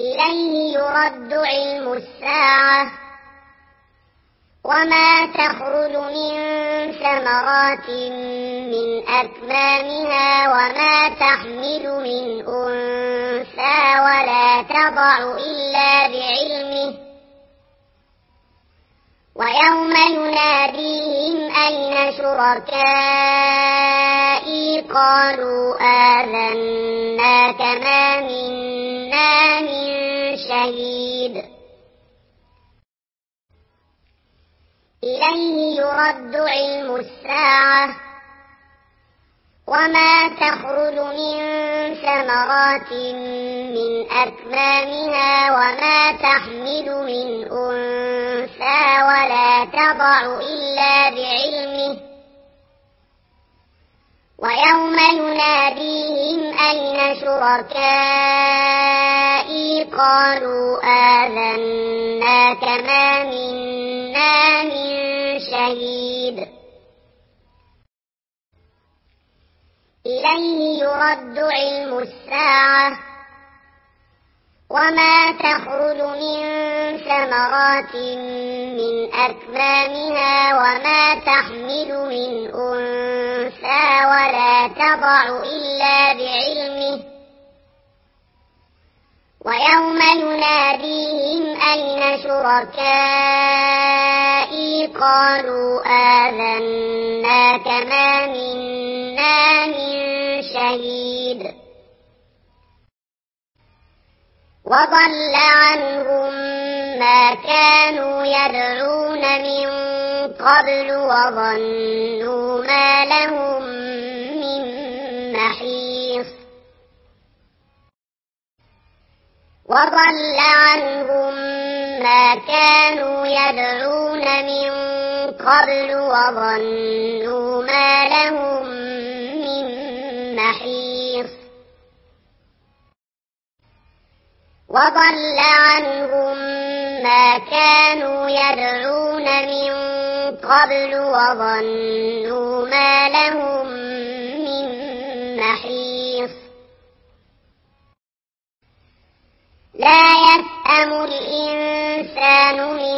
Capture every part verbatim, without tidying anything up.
إليه يرد علم الساعة وما تخرج من ثمرات من أكمامها وما تحمل من أنثى ولا تضع إلا بعلمه ويوم يناديهم أين شركائي قالوا آذناك ما منا من شهيد إليه يرد علم الساعة وما تخرج من ثمرات من أكمامها وما تحمل من أنثى ولا تضع إلا بعلمه ويوم يناديهم أين شركائي قالوا آذناك ما منا من شهيد إليه يرد علم الساعة وما تخرج من ثمرات من أكمامها وما تحمل من أنثى ولا تضع إلا بعلمه ويوم يناديهم أين شركائي قالوا آذناك ما منا من شهيد وضل عنهم ما كانوا يدعون من قبل وظنوا ما لهم من محيص وضل عنهم ما كانوا يدعون من قبل وظنوا ما لهم من محيص وضل عنهم ما كانوا يدعون من قبل وظنوا ما لهم من محيص لا يسأم الإنسان من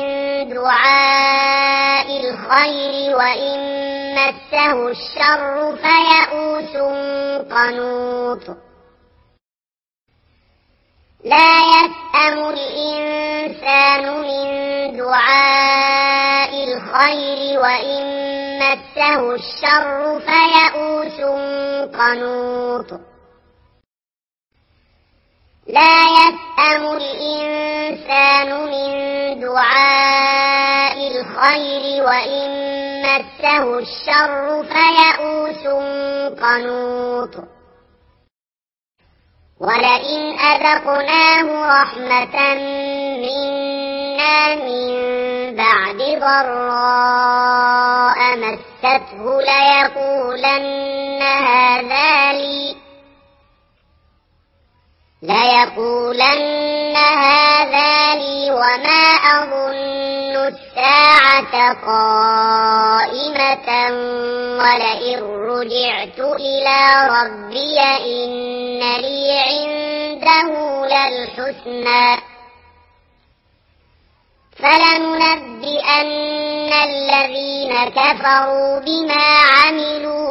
دعاء الخير وإن مسه الشر فيئوس قنوط لا يسأم الإنسان من دعاء الخير وإن مسه الشر فيئوس قنوط لا يسأم الإنسان من دعاء الخير وإن مسه الشر فيئوس قنوط ولئن أذقناه رحمة منا من بعد ضراء مسته ليقولن هذا لي ليقولن هذا لي وما أظن الساعة قائمة ولئن رجعت إلى ربي إن لي عنده للحسنى فلننبئن الذين كفروا بما عملوا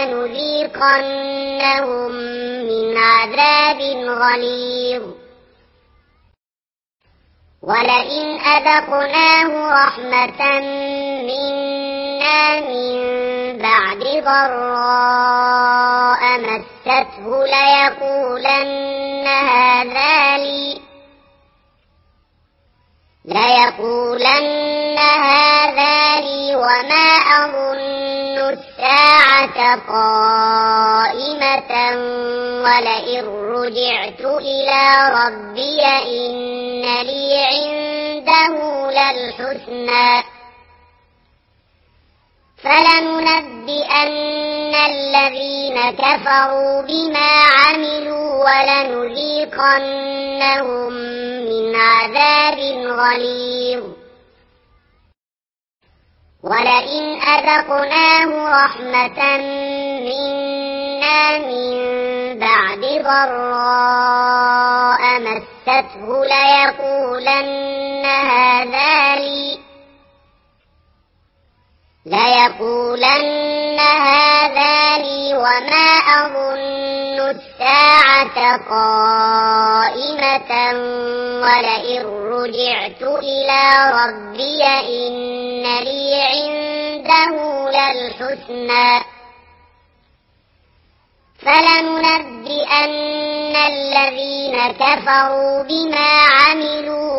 ولنذيقنهم من عذاب غليظ ولئن أذقناه رحمة منا من بعد ضراء مسته ليقولن هذا لي ليقولن هذا لي وما أظن الساعة قائمة ولئن رجعت إلى ربي إن لي عنده للحسنى فلننبئن الذين كفروا بما عملوا ولنذيقنهم من عذاب غليظ ولئن أذقناه رحمة منا من بعد ضراء مسته ليقولن هذا لي ليقولن هذا لي وما أظن الساعة قائمة ولئن رجعت إلى ربي إن لي عنده للحسنى فلننبئن الذين كفروا بما عملوا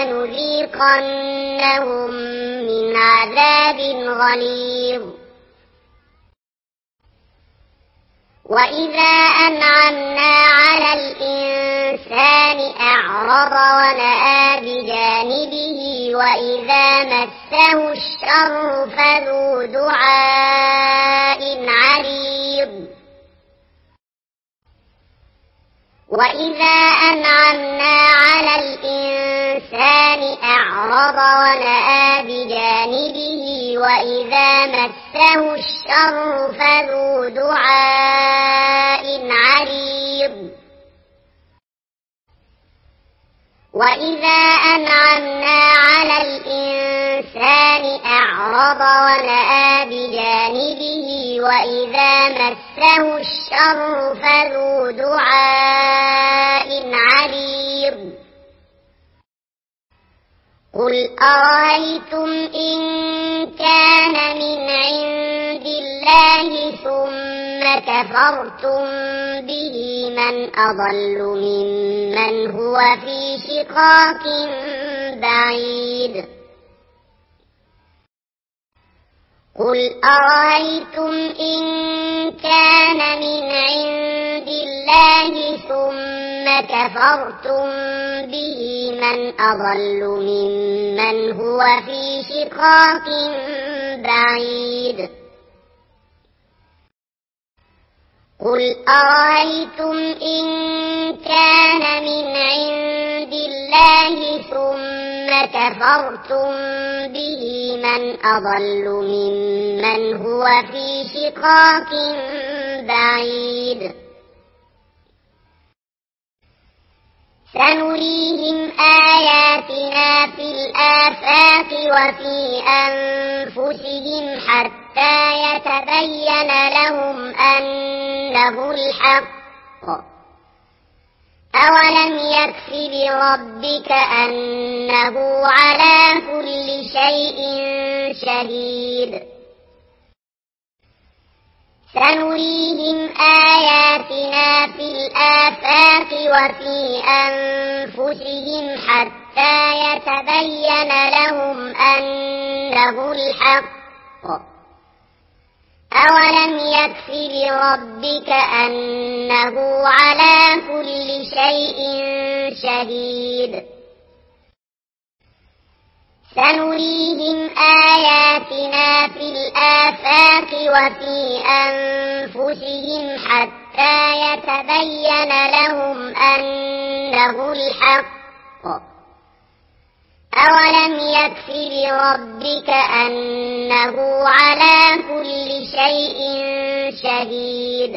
ولنذيقنهم من عذاب غليظ وإذا أنعمنا على الإنسان أعرض ونأى بجانبه وإذا مسه الشر فذو دعاء عريض وإذا أنعمنا على الإنسان أعرض ونأى بجانبه وإذا مسه الشر فذو دعاء عريض وإذا أنعمنا على الإنسان أعرض ونأى بجانبه وإذا مسه الشر فذو دعاء عريض قل أرأيتم إن كان من عند الله ثم كفرتم به من أضل ممن هو في شقاق بعيد قل أرأيتم إن كان من عند الله ثم كفرتم به من أضل ممن هو في شقاق بعيد قل أرأيتم إن كان من عند الله ثم كفرتم به من أضل ممن هو في شقاق بعيد سنريهم آياتنا في الآفاق وفي أنفسهم حتى يتبين لهم أنه الحق أولم يكف بربك أنه على كل شيء شهيد سنريهم آياتنا في الآفاق وفي أنفسهم حتى يتبين لهم أنه الحق أولم يكف بربك أنه على كل شيء شهيد سنريهم آياتنا في الآفاق وفي أنفسهم حتى يتبين لهم أنه الحق أولم يكف بربك أنه على كل شيء شهيد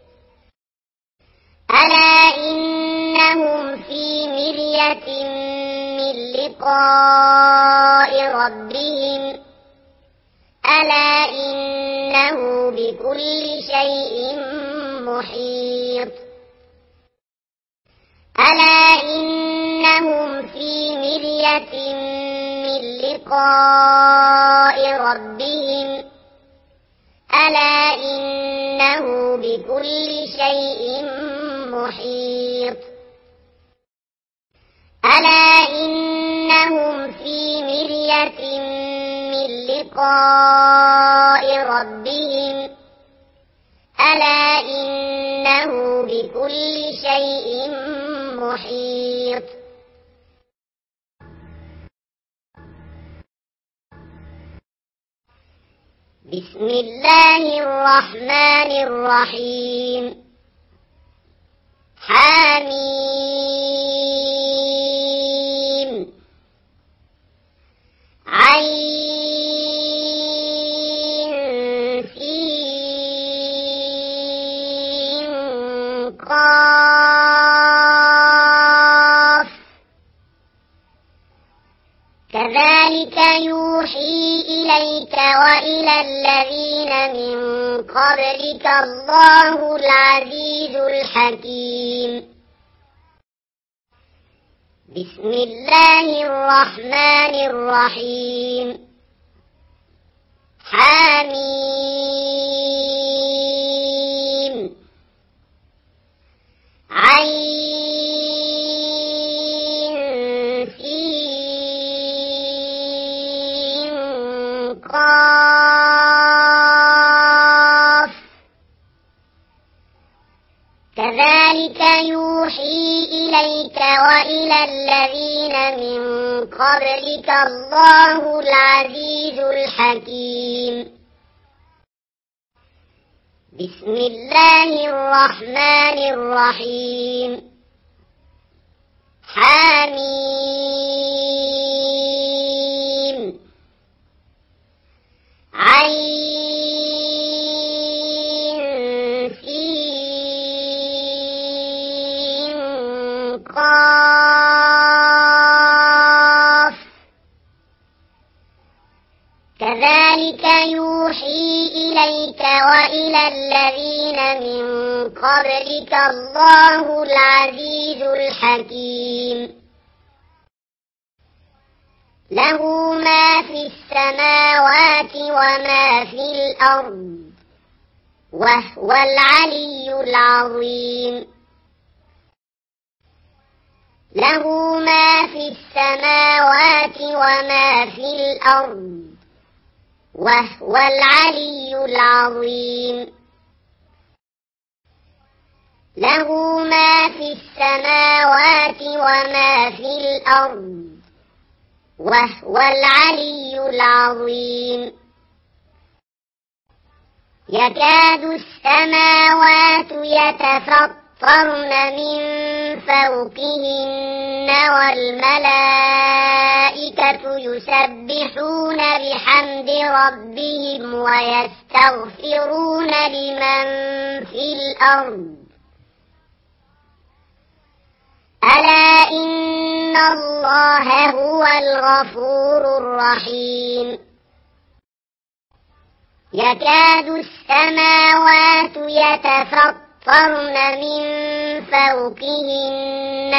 ألا إنهم في مرية من لقاء ربهم ألا إنه بكل شيء محيط ألا إنهم في مرية من لقاء ربهم ألا إنه بكل شيء محيط ألا إنهم في مرية من لقاء ربهم ألا إنه بكل شيء محيط بسم الله الرحمن الرحيم حميم عين سين قاف. كذلك يوحي إليك وإلى الذين من قبلك الله العزيز الحكيم. بسم الله الرحمن الرحيم. حميم عين سين قاف كذلك يوحي إليك وإلى الذين من قبلك الله العزيز الحكيم. بسم الله الرحمن الرحيم. حميم عين سين قاف كذلك يوحي إليك وإلى الذين من قبلك الله العزيز الحكيم. له ما في السماوات وما في الأرض وهو العلي العظيم. له ما في السماوات وما في الأرض وهو العلي العظيم. له ما في السماوات وما في الأرض وهو العلي العظيم. يكاد السماوات يتفطرن من فوقهن والملائكة يسبحون بحمد ربهم ويستغفرون لمن في الأرض ألا إن الله هو الغفور الرحيم. يكاد السماوات يتفطرن من فوقهن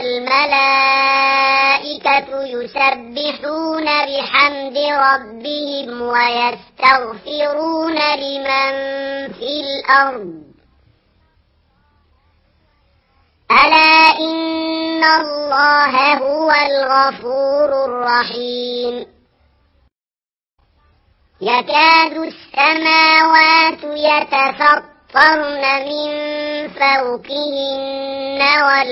والملائكة يسبحون بحمد ربهم ويستغفرون لمن في الأرض ألا إن الله هو الغفور الرحيم. يكاد السماوات يتفطرن من فوقهن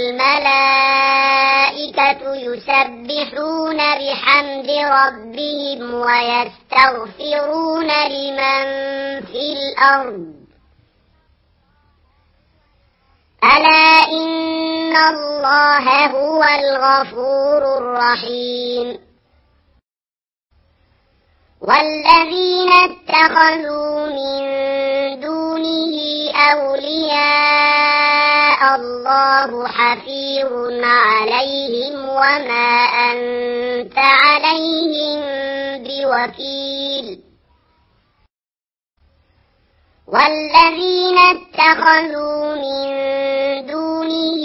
والملائكة يسبحون بحمد ربهم ويستغفرون لمن في الأرض ألا إن الله هو الغفور الرحيم. والذين اتخذوا من دونه أولياء الله حفيظ عليهم وما أنت عليهم بوكيل. والذين اتخذوا من دونه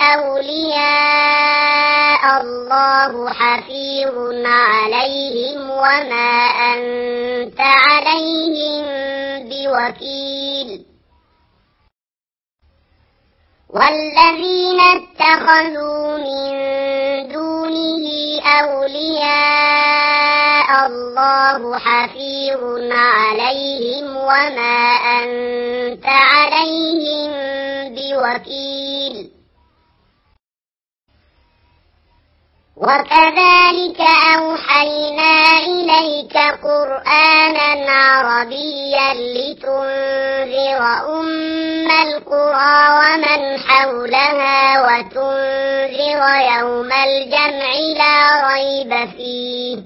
أولياء الله حفيظ عليهم وما أنت عليهم بوكيل. والذين اتخذوا من دونه أولياء الله حفيظ عليهم وما أنت عليهم بوكيل. وكذلك أوحينا إليك قرآنا عربيا لتنذر أم القرى ومن حولها وتنذر يوم الجمع لا ريب فيه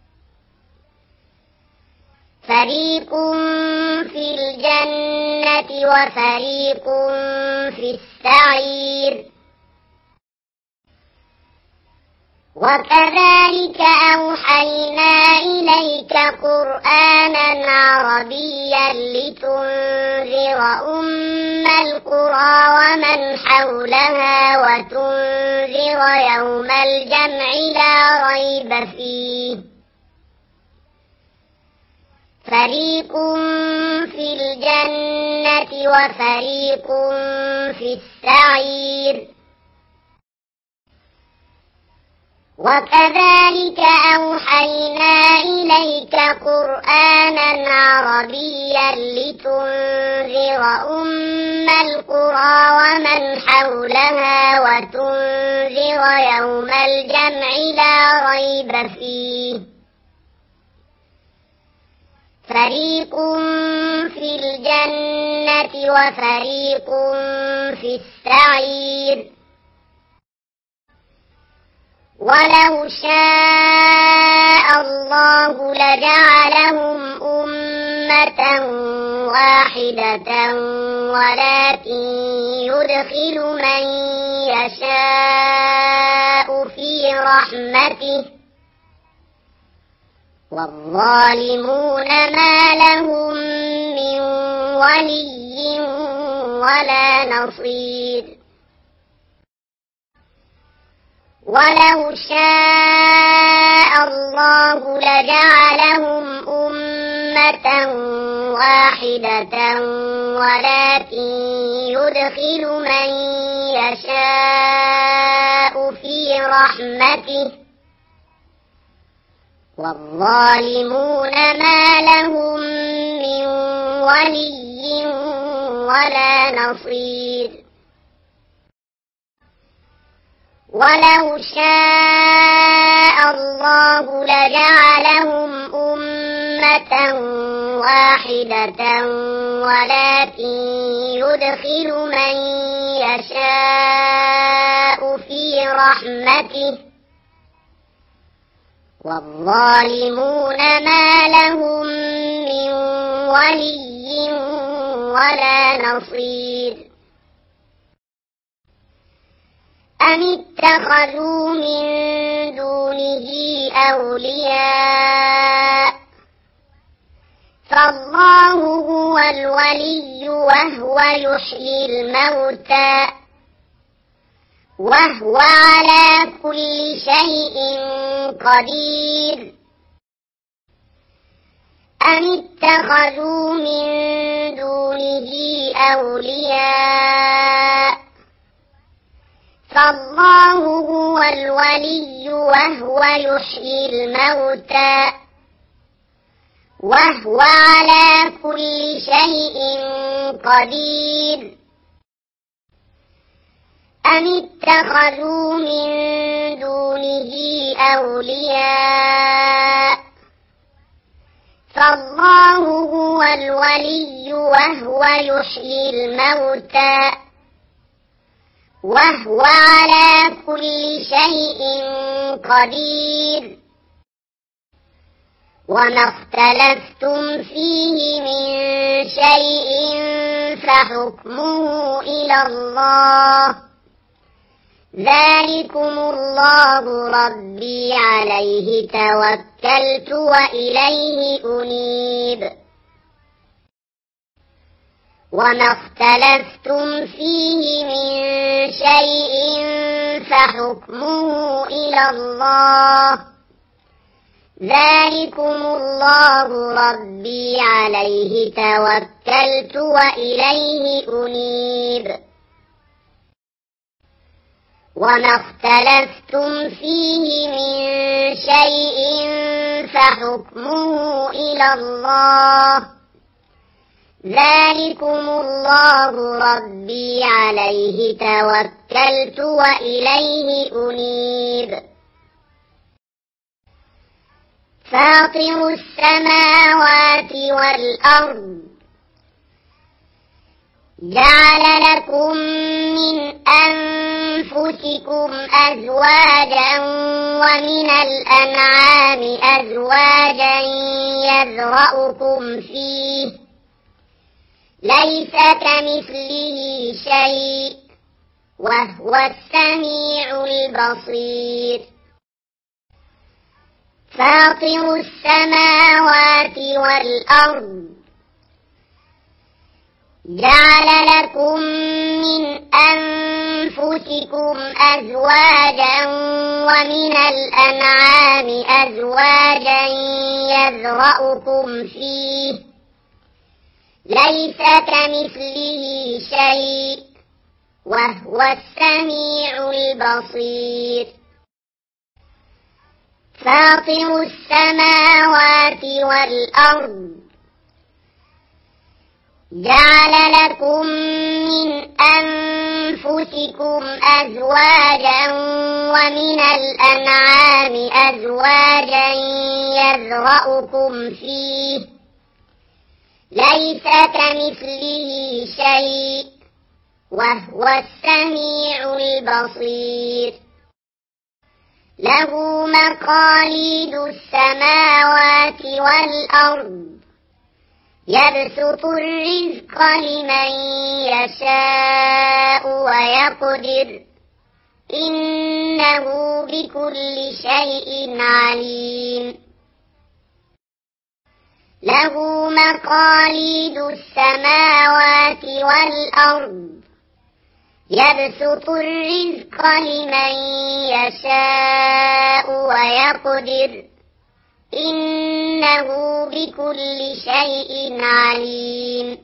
فريق في الجنة وفريق في السعير وكذلك أوحينا إليك قرآنا عربيا لتنذر أم القرى ومن حولها وتنذر يوم الجمع لا ريب فيه فريق في الجنة وفريق في السعير وكذلك أوحينا إليك قرآنا عربيا لتنذر أم القرى ومن حولها وتنذر يوم الجمع لا ريب فيه فريق في الجنة وفريق في السعير ولو شاء الله لجعلهم أمة واحدة ولكن يدخل من يشاء في رحمته والظالمون ما لهم من ولي ولا نصير ولو شاء الله لجعلهم أمة واحدة ولكن يدخل من يشاء في رحمته والظالمون ما لهم من ولي ولا نصير ولو شاء الله لجعلهم أمة واحدة ولكن يدخل من يشاء في رحمته والظالمون ما لهم من ولي ولا نصير أم اتخذوا من دونه أولياء فالله هو الولي وهو يحيي الموتى وهو على كل شيء قدير أم اتخذوا من دونه أولياء فالله هو الولي وهو يحيي الموتى وهو على كل شيء قدير أم اتخذوا من دونه أولياء فالله هو الولي وهو يحيي الموتى وهو على كل شيء قدير وما اختلفتم فيه من شيء فحكمه إلى الله ذلكم الله ربي عليه توكلت وإليه أنيب وما اختلفتم فيه من شيء فحكمه إلى الله ذلكم الله ربي عليه توكلت وإليه أنيب وما اختلفتم فيه من شيء فحكمه إلى الله ذلكم الله ربي عليه توكلت وإليه أنيب فاطر السماوات والأرض جعل لكم من أنفسكم أزواجا ومن الأنعام أزواجا يذرأكم فيه ليس كمثله شيء وهو السميع البصير فاطر السماوات والأرض جعل لكم من أنفسكم أزواجا ومن الأنعام أزواجا يذرأكم فيه ليس كمثله شيء وهو السميع البصير فاطر السماوات والأرض جعل لكم من أنفسكم أزواجا ومن الأنعام أزواجا يذرأكم فيه ليس كمثله شيء وهو السميع البصير له مقاليد السماوات والأرض يبسط الرزق لمن يشاء ويقدر إنه بكل شيء عليم له مقاليد السماوات والأرض يبسط الرزق لمن يشاء ويقدر إنه بكل شيء عليم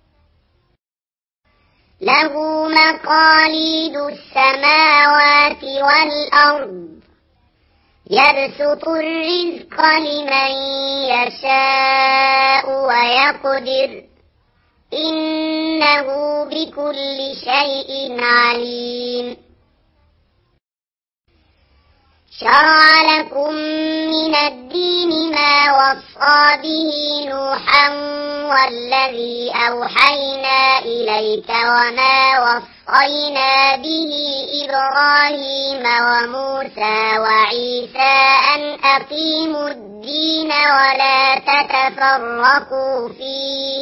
له مقاليد السماوات والأرض يبسط الرزق لمن يشاء ويقدر إنه بكل شيء عليم شرع لكم من الدين ما وصى به نوحا والذي أوحينا إليك وما وصينا به إبراهيم وموسى وعيسى أن أقيموا الدين ولا تتفرقوا فيه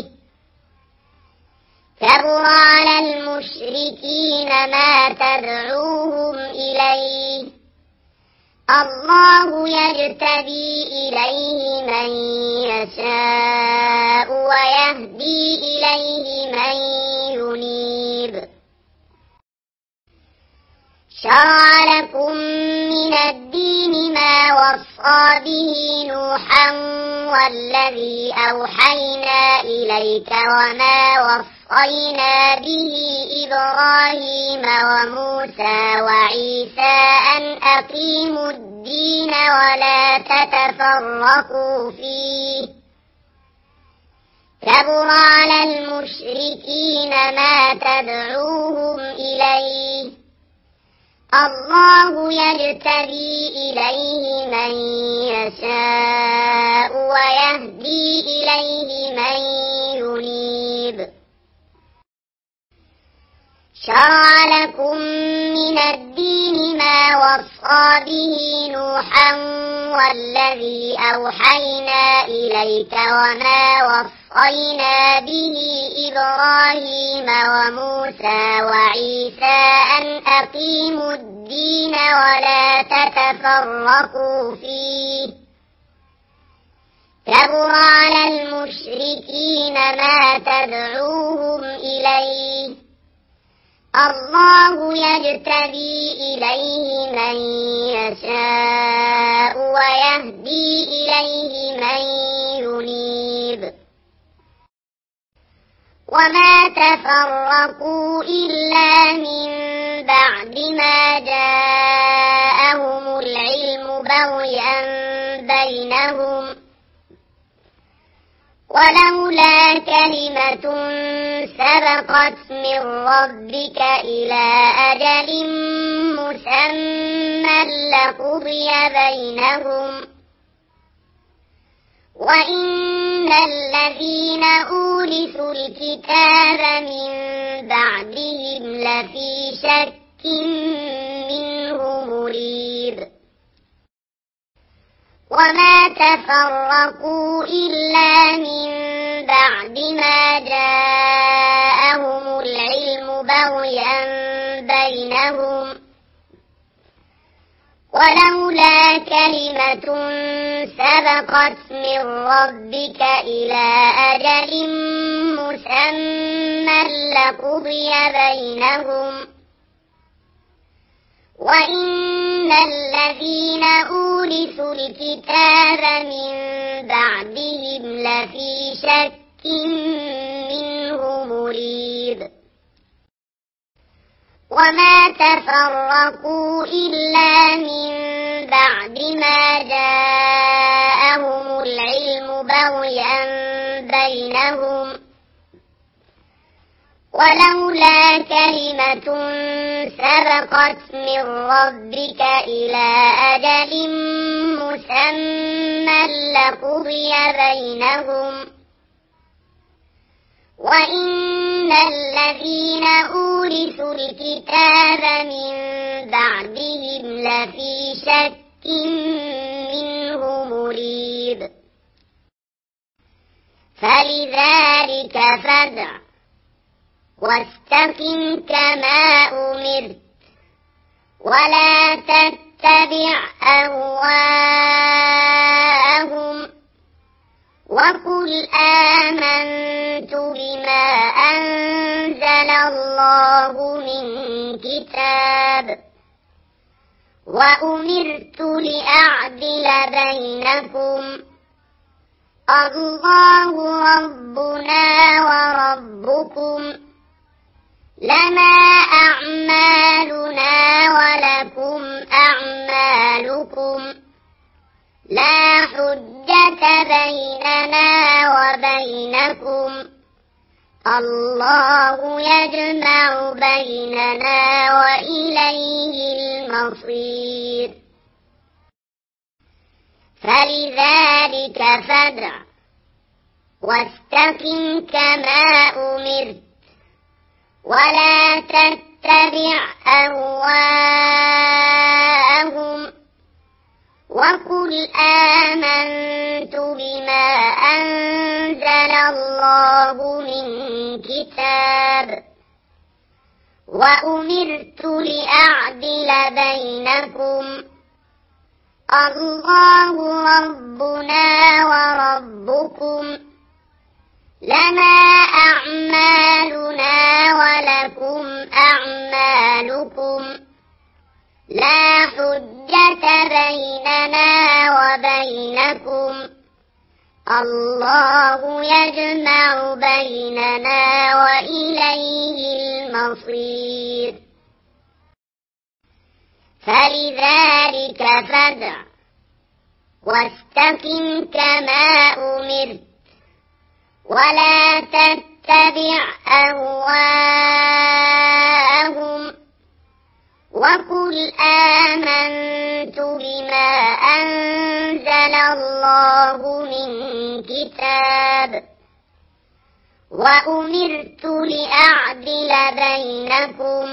كبر على المشركين ما تدعوهم إليه الله يجتبي إليه من يشاء ويهدي إليه من ينيب شرع لكم من الدين ما وصى به نوحا والذي أوحينا إليك وما وصينا به إبراهيم وموسى وعيسى أن أقيموا الدين ولا تتفرقوا فيه كبر على المشركين ما تدعوهم إليه الله يجتبي إليه من يشاء ويهدي إليه من ينيب شرع لكم من الدين ما وصى به نوحا والذي أوحينا إليك وما وصينا به إبراهيم وموسى وعيسى أن أقيموا الدين ولا تتفرقوا فيه كبر على المشركين ما تدعوهم إليه الله يجتبي إليه من يشاء ويهدي إليه من ينيب وما تفرقوا إلا من بعد ما جاءهم العلم بغيا بينهم ولولا كلمة سبقت من ربك إلى أجل مسمى لقضي بينهم وإن الذين أورثوا الكتاب من بعدهم لفي شك منه مريب وما تفرقوا إلا من بعد ما جاءهم العلم بغيا بينهم ولولا كلمة سبقت من ربك إلى أجل مسمى لقضي بينهم وإن الذين أورثوا الكتاب من بعدهم لفي شك منه مريب وما تفرقوا إلا من بعد ما جاءهم العلم بغيا بينهم ولولا كلمة سبقت من ربك إلى أجل مسمى لقضي بينهم وإن الذين أورثوا الكتاب من بعدهم لفي شك منه مريب فلذلك فادع واستقم كما أمرت ولا تتبع أهواءهم وقل آمنت بما أنزل الله من كتاب وأمرت لأعدل بينكم الله ربنا وربكم لنا أعمالنا ولكم أعمالكم لا حجة بيننا وبينكم الله يجمع بيننا وإليه المصير فلذلك فادع واستقم كما أمرت ولا تتبع أهواءهم وقل آمنت بما أنزل الله من كتاب وأمرت لأعدل بينكم الله ربنا وربكم لنا أعمالنا ولكم أعمالكم لا حجة بيننا وبينكم الله يجمع بيننا وإليه المصير فلذلك فادع واستقم كما أمرت ولا تتبع أهواءهم وقل آمنت بما أنزل الله من كتاب وأمرت لأعدل بينكم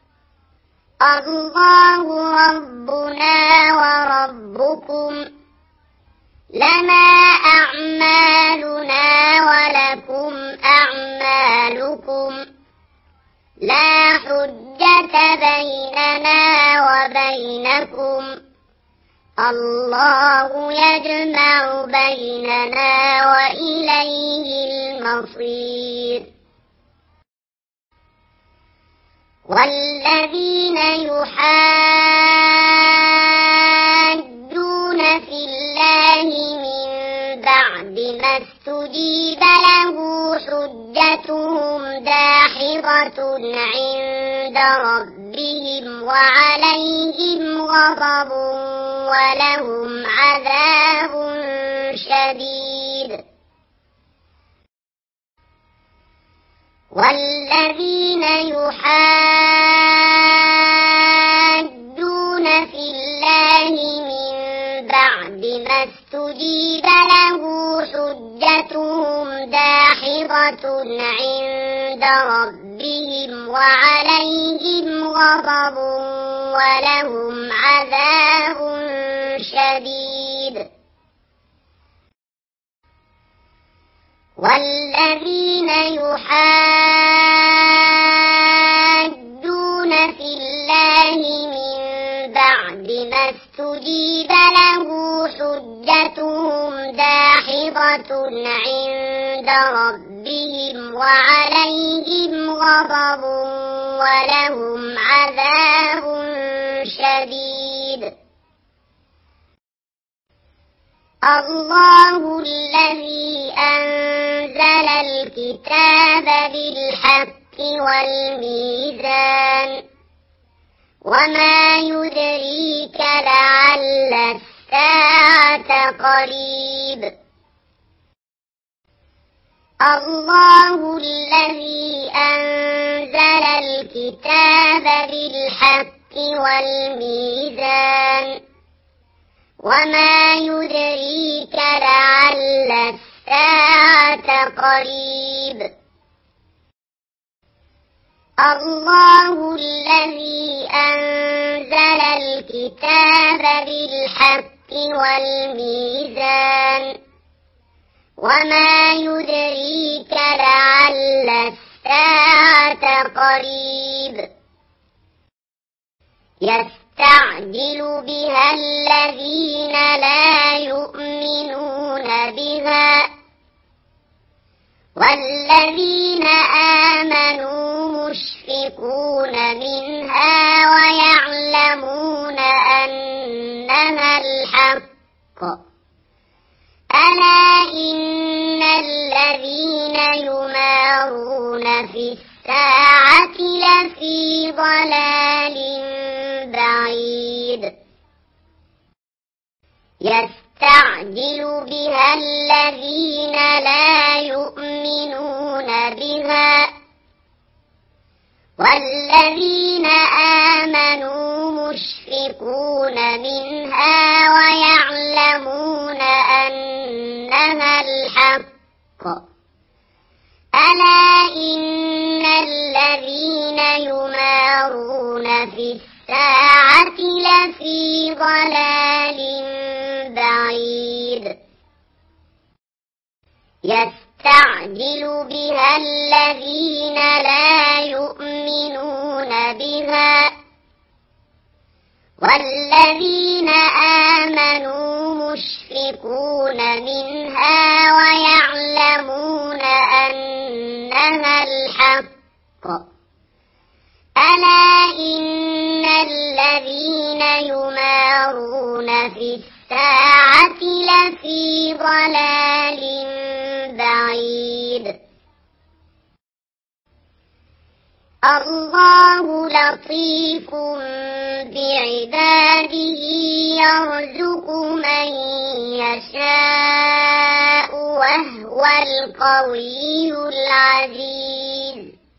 الله ربنا وربكم لنا أعمالنا ولكم أعمالكم لا حجة بيننا وبينكم الله يجمع بيننا وإليه المصير والذين يحاجون في الله من بعد ما استجيب له حجتهم داحضة عند ربهم وعليهم غضب ولهم عذاب شديد والذين يحاجون في الله من بعد ما استجيب له حجتهم داحضة عند ربهم وعليهم غضب ولهم عذاب شديد والذين يحاجون في الله من بعد ما استجيب له حجتهم داحضة عند ربهم وعليهم غضب ولهم عذاب شديد. الله الذي أنزل الكتاب بالحق والميزان وما يدريك لعل الساعة قريب. الله الذي أنزل الكتاب بالحق والميزان وما يدريك لعل الساعة قريب. الله الذي أنزل الكتاب بالحق والميزان وما يدريك لعل الساعة قريب. يستعجل بها الذين لا يؤمنون بها والذين آمنوا مشفقون منها ويعلمون أنها الحق. ألا إن الذين يمارون في الساعة لفي ضلال بعيد. يستعجل بها الذين لا يؤمنون بها والذين آمنوا مشفقون منها ويعلمون أنها الحق. ألا إن الذين يمارون في الساعة لفي ضلال بعيد. يستعجل بها الذين لا يؤمنون بها والذين آمنوا مشفقون منها ويعلمون أنها الحق. ألا إن الذين يمارون في الساعة لفي ضلال بعيد. الله لطيف بعباده يرزق من يشاء وهو القوي العزيز.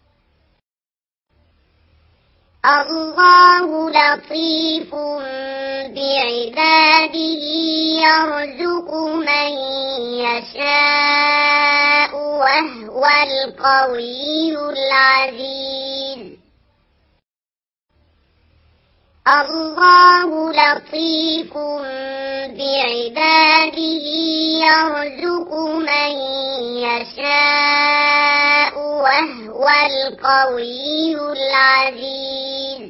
الله لطيف بعباده يرزق من يشاء وهو القوي العزيز. الله لطيف بعباده يرزق من يشاء وهو القوي العزيز.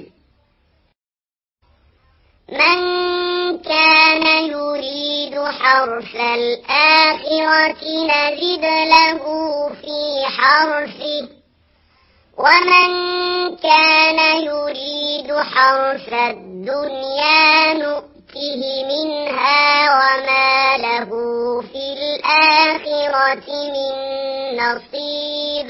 من كان يريد حرث الآخرة نزد له في حرثه ومن كان يريد حرث الدنيا نؤته منها وما له في الآخرة من نصيب.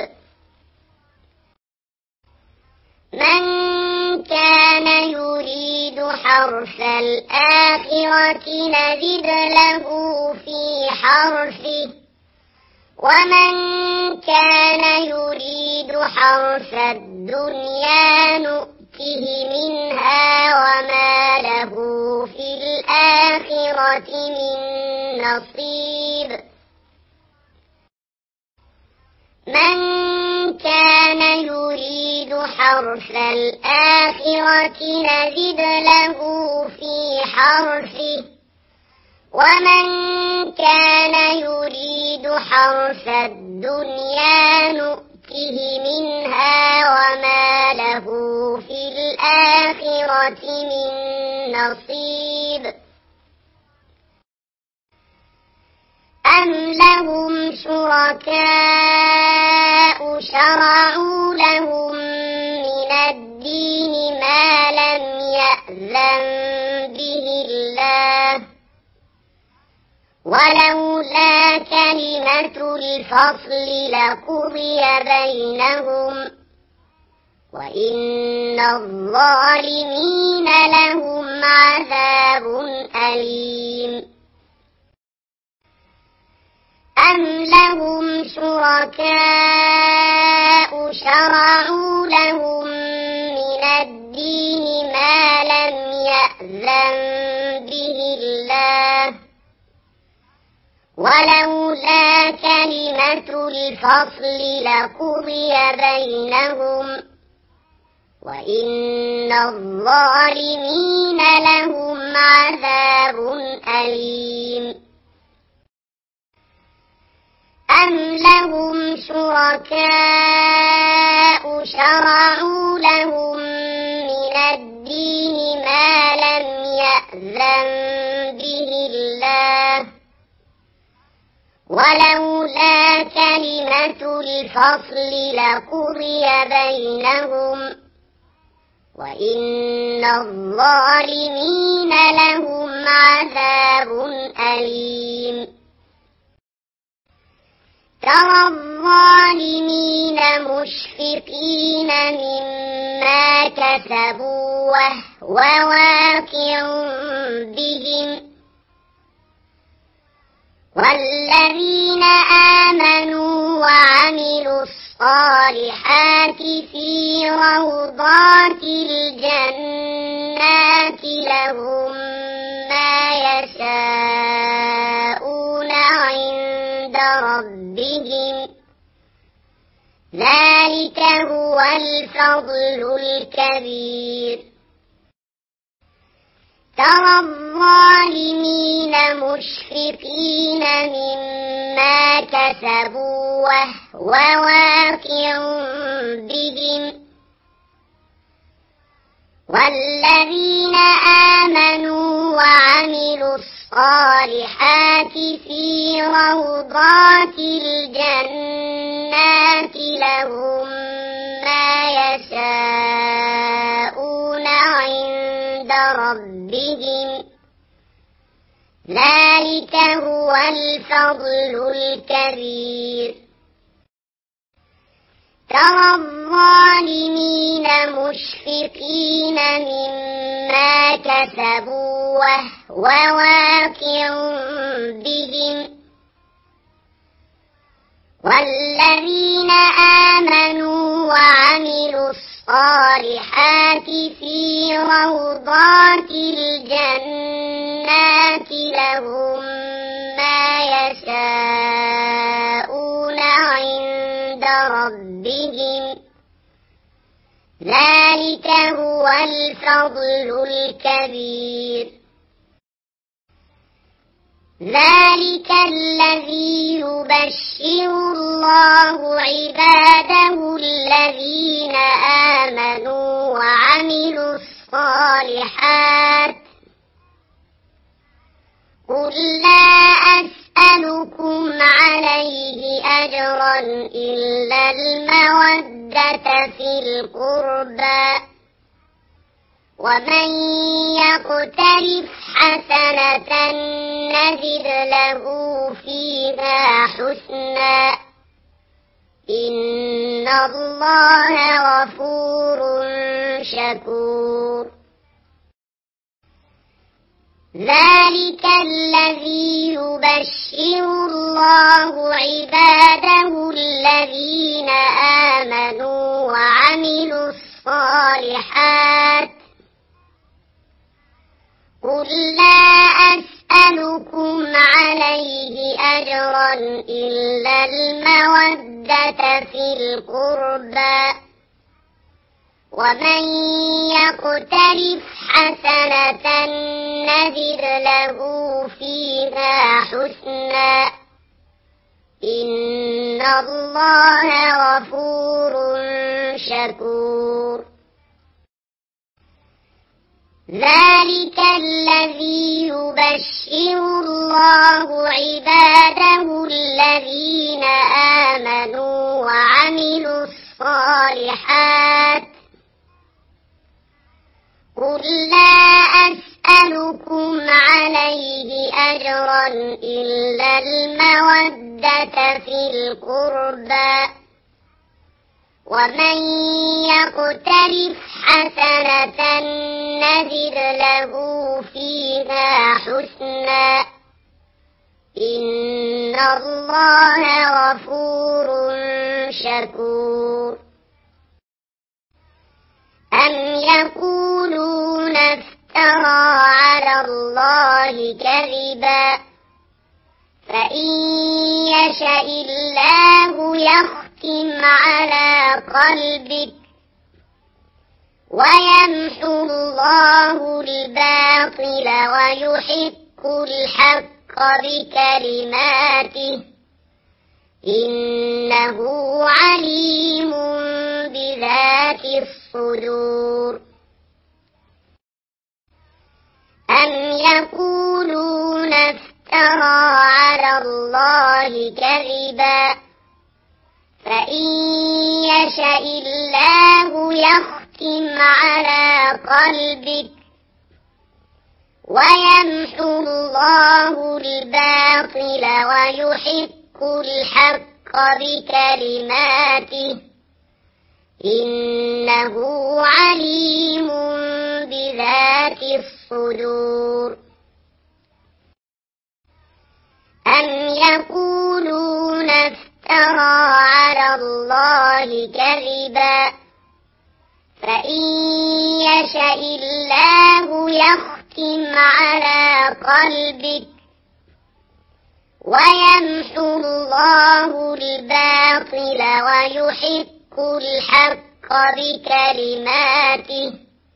من كان يريد حرث الآخرة نزد له في حرثه ومن كان يريد حرث الدنيا نؤته منها وما له في الآخرة من نصيب. من كان يريد حرث الآخرة نزد له في حرثه ومن كان يريد حرث الدنيا نؤته منها وما له في الآخرة من نصيب أم لهم شركاء شرعوا لهم من الدين ما لم يأذن به الله ولولا كلمة الفصل لقضي بينهم وإن الظالمين لهم عذاب أليم أم لهم شركاء شرعوا لهم من الدين ما لم يأذن به الله ولولا كلمة الفصل لقضي بينهم وإن الظالمين لهم عذاب أليم أم لهم شركاء شرعوا لهم من الدين ما لم يأذن به الله ولولا كلمة الفصل لقضي بينهم وإن الظالمين لهم عذاب أليم ترى الظالمين مشفقين مما كسبوا وهو واقع بهم والذين آمنوا وعملوا الصالحات في روضات الجنات لهم ما يشاءون عند ربهم ذلك هو الفضل الكبير ترى الظالمين مشفقين مما كسبوا وهو واقع بهم والذين آمنوا وعملوا الصالحات في روضات الجنات لهم ما يشاءون عند ربهم ذلك هو الفضل الكبير ترى الظالمين مشفقين مما كسبوا وهو واقع بهم والذين آمنوا وعملوا الصالحات في روضات الجنات لهم ما يشاءون عند ربهم ذلك هو الفضل الكبير ذلك الذي يبشر الله عباده الذين آمنوا وعملوا الصالحات قل لا أسألكم عليه أجرا إلا المودة في القربى ومن يقترف حسنة نزد له فيها حسنا إن الله غفور شكور ذلك الذي يبشر الله عباده الذين آمنوا وعملوا الصالحات قل لا أسألكم عليه أجرا إلا المودة في القربى ومن يقترف حسنة نزد له فيها حسنا إن الله غفور شكور ذلك الذي يبشر الله عباده الذين آمنوا وعملوا الصالحات. قل لا أسألكم عليه أجرا إلا المودة في القربى، ومن يقترف حسنة نزد له فيها حسنا، إن الله غفور شكور. أم يقولون افترى على الله كذبا، فإن يشأ الله يختم على قلبك ويمحو الله الباطل ويحق الحق بكلماته، إنه عليم بذات الصدور. أم يقولون افترى على الله كذبا، فإن يشأ الله يختم على قلبك ويمحو الله الباطل ويحق الحق بكلماته، إنه عليم بذات الصدور. أم يقولون افترى على الله كذبا، فإن يشأ الله يختم على قلبك ويمحو الله الباطل ويحق الحق بكلماته،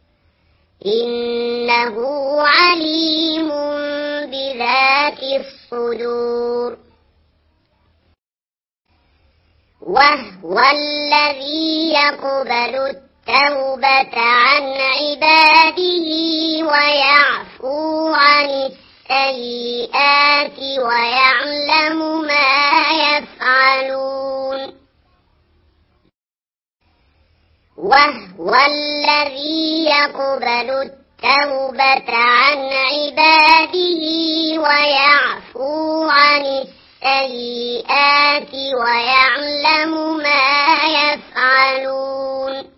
إنه عليم بذات الصدور. وهو الذي يقبل التوبة عن عباده ويعفو عن السيئات ويعلم ما يفعلون. وهو الذي يقبل التوبة عن عباده ويعفو عن السيئات ويعلم ما يفعلون.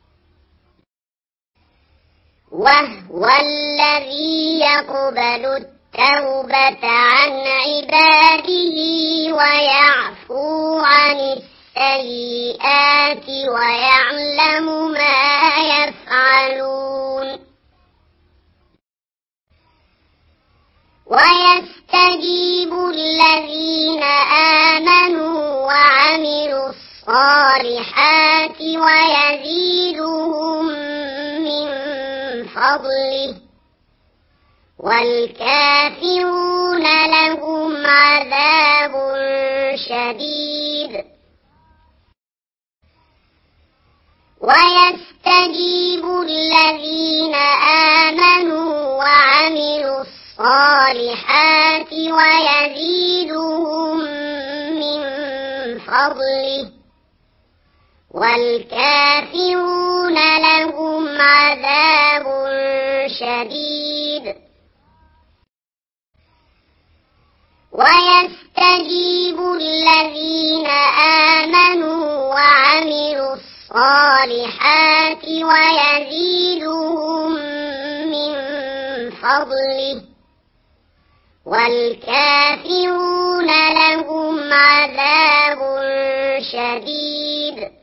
وهو الذي يقبل التوبة عن عباده ويعفو عن السيئات ويعلم ما يفعلون. ويستجيب الذين آمنوا وعملوا الصالحات ويزيدهم من فضله، والكافرون لهم عذاب شديد. ويستجيب الذين آمنوا وعملوا الصالحات ويزيدهم من فضله، والكافرون لهم عذاب شديد. ويستجيب الذين آمنوا وعملوا الصالحات ويزيدهم من فضله، والكافرون لهم عذاب شديد.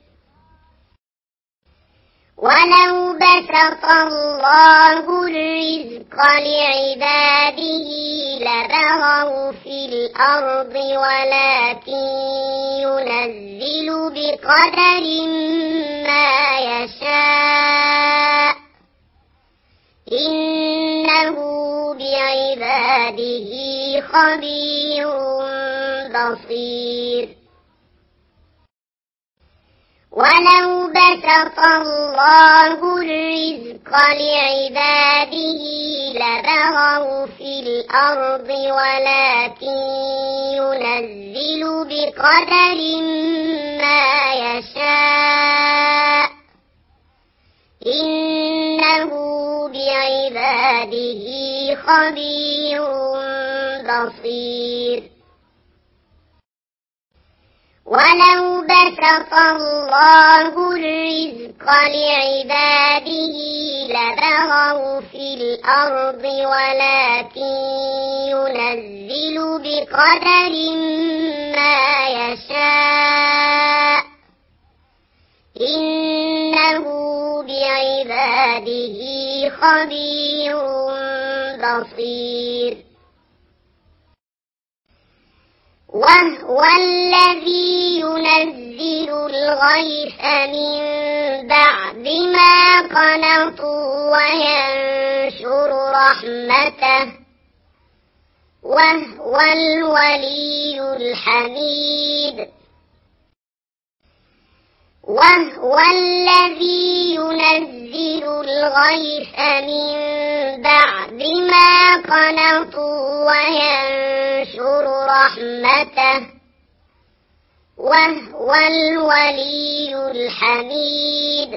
ولو بسط الله الرزق لعباده لبغوا في الأرض ولكن ينزل بقدر ما يشاء، إنه بعباده خبير بصير. ولو بسط الله الرزق لعباده لبغوا في الأرض ولكن ينزل بقدر ما يشاء إنه بعباده خبير بصير. ولو بسط الله الرزق لعباده لبغوا في الأرض ولكن ينزل بقدر ما يشاء إنه بعباده خبير بصير. وهو الذي ينزل الغيث من بعد ما قنطوا وينشر رحمته وهو الولي الحميد. وهو الذي ينزل الغيث من بعد ما قنطوا وينشر رحمته وهو الولي الحميد.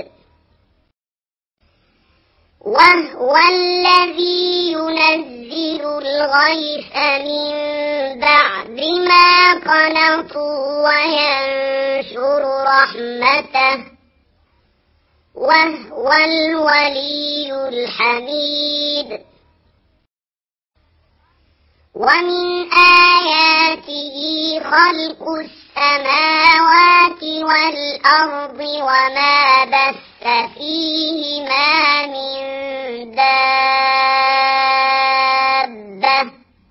وهو الذي ينزل الغيث من بعد ما قنطوا وينشر رحمته وهو الولي الحميد. ومن آياته خلق السماوات والأرض وما بث فيهما من دابة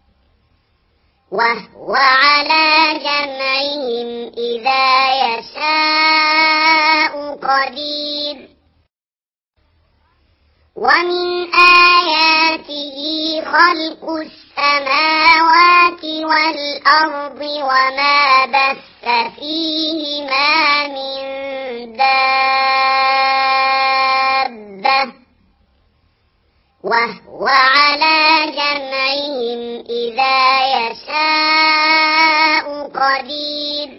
وهو على جمعهم إذا يشاء قدير. ومن آياته خلق السماوات والأرض وما بث فيهما من دابة وهو على جمعهم إذا يشاء قدير.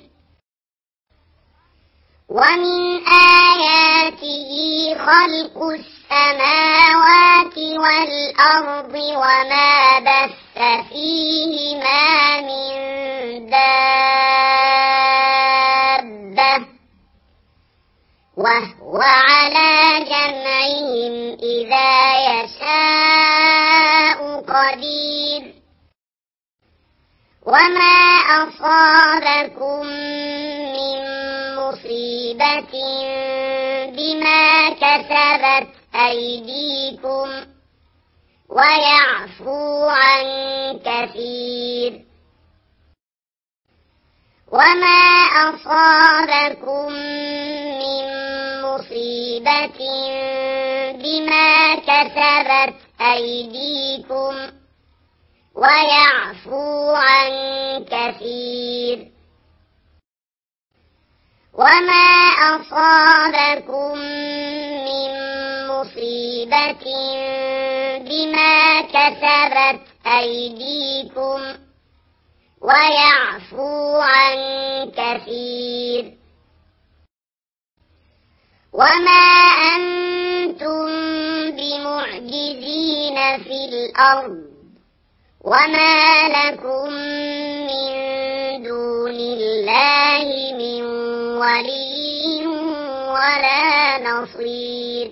ومن آياته خلق السماوات والأرض وما بث فيهما من دابة وهو على جمعهم إذا يشاء قدير. وما أصابكم من مصيبة بما كسبت أيديكم ويعفو عن كثير. وما أصابكم من مصيبة بما كسبت أيديكم ويعفو عن كثير. وما أصابكم من مصيبة بما كسبت أيديكم ويعفو عن كثير. وما أنتم بمعجزين في الأرض وما لكم من دون الله من ولي ولا نصير.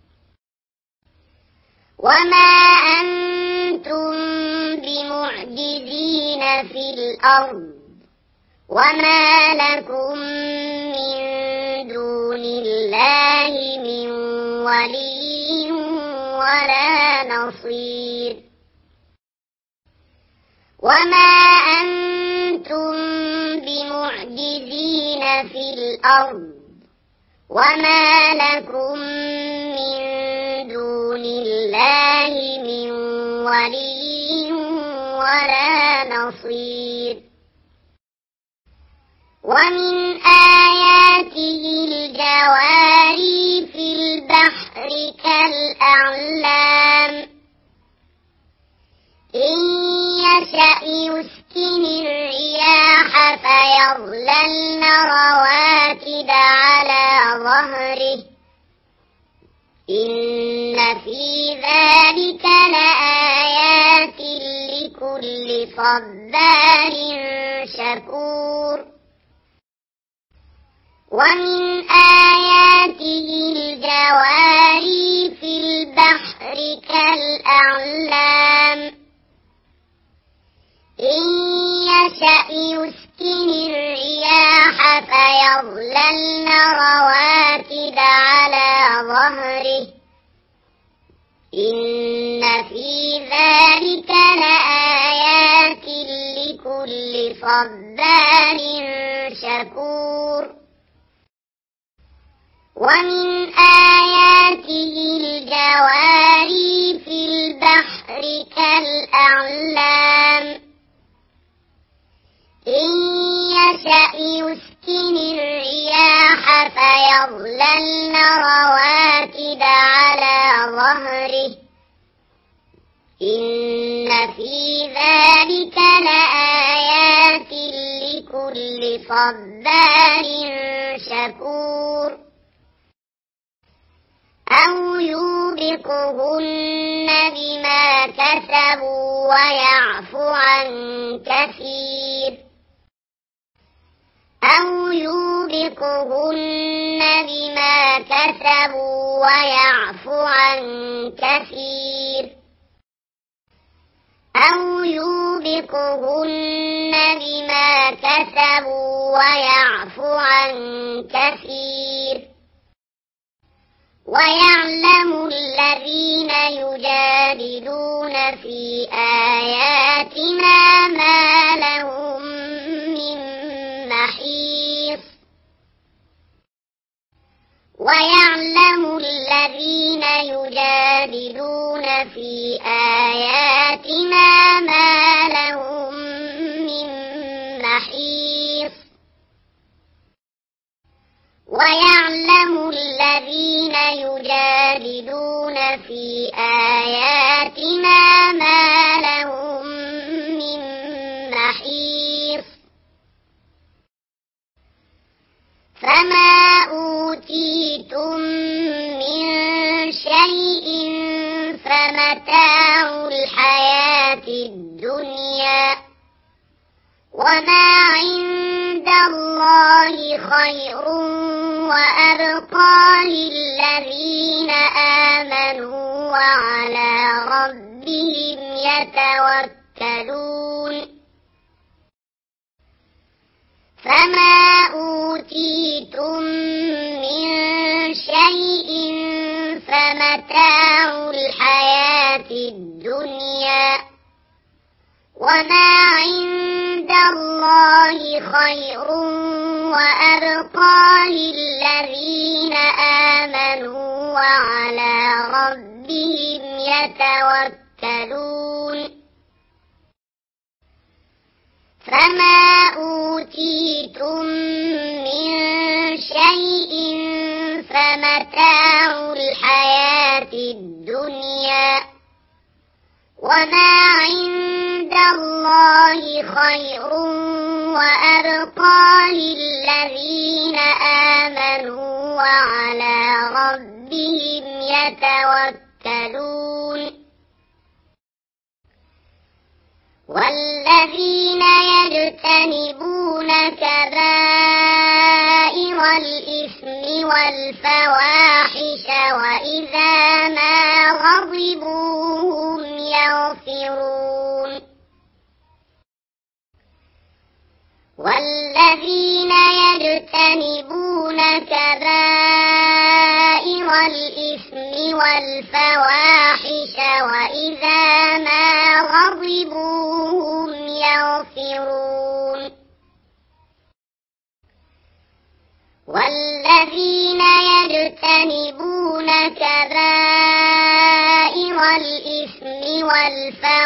وما أنتم بمعجزين في الأرض وما لكم من دون الله من ولي ولا نصير. وما أنتم بمعجزين في الأرض وما لكم من دون الله من ولي ولا نصير. ومن آياته الجواري في البحر كالأعلام إن يشأ يسكن الرياح فيظللن رواكد على ظهره إن في ذلك لآيات لكل صبار شكور ومن آياته الجواري في البحر كالأعلام إن يشأ يسكن الرياح فيظللن رواكد على ظهره إن في ذلك لآيات لكل صبار شكور ومن آياته الجواري في البحر كالأعلام إن يشأ يسكن الرياح فيظللن رواكد على ظهره إن في ذلك لآيات لكل صبار شكور أو يوبقهن بما كسبوا ويعفو عن كثير أو يوبقهن بما كسبوا ويعفو عن كثير أو يوبقهن بما كسبوا ويعفو عن كثير ويعلم الذين يجادلون في آياتنا ما لهم من محيص ويعلم الذين يجادلون في آياتنا ما لهم من محيص ويعلم الذين يجادلون في آياتنا ما لهم من محيص فما أوتيتم من شيء فمتاع الحياة الدنيا وما عند الله خير وأبقى للذين آمنوا وعلى ربهم يتوكلون فما أوتيتم من شيء فمتاع الحياة الدنيا وما عند الله خير وأبقى للذين آمنوا وعلى ربهم يتوكلون فما أوتيتم من شيء فمتاع الحياة الدنيا وما عند الله خير وأبقى للذين آمنوا وعلى ربهم يتوكلون والذين يجتنبون كبائر الإثم والفواحش وإذا ما غضبوا هم يغفرون والذين يجتنبون كبائر الإثم والفواحش وإذا ما غضبوا هم يغفرون والذين يجتنبون كبائر الإثم والفواحش وإذا ما غضبوا هم يغفرون والذين يجتنبون كبائر الإثم والفواحش وإذا ما غضبوا هم يغفرون والذين يجتنبون كبائر الإثم والفواحش وإذا ما غضبوا هم والذين يجتنبون كبائر الإثم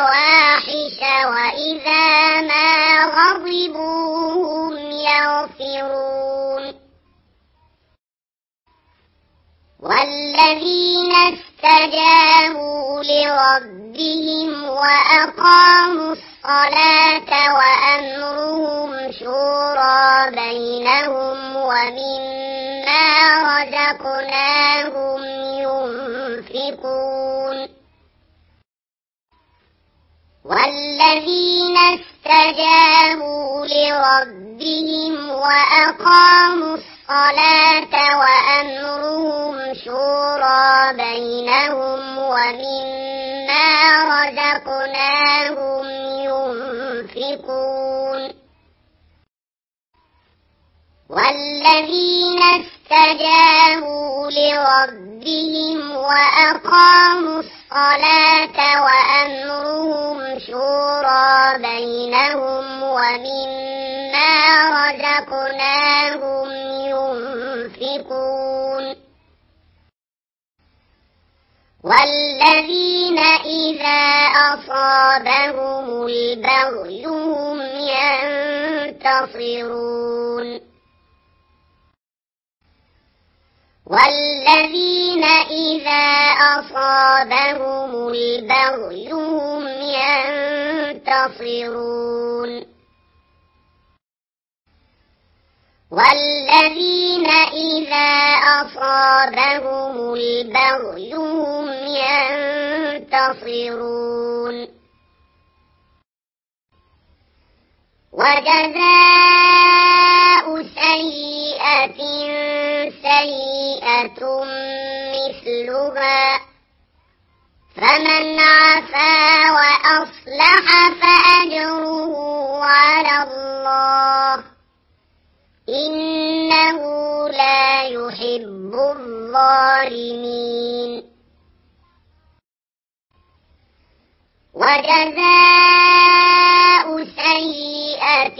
والفواحش وإذا ما غضبوا هم يغفرون والذين استجابوا لربهم وأقاموا الصلاة وأمرهم شورى بينهم ومما رزقناهم ينفقون والذين استجابوا لربهم وأقاموا الصلاة وأمرهم شورى بينهم ومما رزقناهم ينفقون والذين استجابوا لربهم وأقاموا الصلاة وأمرهم شورى بينهم ومما رزقناهم ينفقون والذين إذا أصابهم البغي هم ينتصرون والذين إذا أصابهم البغي هم ينتصرون والذين إذا أصابهم البغي هم ينتصرون وجزاء سيئة سيئة مثلها فمن عفا وأصلح فأجره على الله إنه لا يحب الظالمين وجزاء سيئة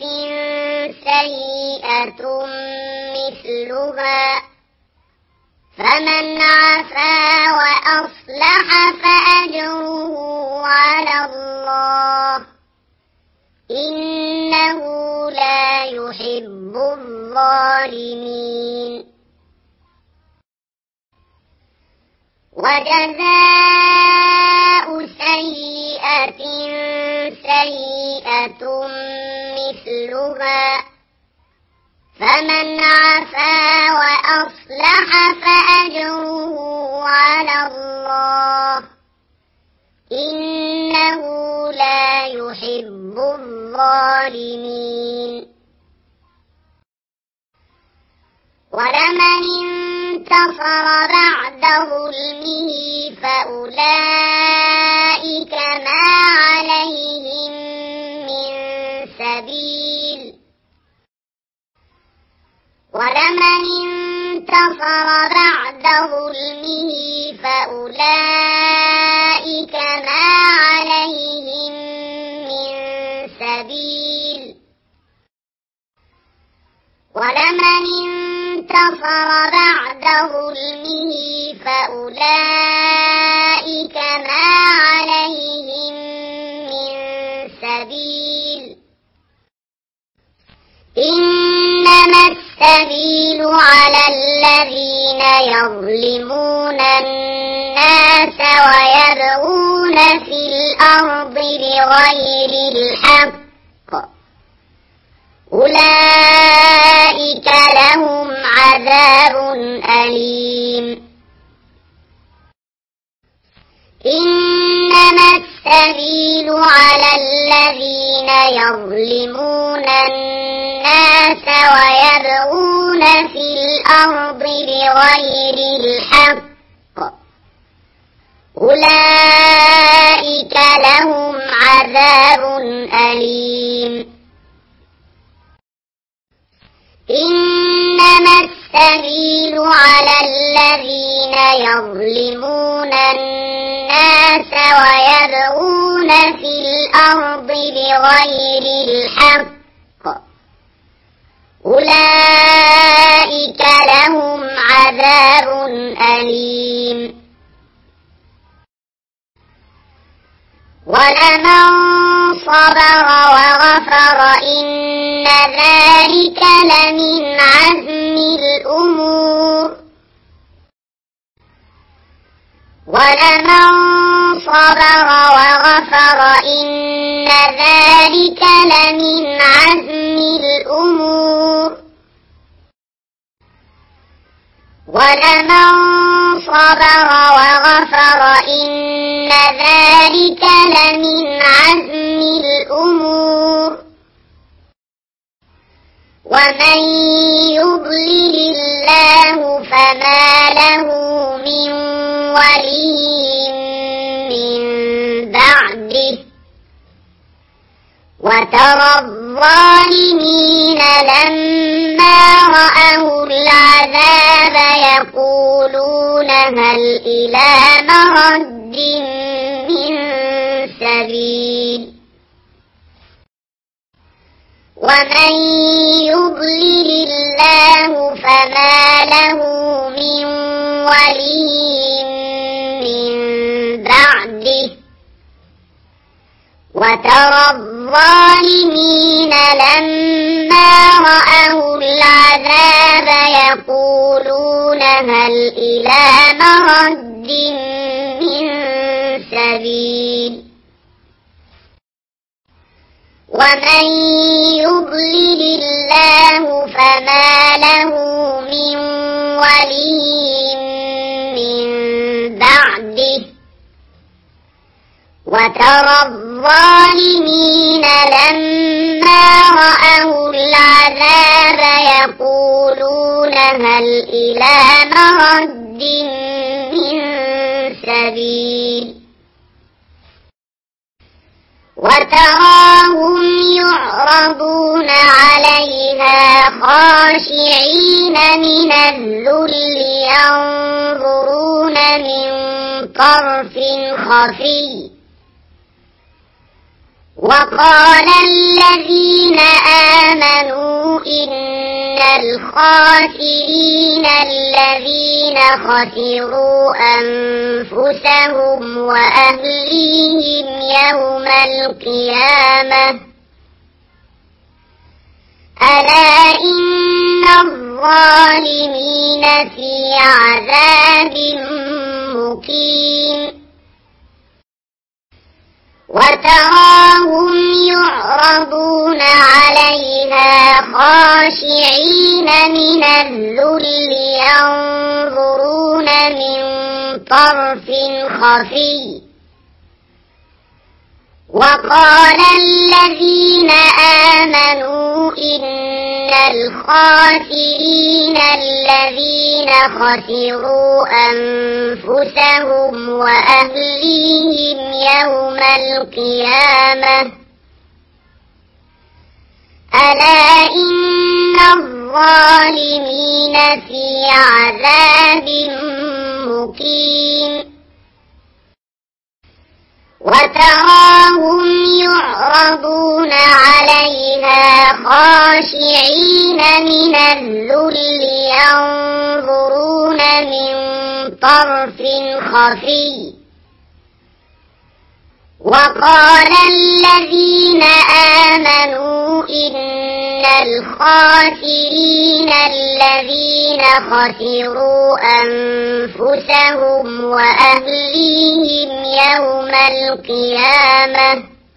سيئة مثلها فمن عفا وأصلح فأجره على الله إنه لا يحب الظالمين وجزاء سيئة سيئة مثلها فمن عفا وأصلح فأجره على الله إنه لا يحب الظالمين ولمن انتصر بعد ظلمه فأولئك ما عليهم من سبيل ولمن انتصر بعد ظلمه فأولئك ما عليهم من سبيل ولمن انتصر بعد ظلمه فأولئك ما عليهم من سبيل إنما السبيل على الذين يظلمون الناس ويبغون في الأرض بغير الحق أولئك لهم عذاب أليم إنما السبيل على الذين يظلمون الناس ويبغون في الأرض بغير الحق أولئك لهم عذاب أليم إنما السبيل على الذين يظلمون الناس ويبغون في الأرض بغير الحق أولئك لهم عذاب أليم ولمن صبر وغفر إن ذلك لمن عزم الأمور ولمن صبر وغفر إن ذلك لمن عزم الأمور ولمن صبر وغفر إن ذلك لمن عزم الأمور ومن يضلل الله فما له من ولي من بعده وترى الظالمين لما رأوا العذاب يقولون هل إلى مرد من سبيل ومن يضلل الله فما له من ولي من بعده وترى الظالمين لما رأوا العذاب يقولون هل إلى مرد من سبيل ومن يضلل الله فما له من ولي من بعده وترى الظالمين لما رأوا العذاب يقولون هل إلى مرد من سبيل وتراهم يعرضون عليها خاشعين من الذل ينظرون من طرف خفي وقال الذين آمنوا إن الخاسرين الذين خسروا أنفسهم وأهليهم يوم القيامة ألا إن الظالمين في عذاب مقيم وتراهم يعرضون عليها خاشعين من الذل ينظرون من طرف خفي وقال الذين آمنوا إن الخاسرين الذين خسروا أنفسهم وأهليهم يوم القيامة ألا إن الظالمين في عذاب مقيم وتراهم يعرضون عليها خاشعين من الذل ينظرون من طرف خفي وقال الذين آمنوا إن الخاسرين الذين خسروا أنفسهم وأهليهم يوم القيامة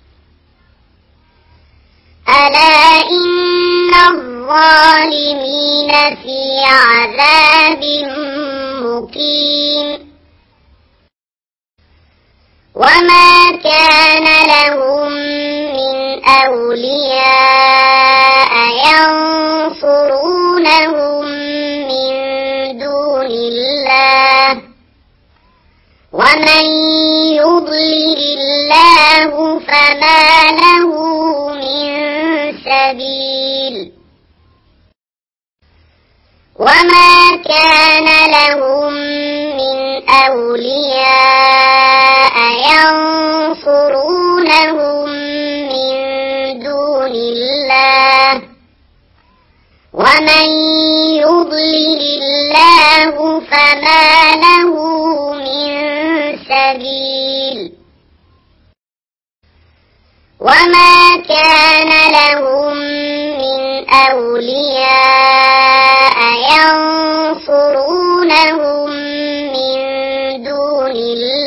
ألا إن الظالمين في عذاب مقيم وما كان لهم من أولياء ينصرونهم من دون الله ومن يضلل الله فما له من سبيل وما كان لهم من أولياء ينصرونهم من دون الله ومن يضلل الله فما له من سبيل وما كان لهم من أولياء ينصرونهم من دون الله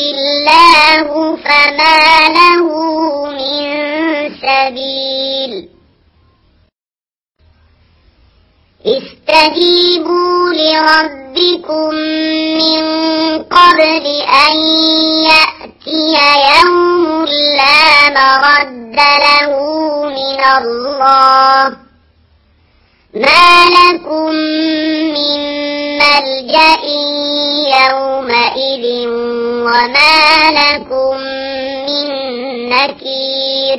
الله فما له من سبيل استجيبوا لربكم من قبل أن يأتي يوم لا مرد له من الله ما لكم من ملجأ يومئذ وما لكم من نكير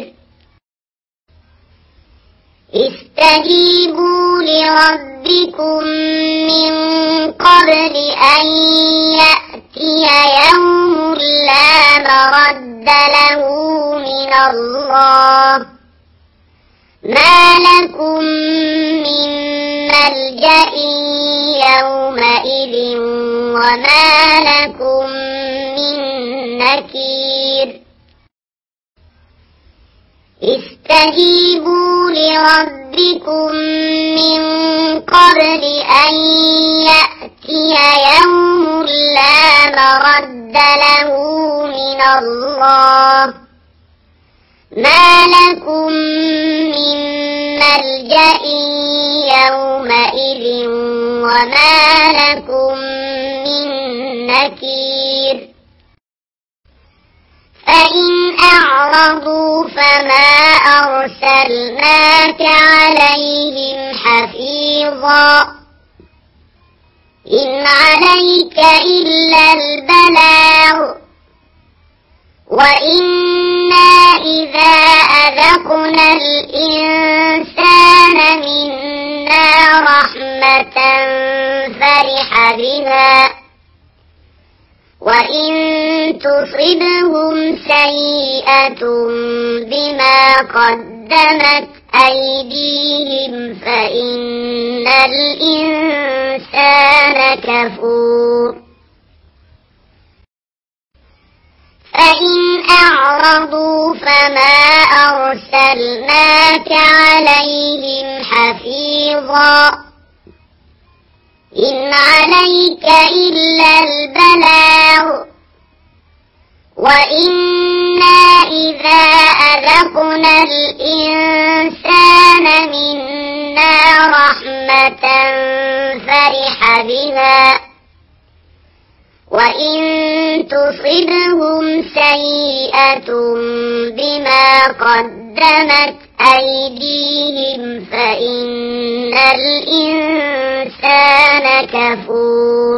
استجيبوا لربكم من قبل أن يأتي يوم لا مرد له من الله ما لكم من ملجأ يومئذ وما لكم من نكير استجيبوا لربكم من قبل أن يأتي يوم لا مرد له من الله ما لكم من ملجأ يومئذ وما لكم من نكير فإن أعرضوا فما أرسلناك عليهم حفيظا إن عليك إلا البلاغ وإنا إذا أذقنا الإنسان منا رحمة فرح بها وإن تصبهم سيئة بما قدمت أيديهم فإن الإنسان كفور فإن أعرضوا فما أرسلناك عليهم حفيظا إن عليك إلا البلاغ وإنا إذا أذقنا الإنسان منا رحمة فرح بها وإن تصبهم سيئة بما قدمت أيديهم فإن الإنسان كفور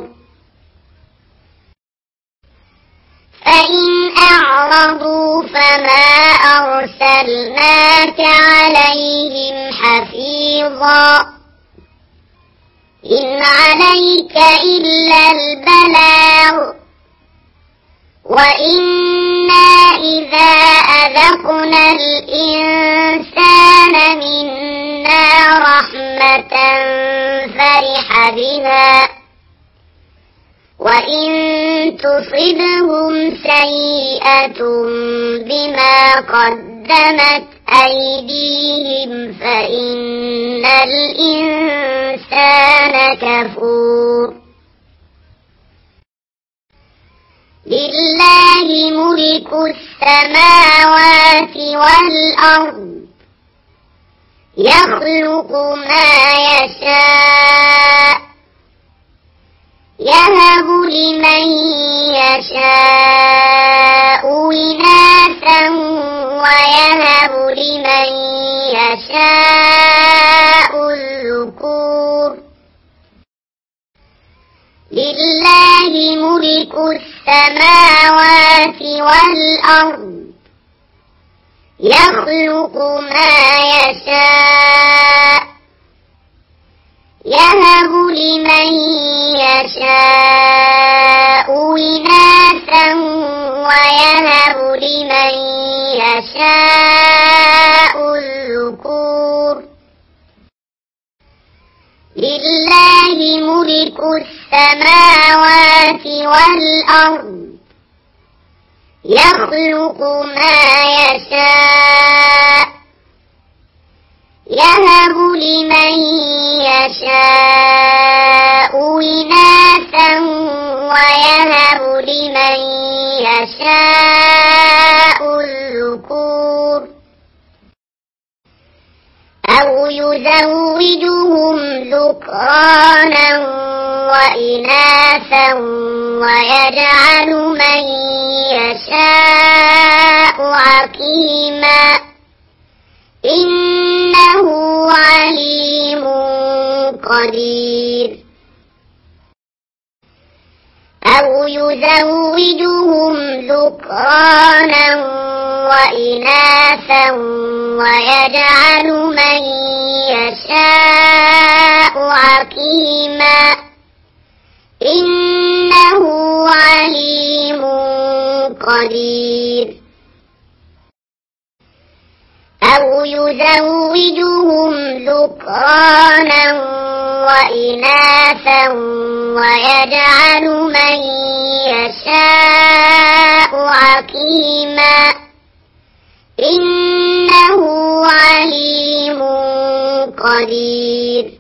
فإن أعرضوا فما أرسلناك عليهم حفيظا إن عليك إلا البلاغ وإنا إذا أذقنا الإنسان منا رحمة فرح بها وإن تصبهم سيئة بما قدمت أيديهم فإن الإنسان كفور لله ملك السماوات والأرض يخلق ما يشاء يهب لمن يشاء إناثا ويهب لمن يشاء الذكور لله ملك السماوات والأرض يخلق ما يشاء يهب لمن يشاء إناثا ويهب لمن يشاء الذكور لله ملك السماوات والأرض يخلق ما يشاء يهب لمن يشاء إناثا ويهب لمن يشاء الذكور أو يزوجهم ذكرانا وإناثا ويجعل من يشاء عقيما إنه عليم قدير أو يزوجهم ذكرانا وإناثا ويجعل من يشاء عقيما إنه عليم قدير أو يزوجهم ذكرانا وإناثا ويجعل من يشاء عقيما إنه عليم قدير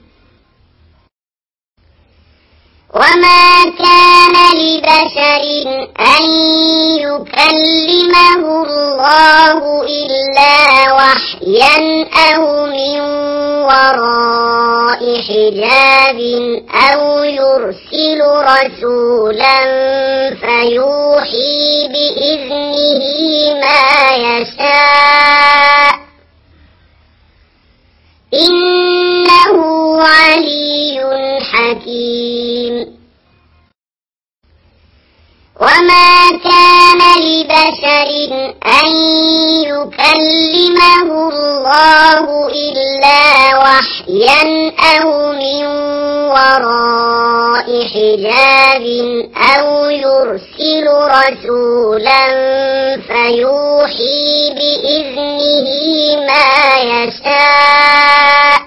وما كان لبشر أن يكلمه الله إلا وحيا أو من وراء حجاب أو يرسل رسولا فيوحي بإذنه ما يشاء إنه علي حكيم وما كان لبشر أن يكلمه الله إلا وحيا أو من وراء حجاب أو يرسل رسولا فيوحي بإذنه ما يشاء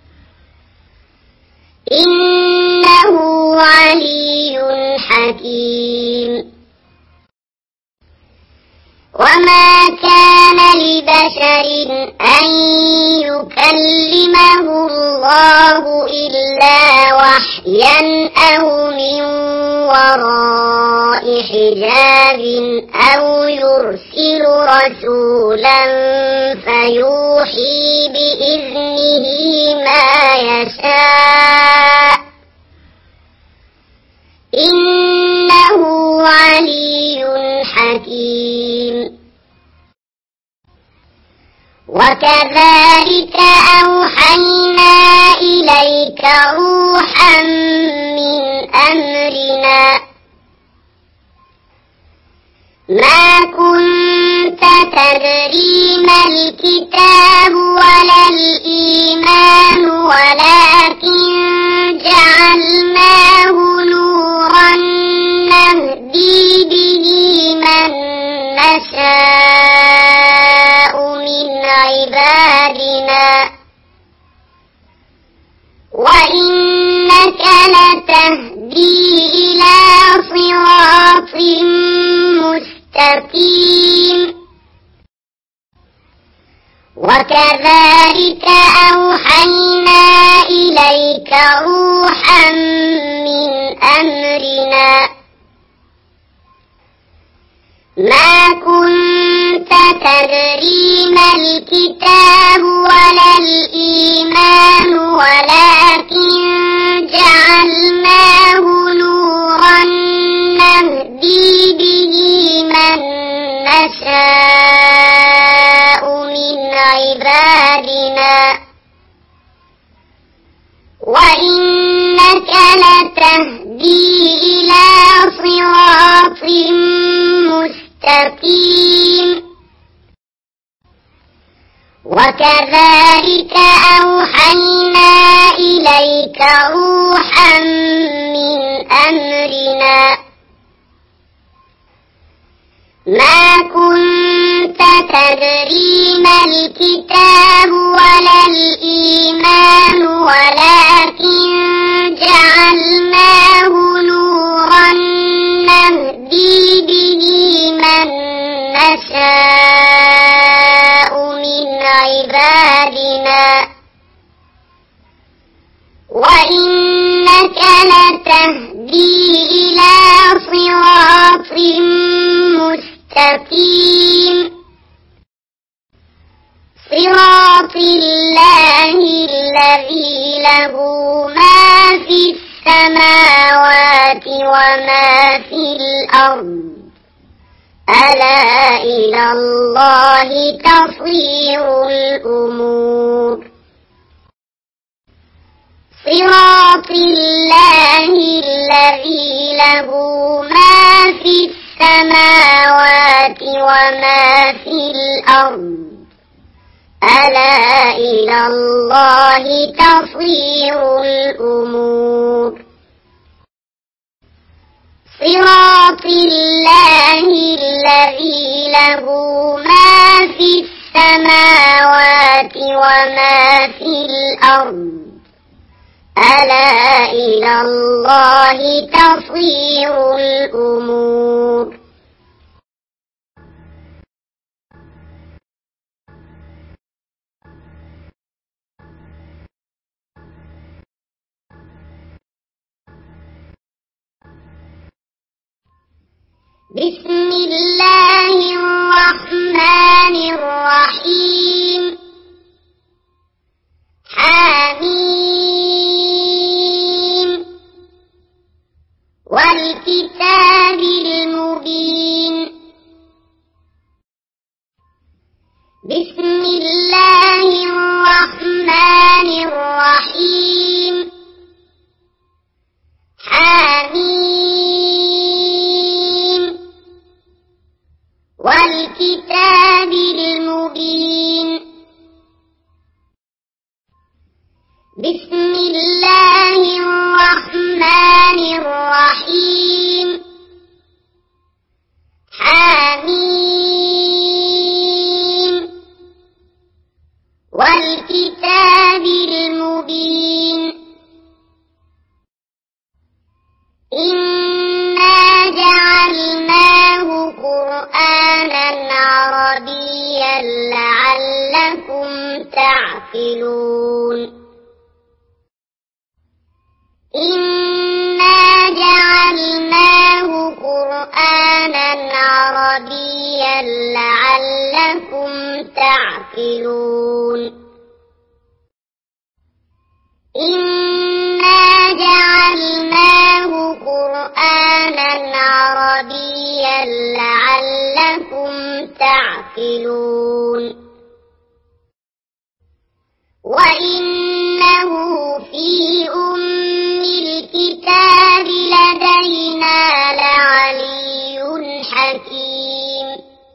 إنه علي حكيم وما كان لبشر أن يكلمه الله إلا وحيا أو من وراء حجاب أو يرسل رسولا فيوحي بإذنه ما يشاء إنه علي حكيم وكذلك أوحينا إليك روحا من أمرنا ما كنت تدري ما الكتاب ولا الإيمان ولكن جعلناه نورا نهدي به من نشاء من عبادنا وإنك لتهدي إلى صراط مستقيم وكذلك أوحينا إليك روحا من أمرنا ما كنت تدري ما الكتاب ولا الإيمان ولكن جعلناه نورا نهدي به من نشاء من عبادنا وإنك لتهدي إلى صراط مستقيم وكذلك أوحينا إليك روحا من أمرنا ما كنت تدري ما الكتاب ولا الإيمان ولكن جعلناه نورا نهدي به من نشاء من عبادنا وإنك لتهدي إلى صراط مستقيم صراط الله الذي له ما في السماوات وما في الأرض ألا إلى الله تصير الأمور صراط الله الذي له ما في السماوات وما في الأرض ألا إلى الله تصير الأمور صراط الله الذي له ما في السماوات وما في الأرض ألا إلى الله تصير الأمور بسم الله الرحمن الرحيم حميم والكتاب المبين بسم الله الرحمن الرحيم حميم والكتاب المبين بسم الله الرحمن الرحيم حميم والكتاب المبين إنا جعلناه قرآنا عربيا لعلكم تعقلون إنا جعلناه قرآنا عربيا لعلكم تعقلون إنا جعلناه قرآنا عربيا لعلكم تعقلون وإنه في أم الكتاب لدينا لعلي حكيم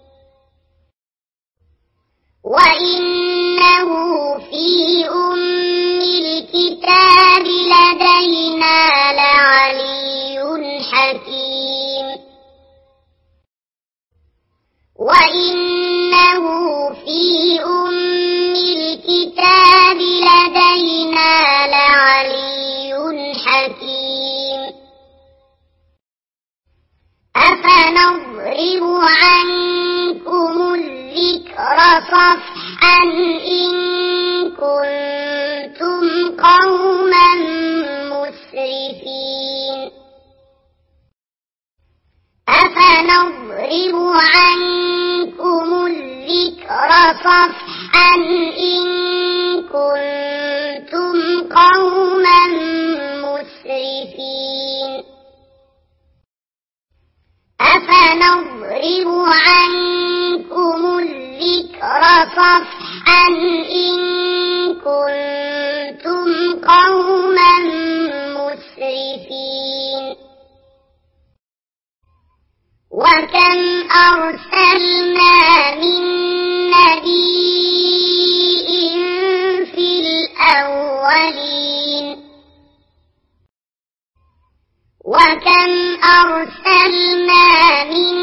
وإنه في أم الكتاب لدينا لعلي حكيم وإنه في أم الكتاب لدينا لعلي حكيم أفنضرب عنكم الذكر صفحا إن كنتم قوما مسرفين أفنضرب عنكم الذكر صفحا إن كنتم قوما مسرفين أفنضرب عنكم الذكر صفحا إن كنتم قوما مسرفين وكم أرسلنا من نبي في الأولين وكم أرسلنا من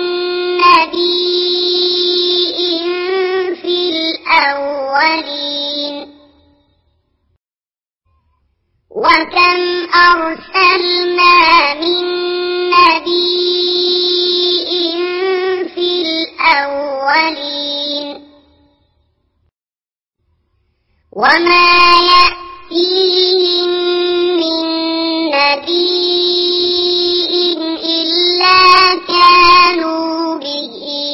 نبي في الأولين وكم أرسلنا من نبي في الأولين وما يأتيهم من نبي إلا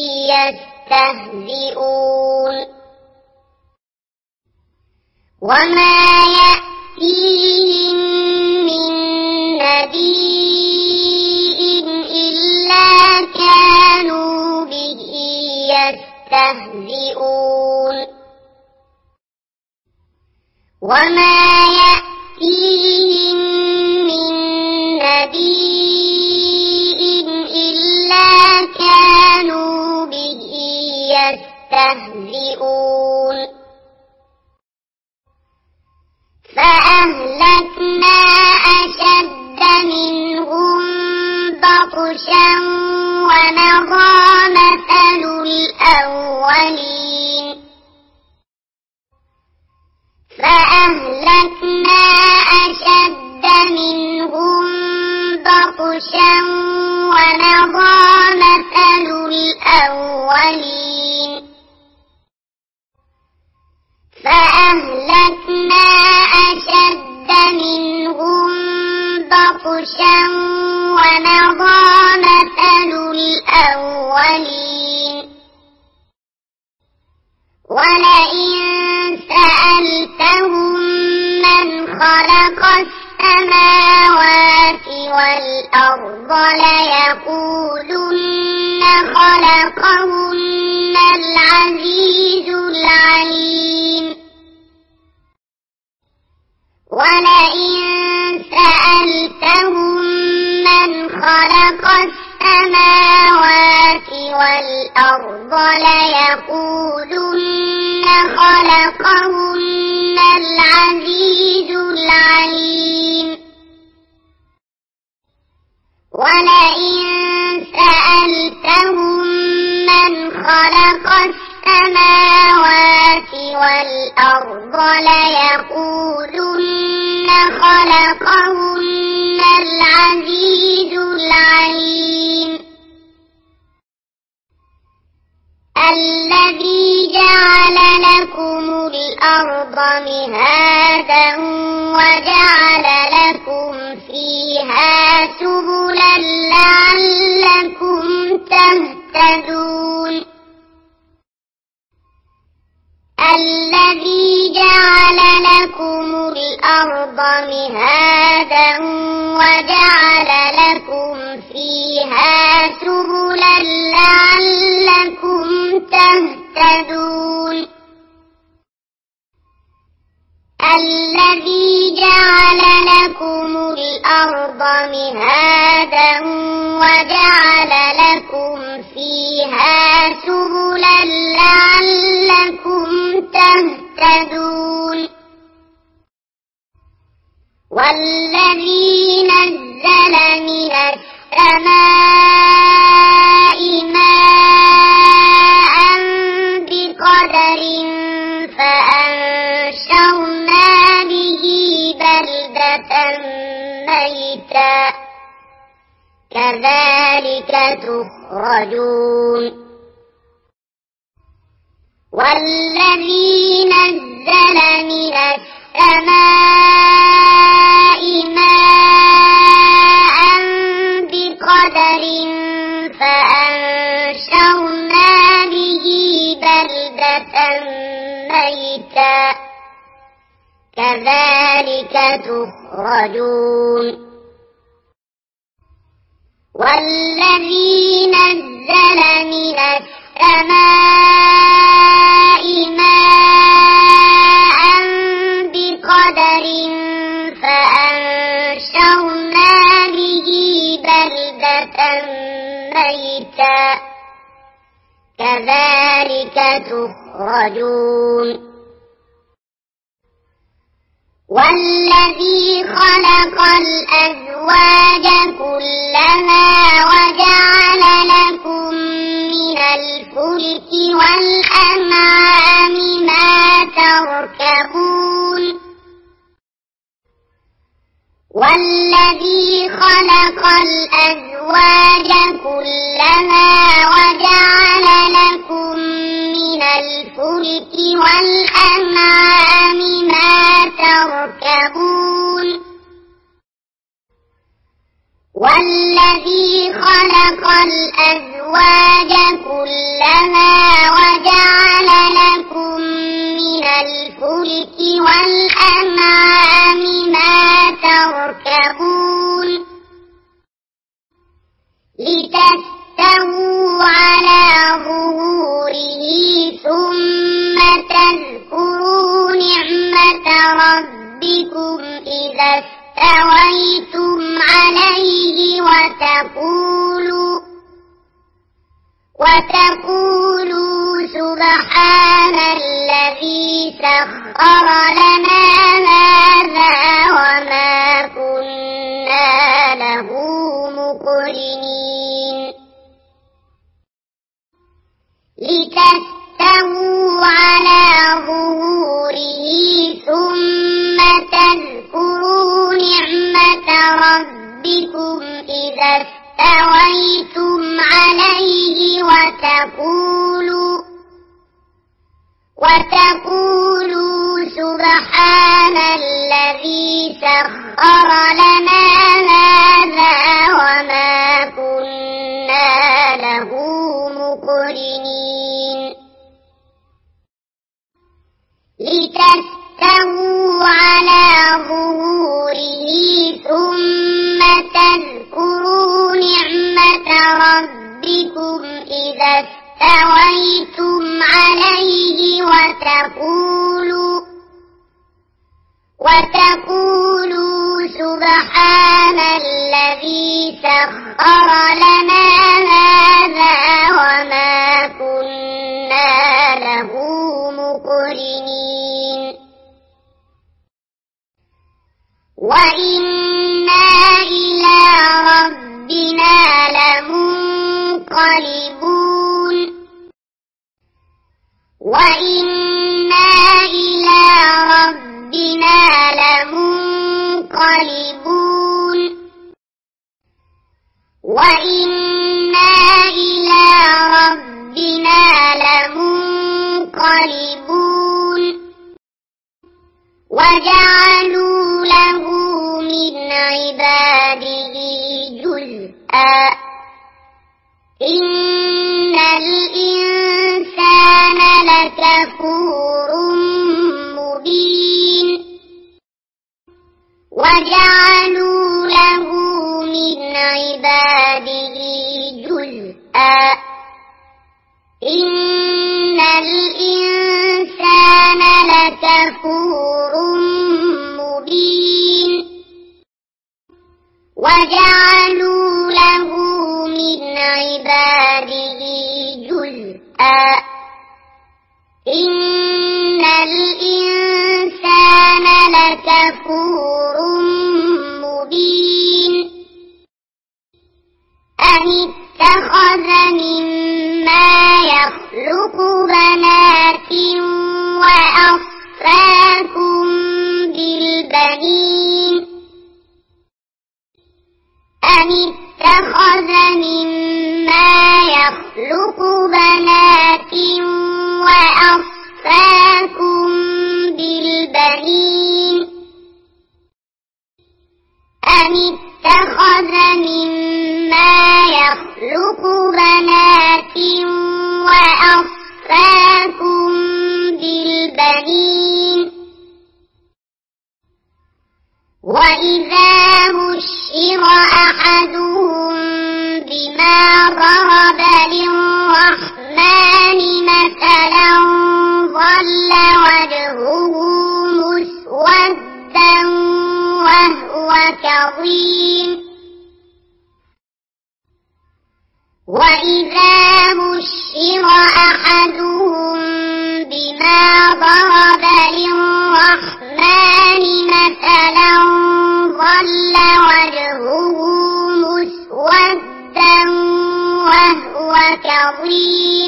يستهزئون وما يأتيهم من نبي إلا كانوا به يستهزئون وما يأتيهم من نبي إلا كانوا به يستهزئون فأهلكنا أشد منهم بطشا ومضى مثل الأولين فأهلكنا أشد منهم بطشا ومضى مثل الأولين فأهلكنا أشد منهم بطشا ومضى مثل الأولين ولئن سألتهم من خلق السماوات والأرض ليقولن خلقهن العزيز العليم ولئن سألتهم من خلق السماوات والأرض ليقولن خلقهن العزيز العليم ولئن سألتهم من خلق السماوات والأرض ليقولن خلقهن العزيز العليم الذي جعل لكم الأرض مهادا وجعل لكم فيها سبلا لعلكم تهتدون الذي جعل لكم الأرض مهادا وجعل لكم فيها سبلا لعلكم تهتدون الذي جعل لكم الأرض مهادا وجعل لكم فيها سبلا لعلكم تهتدون والذي نزل من السماء ماء بقدر فأنشرنا به بلدة ميتا كذلك تخرجون والذي نزل من السماء ماء بقدر فأنشرنا به بلدة ميتا كذلك تخرجون والذي نزل من السماء ماء بقدر فأنشرنا به بلدة ميتا كذلك تخرجون والذي خلق الأزواج كلها وجعل لكم من الفلك والأنعام ما تركبون والذي خلق الأزواج كلها وجعل لكم من الفلك والأنعام ما تركبون والذي خلق الأزواج كلها وتقولوا وتقولوا سبحان الذي سخر لنا هذا وما كنا له مقرنين لتستووا على ظهوره ثم تذكروا نعمة ربكم إذا استويتم عليه وتقولوا وتقولوا سبحان الذي سخر لنا هذا وما كنا له مقرنين لتستووا على ظهوره ثم تذكروا نعمة ربكم إذا استويتم عليه وتقولوا وتقولوا سبحان الذي سخر لنا هذا وما كنا له مقرنين وإنا إلى ربنا لمنقلبون وإنا إلى ربنا لمنقلبون وإنا إلى ربنا لمنقلبون وجعلوا له من عباده جزءا إن الإنسان لكفور مبين وجعلوا له من عباده جزءا إن الإنسان لكفور مبين وجعلوا له من عباده جزءا إن الإنسان لكفور مبين أم اتخذ مما يخلق بنات وأصفاكم بالبنين أم اتخذ مما يخلق بنات وأصفاكم بالبنين أم اتخذ مما يخلق بنات وأصفاكم بالبنين وإذا بشر أحدهم بما ضرب للرحمن مثلا ظل وجهه مسودا وهو كظيم وإذا بشر أحدهم بما ضرب للرحمن مثلا ظل وجهه مسودا وهو كظيم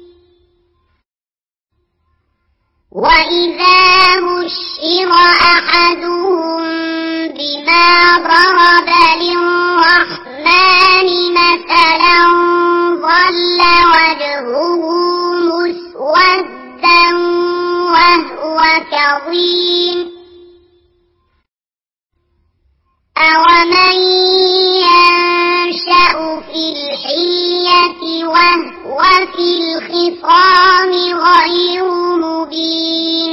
وإذا بشر أحدهم بما ضرب للرحمن مثلا ظل وجهه مسودا وهو كظيم أومن ينشأ في الحلية وهو في الخصام غير مبين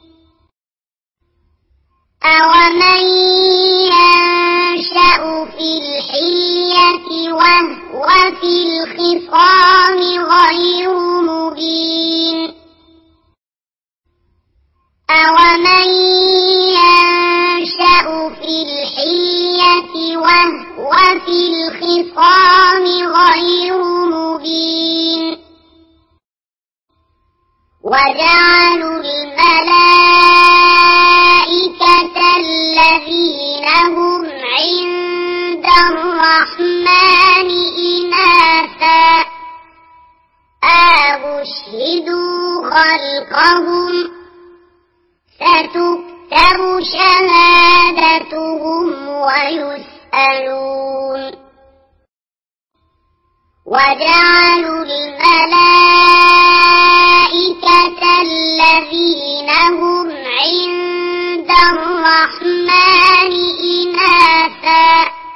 أومن ينشأ في الحلية وهو في الخصام غير مبين أومن ينشأ في الحلية وهو في الخصام وجعلوا الملائكة الذين هم عند الرحمن إناثا أشهدوا خلقهم ستكتب شهادتهم ويسألون وجعلوا الملائكة الذين هم عند الرحمن إناثا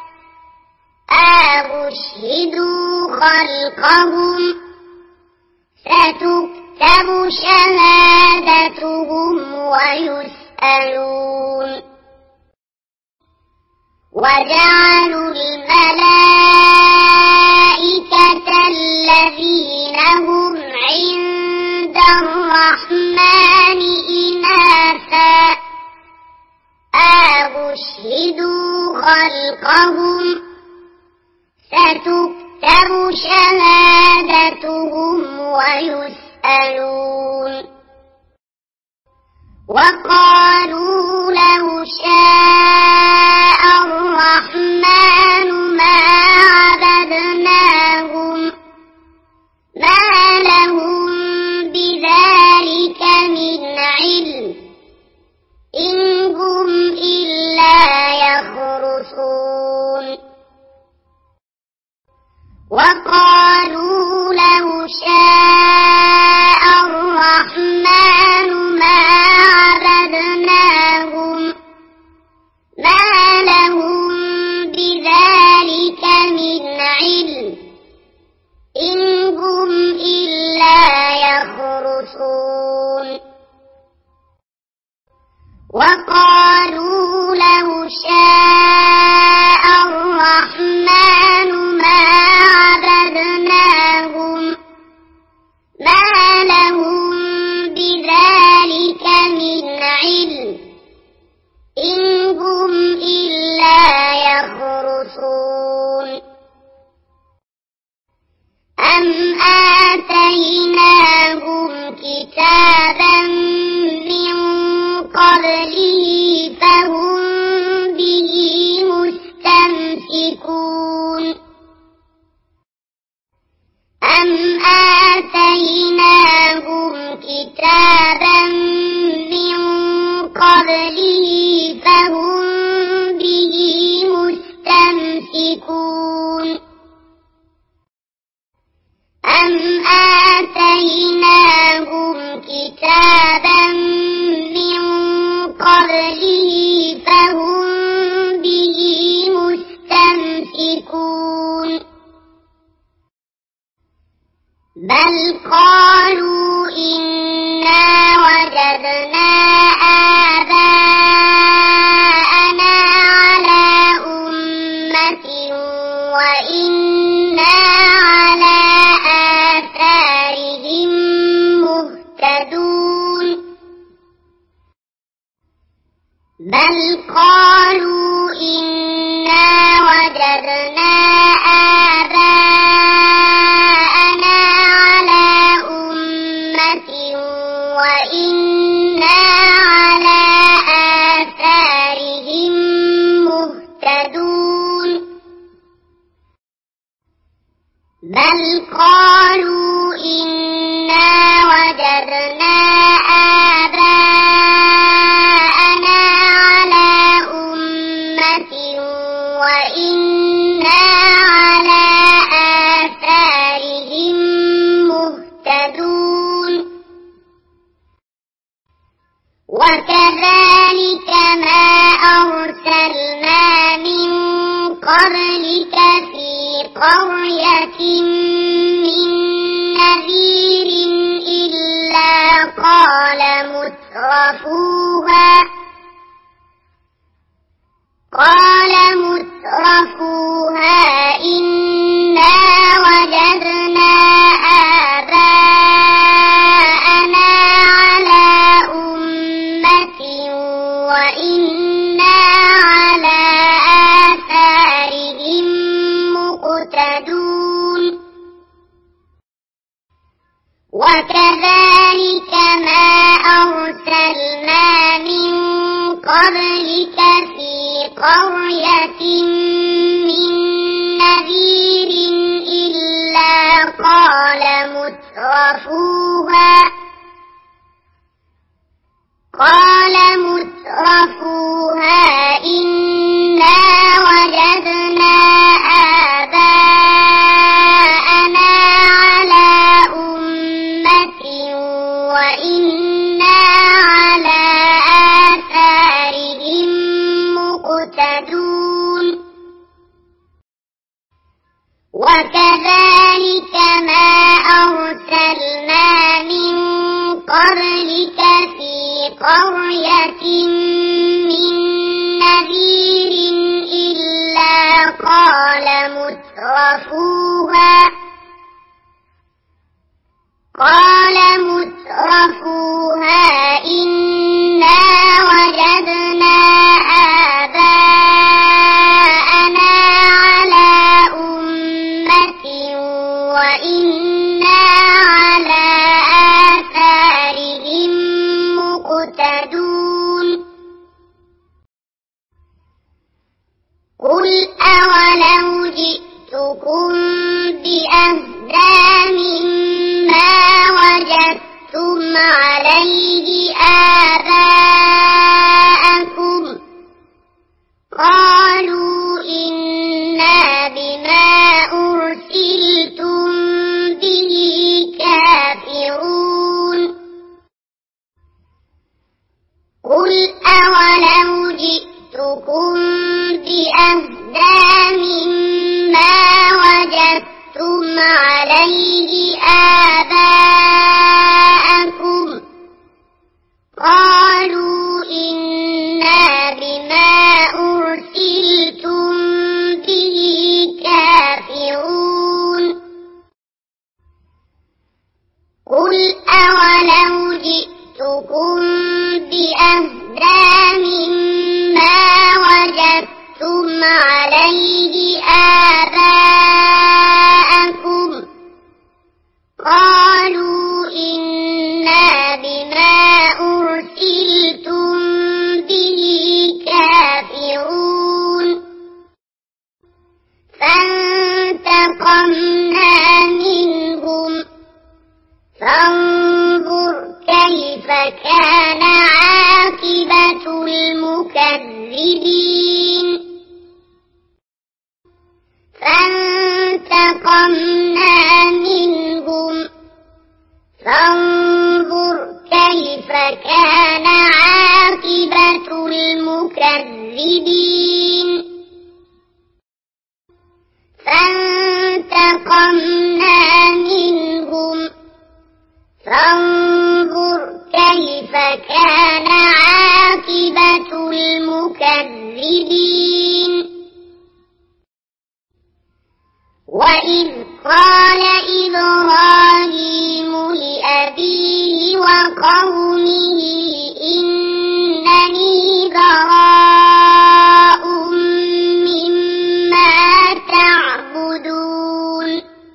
أشهدوا خلقهم ستكتب شهادتهم ويسألون وجعلوا الملائكة الذين هم عند الرحمن إناثا أشهدوا خلقهم ستكتب شهادتهم ويسألون وقالوا لو شاء الرحمن ما عبدناهم ما لهم بذلك من علم إن هم إلا يخرصون وقالوا لو شاء الرحمن ما عبدناهم ما لهم بذلك من علم إن هم إلا يخرصون وقالوا لو شاء الرحمن ما عبدناهم ما لهم بذلك من علم إن هم إلا يخرصون أم آتيناهم كتابا من قبله فهم به مستمسكون أم آتيناهم كتابا من قبله فهم به مستمسكون أم آتيناهم كتابا من قبله فهم به مستمسكون بل قالوا إنا وجدنا آباءنا على أمة وإنا على آثارهم مهتدون بل قالوا إنا وجدنا آباءنا على أمة وإنا على آثارهم مهتدون بل قالوا إنا وجدنا آباءنا على أمة وإنا على آثارهم مهتدون وكذلك ما أرسلنا من قبلك في قرية من نذير إلا قال مترفوها قال مترفوها إنا وجدنا آباءنا على أمة وإنا على آثارهم مقتدون وكذلك ما أرسلنا من قبلك في قرية من نذير إلا قال مترفوها قال مترفوها إنا وجدنا آباءنا على أمة وإنا على آثارهم مقتدون وكذلك ما أرسلنا من قبلك في قرية من نذير إلا قال مترفوها قال مترفوها إنا وجدنا آباءنا على أمة وإنا على آثارهم مقتدون قل أولو جئتكم بأهدى مما وجدتم عليه آباءكم قالوا إنا بما أرسلتم به كافرون قل أولو جئتكم بأهدى مما وجدتم عليه آباءكم قالوا إنا بما أرسلتم به كافرون قل أولو جئتكم بأهدى مما وجدتم عليه آباءكم قالوا إنا بما أرسلتم به كافرون فانتقمنا منهم فانظر كيف كان عاقبة المكذبين فانتقمنا منهم فانظر كيف كان عاقبة المكذبين فانتقمنا منهم فانظر كيف كان عاقبة المكذبين وإذ قال إبراهيم لأبيه وقومه إنني براء مما تعبدون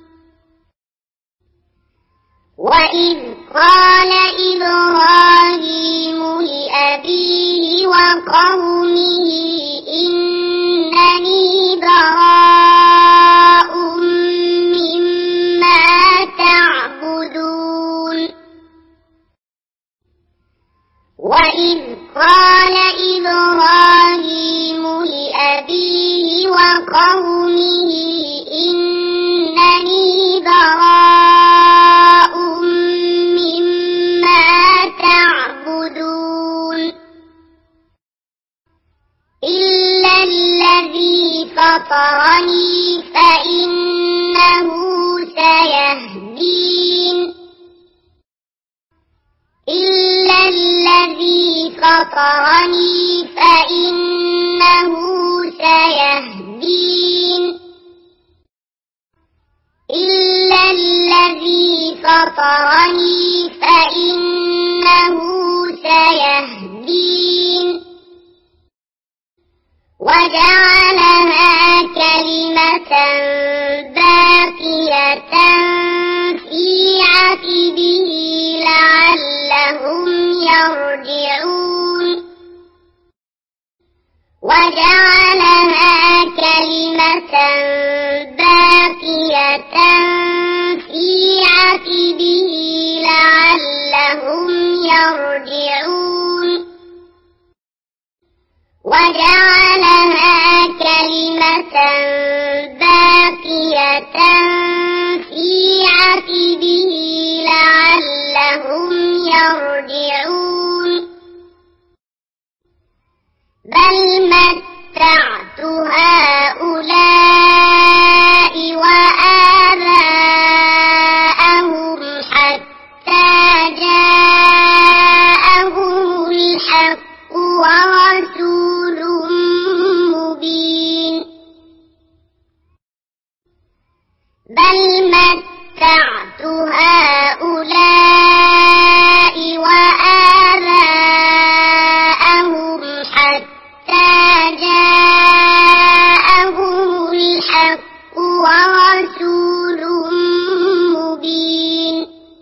وإذ قال إبراهيم لأبيه وقومه إنني براء مما تعبدون وإذ قال إبراهيم لأبيه وقومه إنني براء مما تعبدون إلا الذي فطرني فإنه سيهدين إلا الذي فطرني فإنه سيهدين إلا الذي فطرني فإنه سيهدين وجعلها كلمة باقية في في عقبه لعلهم يرجعون وجعلها كلمة باقية في عقبه لعلهم يرجعون وجعلها كلمة باقية في عقبه لعلهم يرجعون بل متعت هؤلاء وآباءهم حتى جاءهم الحق ورسول مبين بل متعت هؤلاء وآباءهم حتى جاءهم الحق ورسول مبين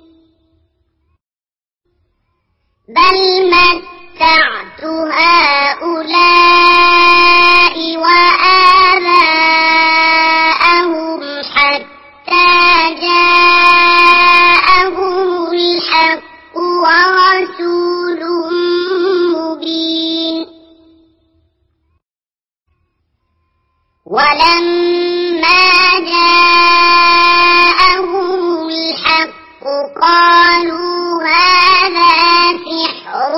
بل متعت هؤلاء وآباءهم حتى جاءهم الحق ورسول مبين ولما جاءهم الحق قالوا هذا سحر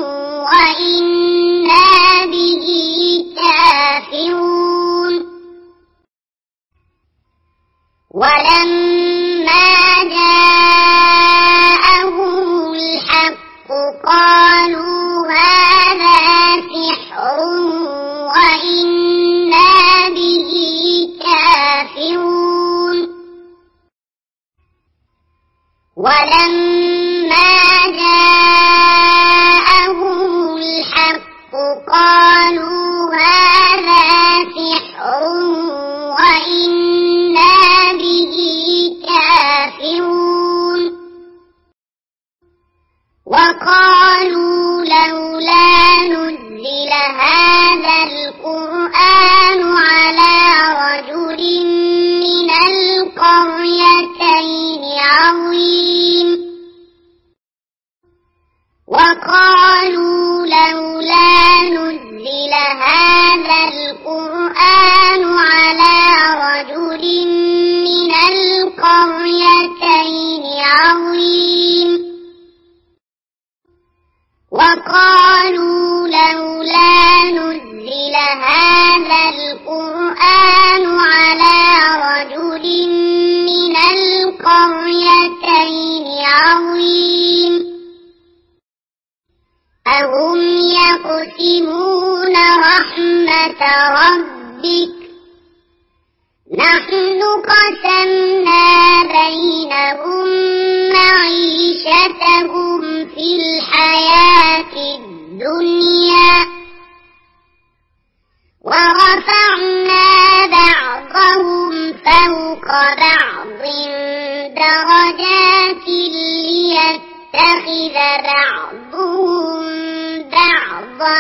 وإنا به كافرون ولما جاءهم الحق قالوا هذا سحر وإنا به كافرون ولما جاءهم الحق قالوا هذا سحر وإنا به كافرون وقالوا لولا نزل هذا القرآن على رجل من القريتين عظيم وقالوا لولا نزل هذا القرآن على رجل من القريتين عظيم وقالوا لولا نزل هذا القرآن على رجل من القريتين عظيم أهم يقسمون رحمة ربك نحن قسمنا بينهم معيشتهم في الحياة الدنيا ورفعنا بعضهم فوق بعض درجات ليتخذ بعضهم بعضا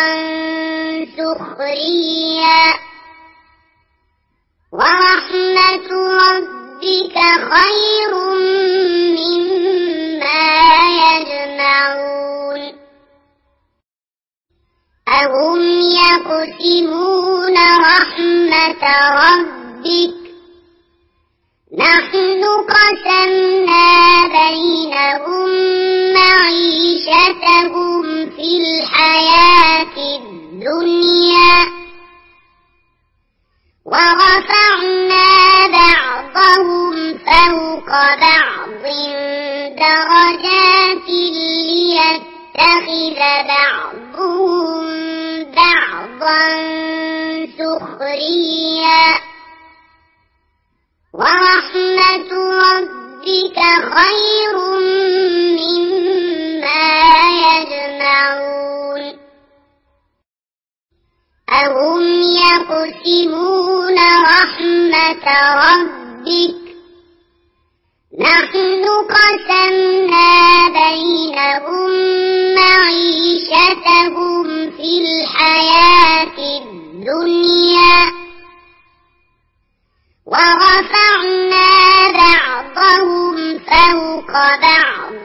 سخريا ورحمة ربك خير مما يجمعون أهم يقسمون رحمة ربك نحن قسمنا بينهم معيشتهم في الحياة الدنيا ورفعنا بعضهم فوق بعض درجات ليتخذ بعضهم بعضا سخريا ورحمة ربك خير مما يجمعون أهم يقسمون رحمة ربك نحن قسمنا بينهم معيشتهم في الحياة الدنيا ورفعنا بعضهم فوق بعض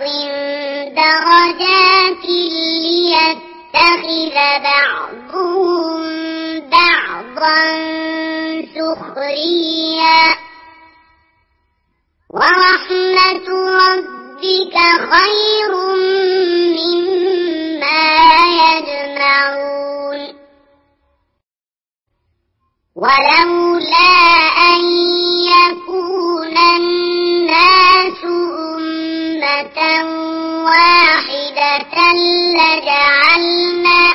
درجات ليتخذ بعضهم بعضا سخريا ورحمة ربك خير مما يجمعون ولولا أن يكون الناس أمة واحدة لجعلنا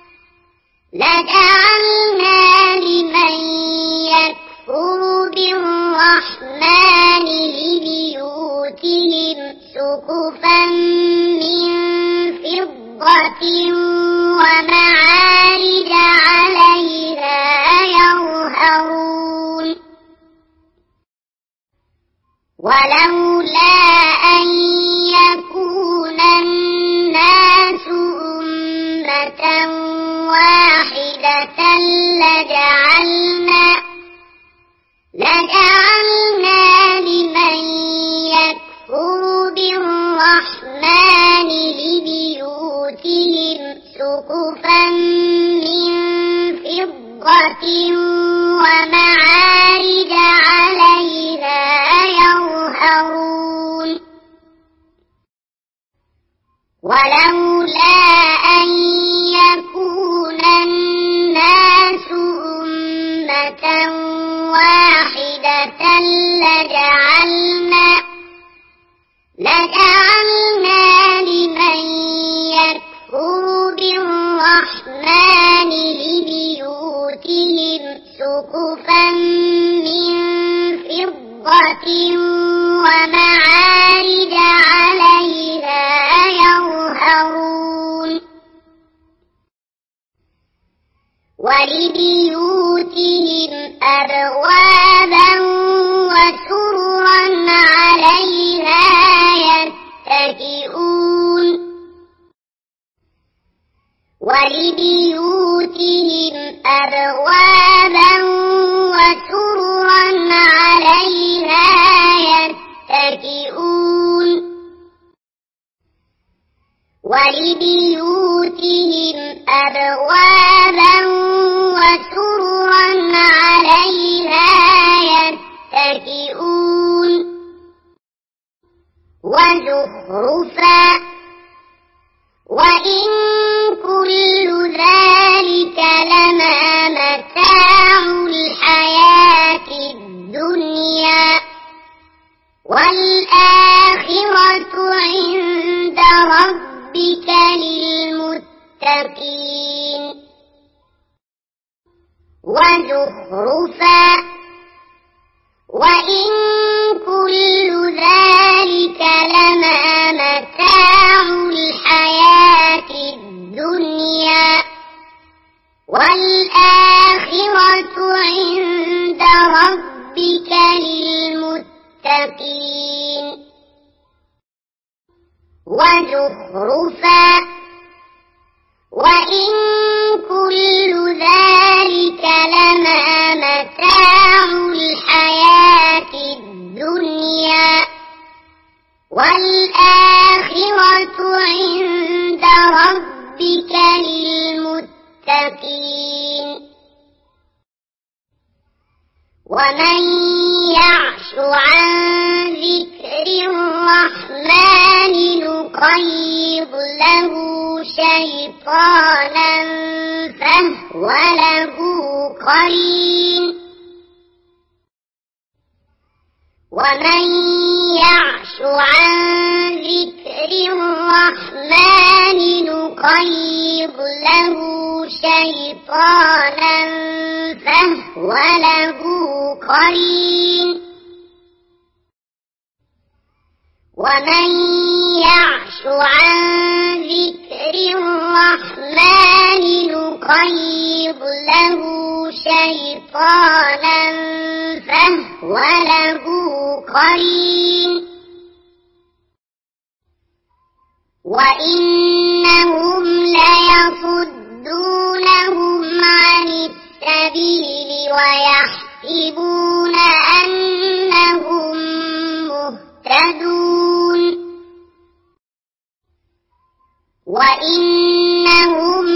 لجعلنا لمن يكفر بالرحمن لبيوتهم سقفا من فضة ومعارج عليها يظهرون ولولا أن يكون الناس أمة واحدة لجعلنا لجعلنا لمن يكفر بالرحمن لبيوتهم سقفا من فضة ومعارج عليها يظهرون ولولا أن يكون الناس أمة واحدة لجعلنا لجعلنا لمن يكفر بالرحمن لبيوتهم سقفا من فضة ومعارج عليها يظهرون ولبيوتهم أبوابا وسررا عليها يتكئون ولبيوتهم أبوابا وسررا عليها يتكئون ولبيوتهم أبوابا وسررا عليها يتكئون وزخرفا وإن كل ذلك لما متاع الحياة الدنيا والآخرة عند ربك للمتقين وزخرفا وإن كل ذلك لما متاع الحياة الدنيا والآخرة عند ربك للمتقين وزخرفا وإن كل ذلك لما متاع الحياة الدنيا والآخرة عند ربك للمتقين ومن يعش عن ذكر الرحمن نقيض له شيطانا فهو له قرين ومن يعش عن ذكر الرحمن نقيض له شيطانا فهو له قرين ومن يعش عن ذكر الرحمن نقيض له شيطانا فهو له قرين وإنهم ليصدونهم عن السبيل ويحسبون أنهم مهتدون وإنهم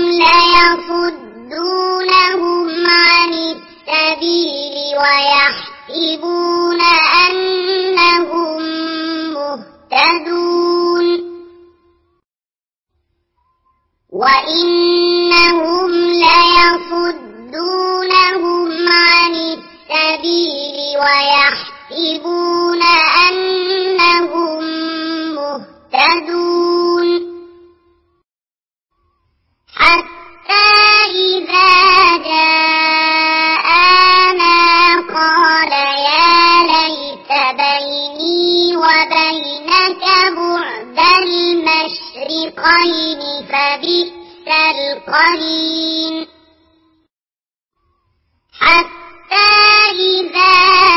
ليصدونهم عن السبيل ويحسبون أنهم مهتدون وإنهم ليصدونهم عن السبيل ويحسبون أنهم مهتدون حتى إذا جاءنا قال يا ليت بيني وبينك بعد المشرقين فبئس القرين حتى إذا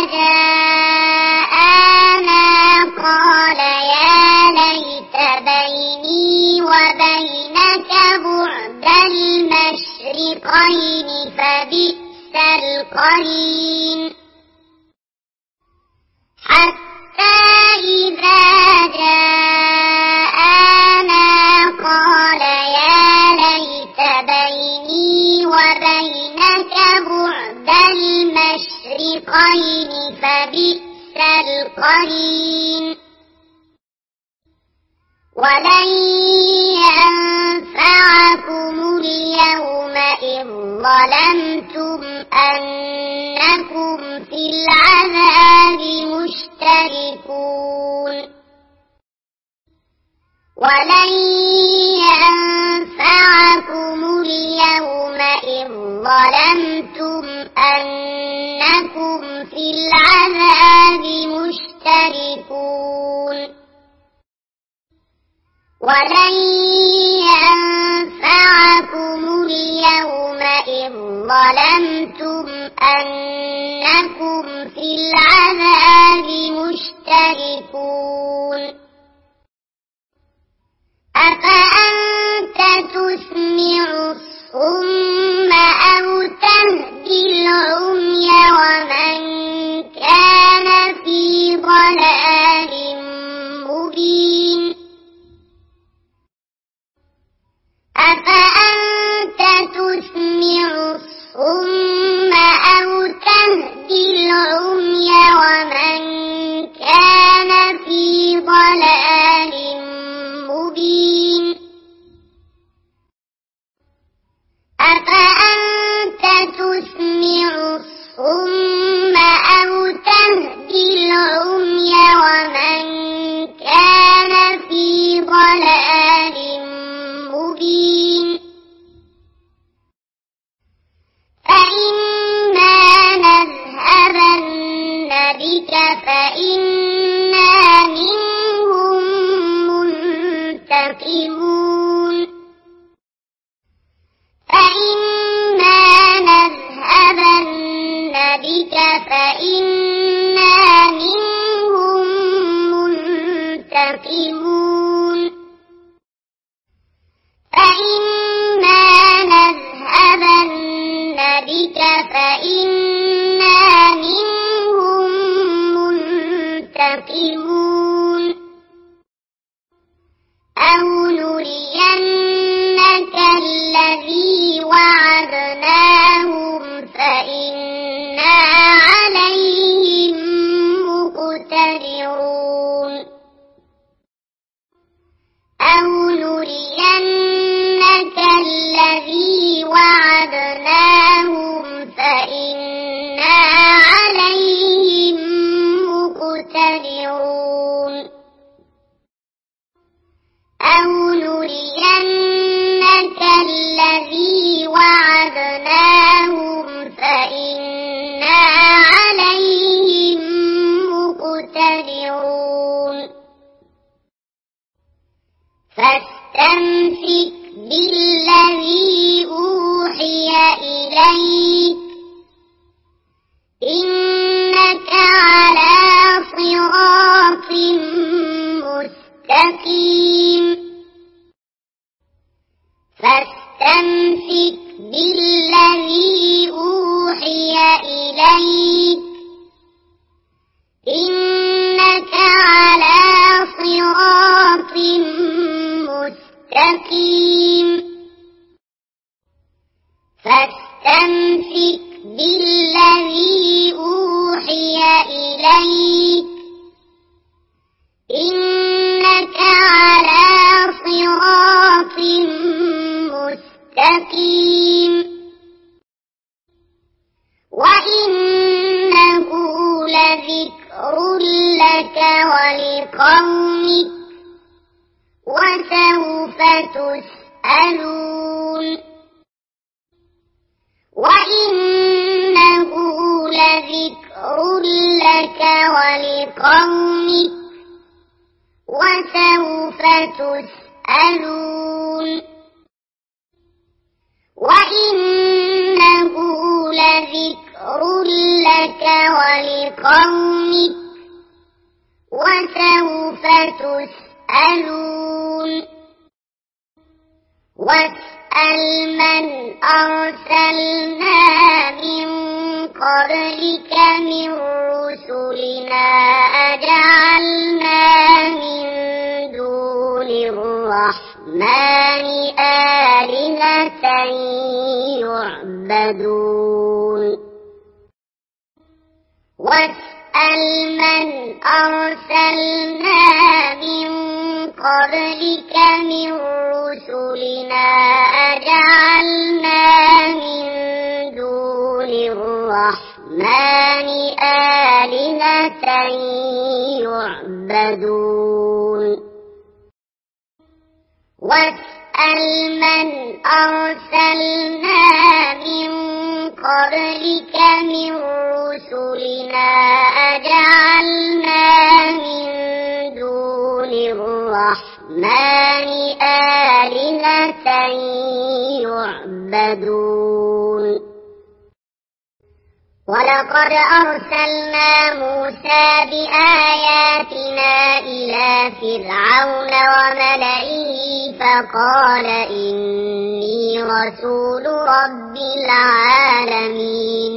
جاءنا قال يا ليت بيني وبينك بعد المشرقين فبئس القرين حتى إذا جاءنا قال يا ليت بيني وبينك بعد المشرقين فبئس القرين ولن ينفعكم اليوم إذ ظلمتم أنكم في العذاب مشتركون ولن ينفعكم اليوم إذ ظلمتم أنكم في العذاب مشتركون ولن ينفعكم اليوم إذ ظلمتم أنكم في العذاب مشتركون أفأنت تسمع الصم أو تهدي العمي ومن كان في ضلال مبين أفأنت تسمع الصم أو تهدي العمي ومن كان في ضلال مبين أفأنت تسمع الصم أو تهدي العمي ومن كان في ضلال مبين فإما نذهبن بك فإنا منهم منتقمون فإما نذهبن بك فإنا منهم منتقمون فإما نذهبن بك فإنا منهم منتقمون أو نرينك الذي وعدناهم فإنا عليهم مقتدرون أو نرينك الذي وعدناهم فإنا عليهم مقتدرون أو نرينك الذي وعدناهم فإنا عليهم مقتدرون فاستمسك بالذي أوحي إليك إنك على صراط مستقيم مستقيم فاستمسك بالذي أوحي إليك إنك على صراط مستقيم وإنه لذكر لك ولقومك وسوف تسألون وإنه لذكر لك ولقومك وسوف تسألون وإنه لذكر لك ولقومك وسوف تسألون واسأل من أرسلنا من قبلك من رسلنا أجعلنا من دون الرحمن آلهة يعبدون واسأل من أرسلنا من قبلك من رسلنا أجعلنا من دون الرحمن آلهة يعبدون واسأل من أرسلنا من قبلك من رسلنا أجعلنا من دون الرحمن آلهة يعبدون ولقد أرسلنا موسى بآياتنا إلى فرعون وملئه فقال إني رسول رب العالمين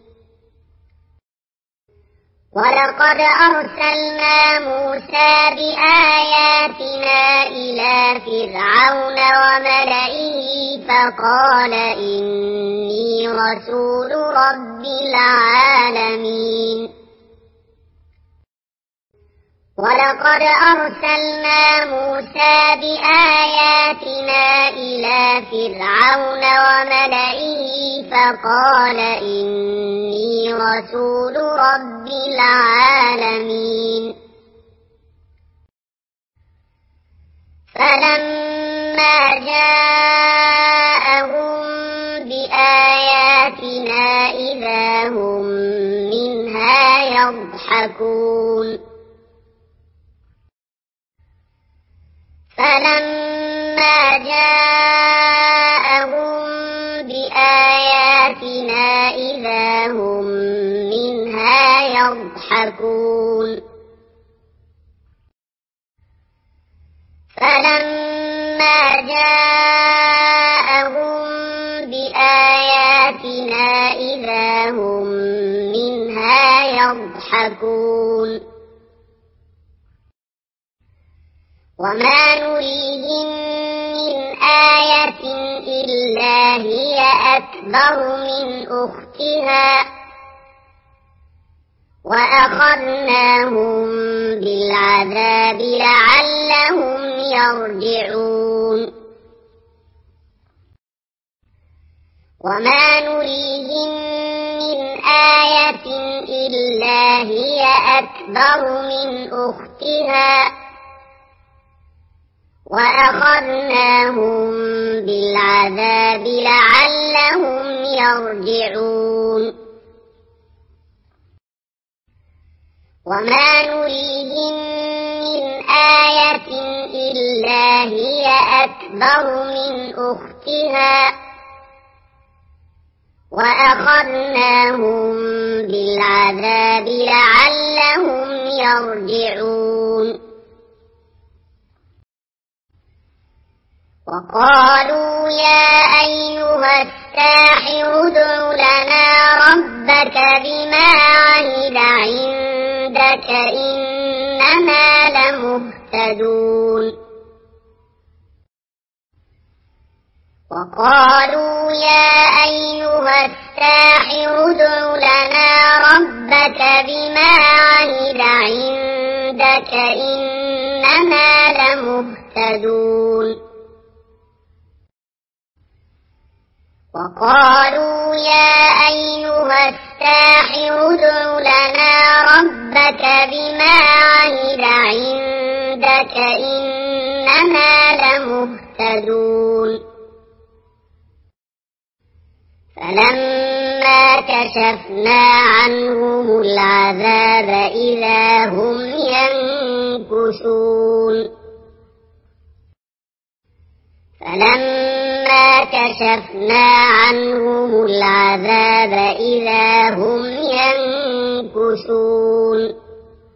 ولقد أرسلنا موسى بآياتنا إلى فرعون وملئه فقال إني رسول رب العالمين ولقد أرسلنا موسى بآياتنا إلى فرعون وملئه فقال إني رسول رب العالمين فلما جاءهم بآياتنا إذا هم منها يضحكون فلما جاءهم بآياتنا إذا هم منها يضحكون فلما جاءهم بآياتنا إذا هم منها يضحكون وما نريهم من آية إلا هي أكبر من أختها وأخذناهم بالعذاب لعلهم يرجعون وما نريهم من آية إلا هي أكبر من أختها وأخذناهم بالعذاب لعلهم يرجعون وما نريهم من آية إلا هي أكبر من أختها وأخذناهم بالعذاب لعلهم يرجعون وقالوا يا أيها الساحر ادع لنا ربك بما عهد عندك إننا لمهتدون وقالوا يا أيها الساحر ادع لنا ربك بما عهد عندك إننا لمهتدون وقالوا يا أيها الساحر ادع لنا ربك بما عهد عندك إننا لمهتدون فلما كشفنا عنهم العذاب إذا هم ينكثون فلما كشفنا عنهم العذاب إذا هم ينكثون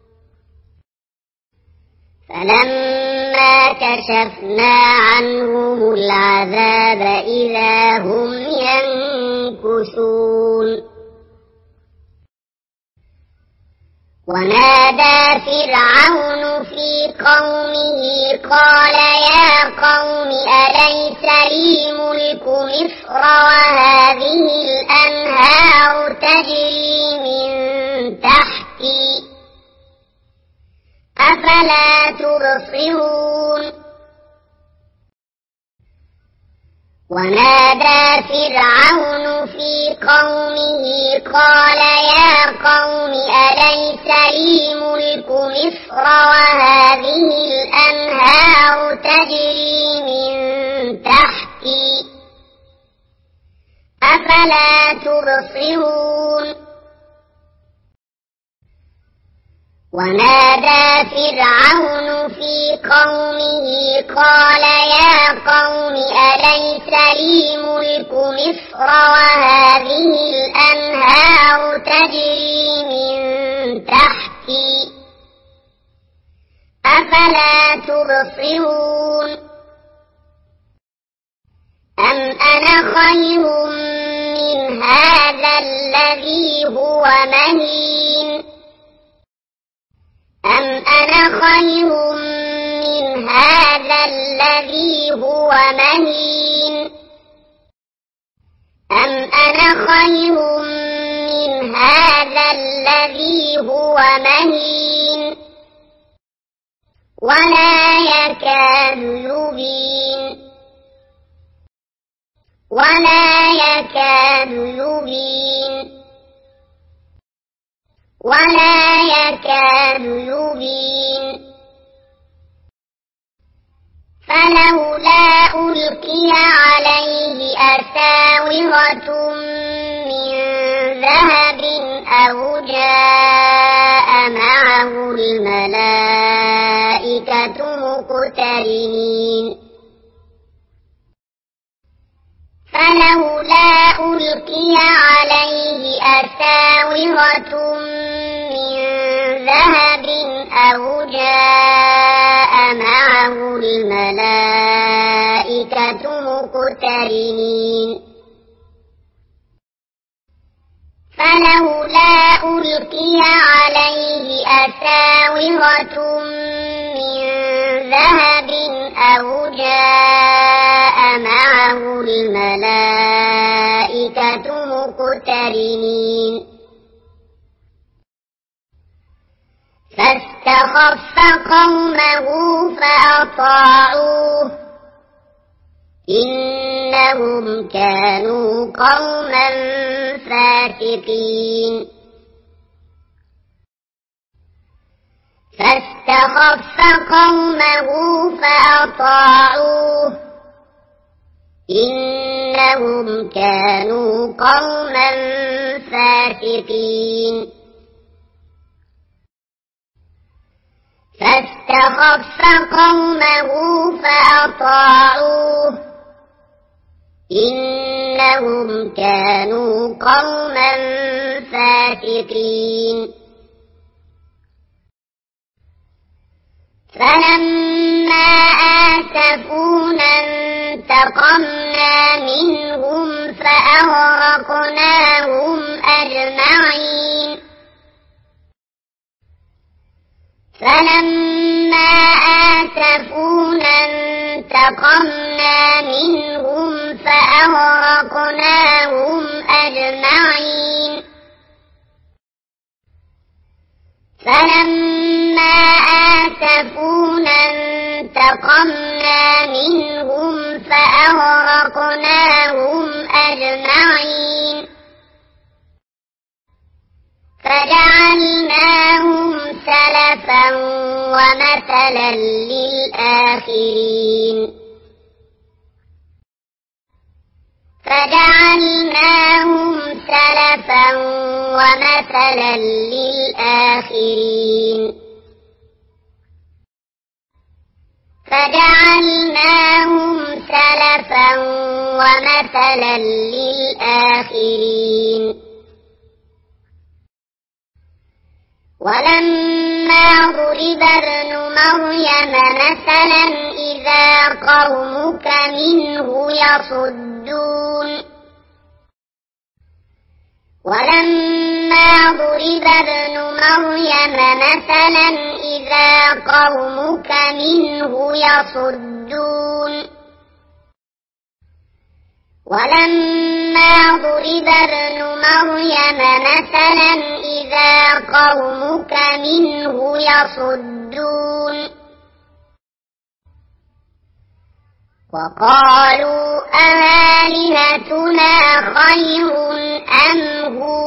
فلما كشفنا عنهم العذاب إذا هم ينكثون ونادى فرعون في قومه قال يا قوم أليس لي ملك مصر وهذه الأنهار تجري من تحتي أفلا تبصرون ونادى فرعون في قومه قال يا قوم أليس لي ملك مصر وهذه الأنهار تجري من تحتي أفلا تبصرون ونادى فرعون في قومه قال يا قوم أليس لي ملك مصر وهذه الأنهار تجري من تحتي أفلا تبصرون أم أنا خير من هذا الذي هو مهين أم أنا خير من هذا الذي هو مهين أم أنا خير من هذا الذي هو مهين ولا يكاد يبين ولا يكاد يبين ولا يكاد يبين فلولا ألقي عليه أساورة من ذهب أو جاء معه الملائكة مقترنين فلولا ألقي عليه أساورة من ذهب أو جاء معه الملائكة مقترنين فلولا ألقي عليه أساورة من ذهب أو جاء معه الملائكة مقترنين فاستخف قومه فأطاعوه إنهم كانوا قوما فاسقين فاستخف قومه فأطاعوه إنهم كانوا قوما فاسقين فاستخف قومه فأطاعوه إنهم كانوا قوما فاسقين فلما آسفونا انتقمنا منهم فأغرقناهم أجمعين فلما آسفونا فانتقمنا منهم فأغرقناهم أجمعين فلما آسفونا انتقمنا منهم فأغرقناهم أجمعين فجعلناهم سلفا ومثلا للآخرين فجعلناهم سلفا ومثلا للآخرين فجعلناهم سلفا ومثلا للآخرين ولما ضرب ابن مريم مثلا إذا قومك منه يصدون ولما ضرب ابن مريم مثلا إذا قومك منه يصدون ولما ضرب ابن مريم مثلا إذا قومك منه يصدون وقالوا أآلهتنا خير أم هو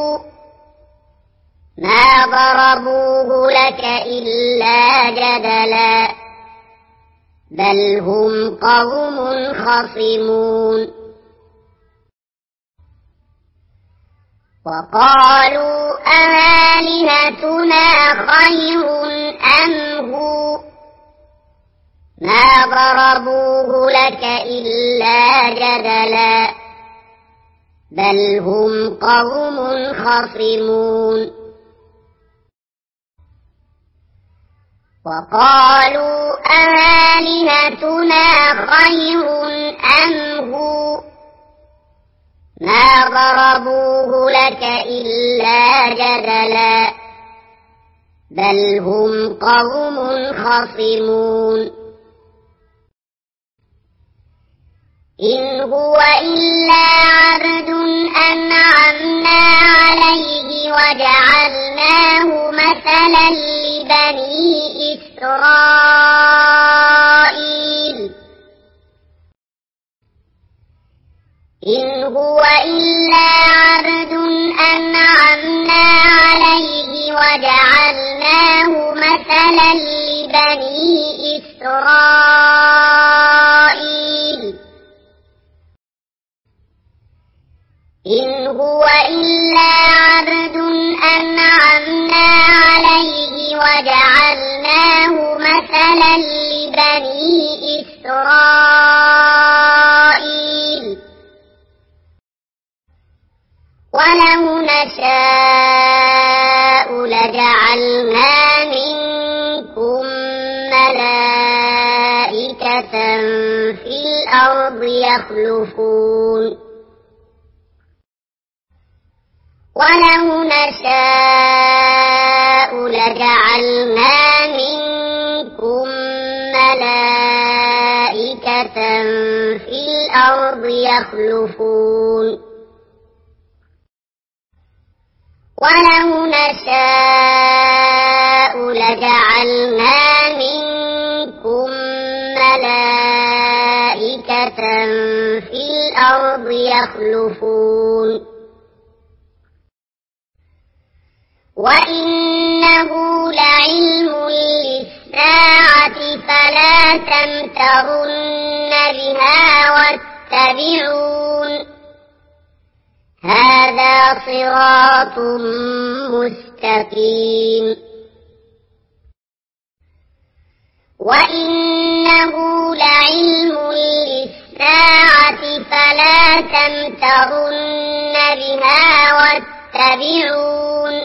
ما ضربوه لك إلا جدلا بل هم قوم خصمون وقالوا أآلهتنا خير أم هو ما ضربوه لك إلا جدلا بل هم قوم خصمون وقالوا أآلهتنا خير أم هو ما ضربوه لك إلا جدلا بل هم قوم خصمون إن هو إلا عبد أنعمنا عليه وجعلناه مثلا لبني إسرائيل إن هو إلا عبد أنعمنا عليه وجعلناه مثلا لبني إسرائيل إن هو إلا عبد أنعمنا عليه وجعلناه مثلا لبني إسرائيل ولو نشاء لجعلنا منكم ملائكة في الأرض يخلفون ولو نشاء لجعلنا منكم ملائكة في الأرض يخلفون ولو نشاء لجعلنا منكم ملائكة في الأرض يخلفون وإنه لعلم للساعة فلا تمترن بها واتبعون هذا صراط مستقيم وإنه لعلم للساعة فلا تمترن بها واتبعون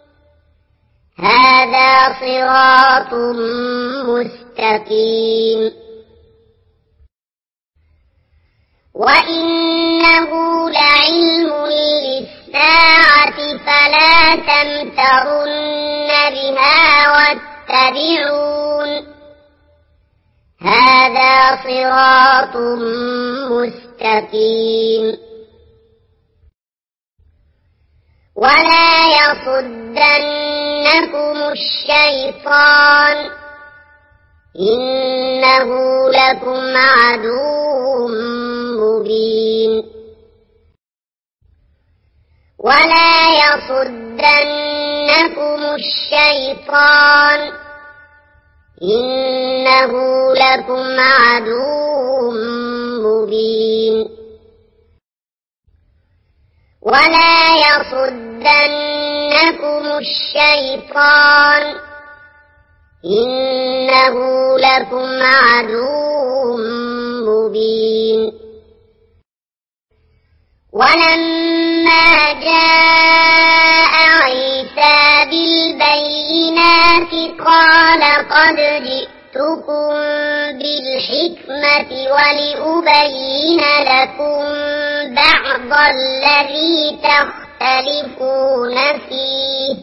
هذا صراط مستقيم وإنه لعلم للساعة فلا تمترن بها واتبعون هذا صراط مستقيم ولا يصدنكم الشيطان إنه لكم عدو مبين ولا يصدنكم الشيطان إنه لكم عدو مبين ولا يصدنكم الشيطان إنه لكم عدو مبين ولما جاء عيسى بالبينات قال قد جئتكم بالحكمة ولأبين لكم بعض الذي تختلفون فيه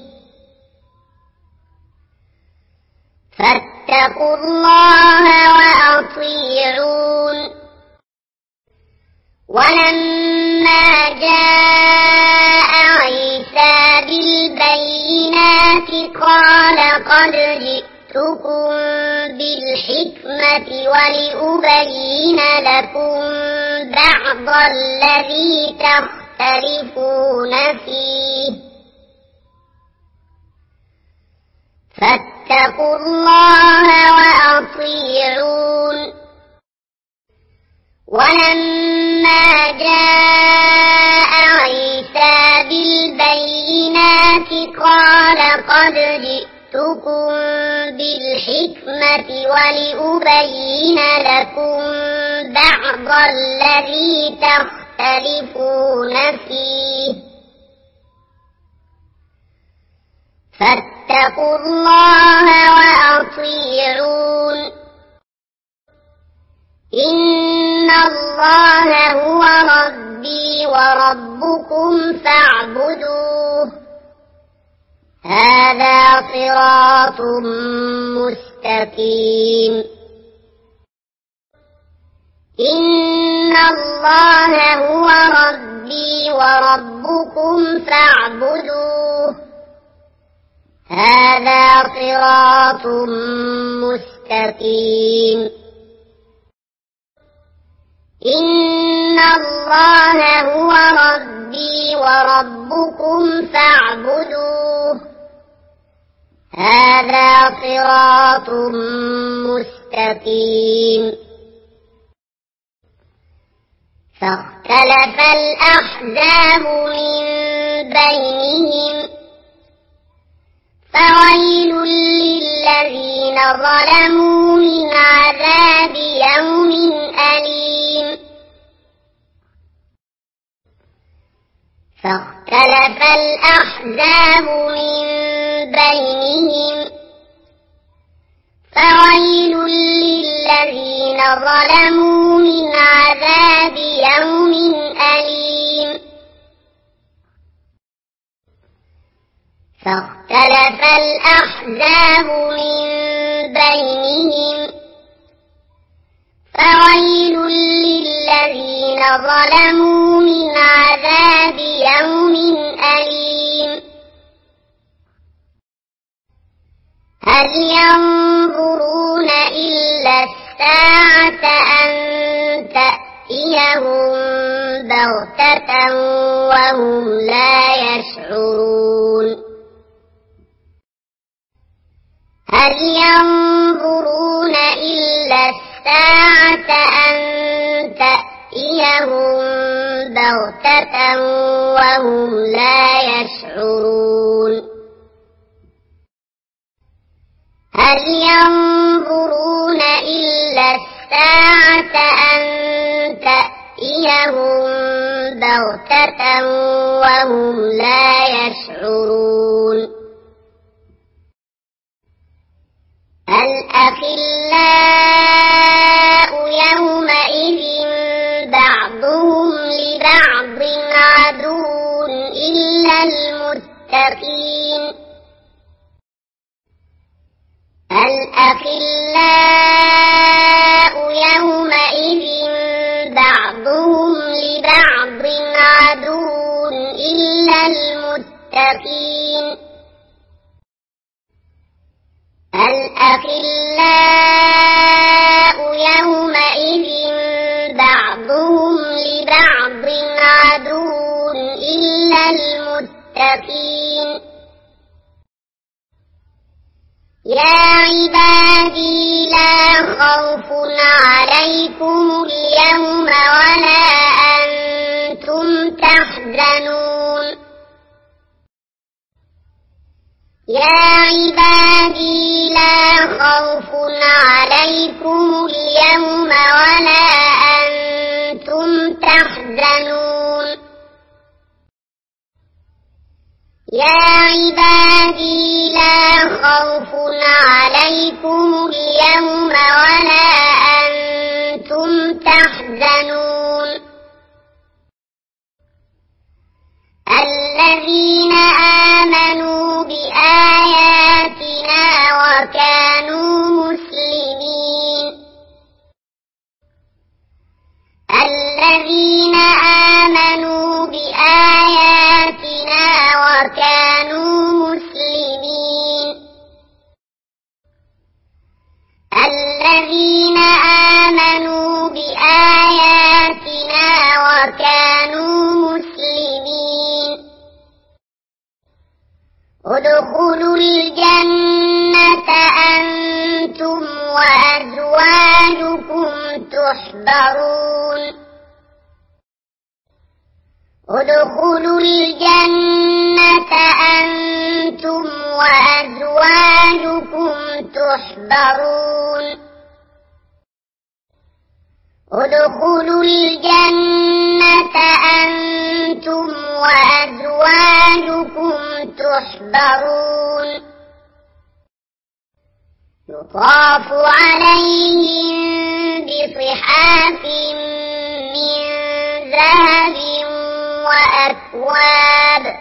فاتقوا الله وأطيعون ولما جاء عيسى بالبينات قال قد جئتكم بالحكمة ولأبين لكم بعض الذي تختلفون فيه فاتقوا الله وأطيعون ولما جاء عيسى بالبينات قال قد جئتكم بالحكمة ولأبين لكم بعض الذي تختلفون فيه فاتقوا الله وأطيعون إن الله هو ربي وربكم فاعبدوه هذا صراط مستقيم إن الله هو ربي وربكم فاعبدوه هذا صراط مستقيم إن الله هو ربي وربكم فاعبدوه هذا صراط مستقيم فاختلف الأحزاب من بينهم فويل للذين ظلموا من عذاب يوم أليم فاختلف الأحزاب من بينهم فويل للذين ظلموا من عذاب يوم أليم فاختلف الأحزاب من بينهم فويل للذين ظلموا من عذاب يوم أليم هل ينظرون إلا الساعة أن تأتيهم بغتة وهم لا يشعرون هل ينظرون إلا الساعة أن تأتيهم بغتة وهم لا يشعرون هل ينظرون إلا الساعة أن تأتيهم بغتة وهم لا يشعرون الأخلاء يومئذ بعضهم لبعض عدو إلا المتقين الأخلاء يومئذ المتقين يا عبادي لا خوف عليكم اليوم ولا أنتم تحزنون يا عبادي لا خوف عليكم اليوم ولا أنتم تحزنون يا عبادي لا خوف عليكم اليوم ولا أنتم تحزنون الذين آمنوا بآياتنا وكانوا مسلمين الذين آمنوا بآياتنا وكانوا مسلمين الذين آمنوا بآياتنا وكانوا مسلمين ادخلوا الجنة أنتم وأزواجكم تحبرون ادخلوا الجنة أنتم وأزواجكم تحبرون ادخلوا الجنة أنتم وأزواجكم تحبرون يطاف عليهم بصحاف من ذهب وأكواب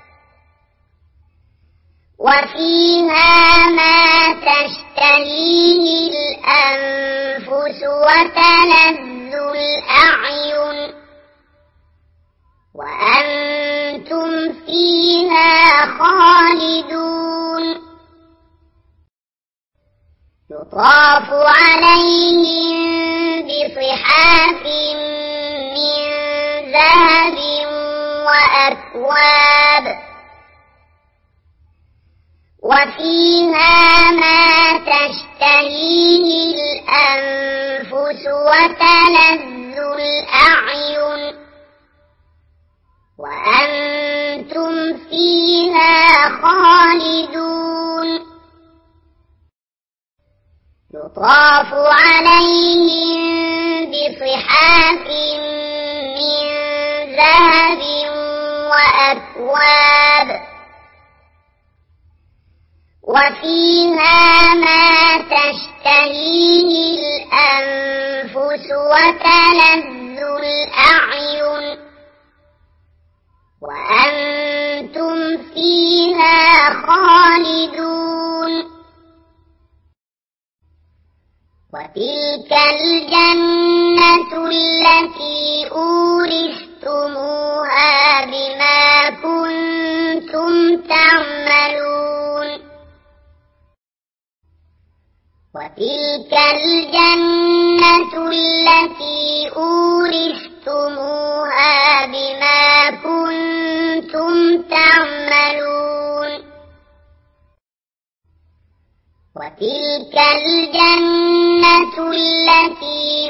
وفيها ما تشتهيه الأنفس وتلذ الأعين وأنتم فيها خالدون يطاف عليهم بصحاف من ذهب وأكواب وفيها ما تشتهيه الأنفس وتلذ الأعين وأنتم فيها خالدون يطاف عليهم بصحاف من ذهب وأكواب وفيها ما تشتهيه الأنفس وتلذ الأعين وأنتم فيها خالدون وتلك الجنة التي أورثتموها بما كنتم تعملون وتلك الجنة التي أورثتموها بما كنتم تعملون وتلك الجنة التي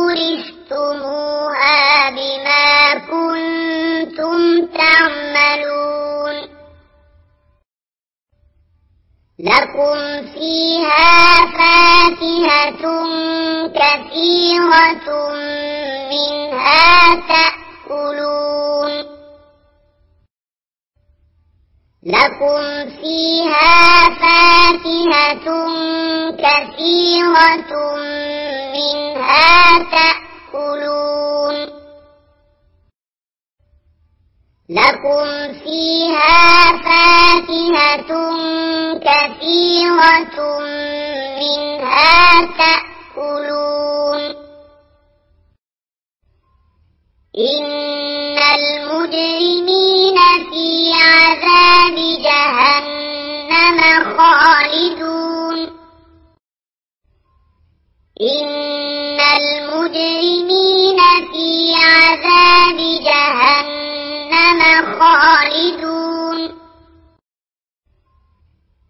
أورثتموها بما كنتم تعملون لكم فيها فاكهة كثيرة منها تأكلون لكم فيها فاكهة كثيرة منها تأكلون لكم فيها فاكهة كثيرة منها تأكلون إن المجرمين في عذاب جهنم خالدون إن المجرمين في عذاب جهنم خالدون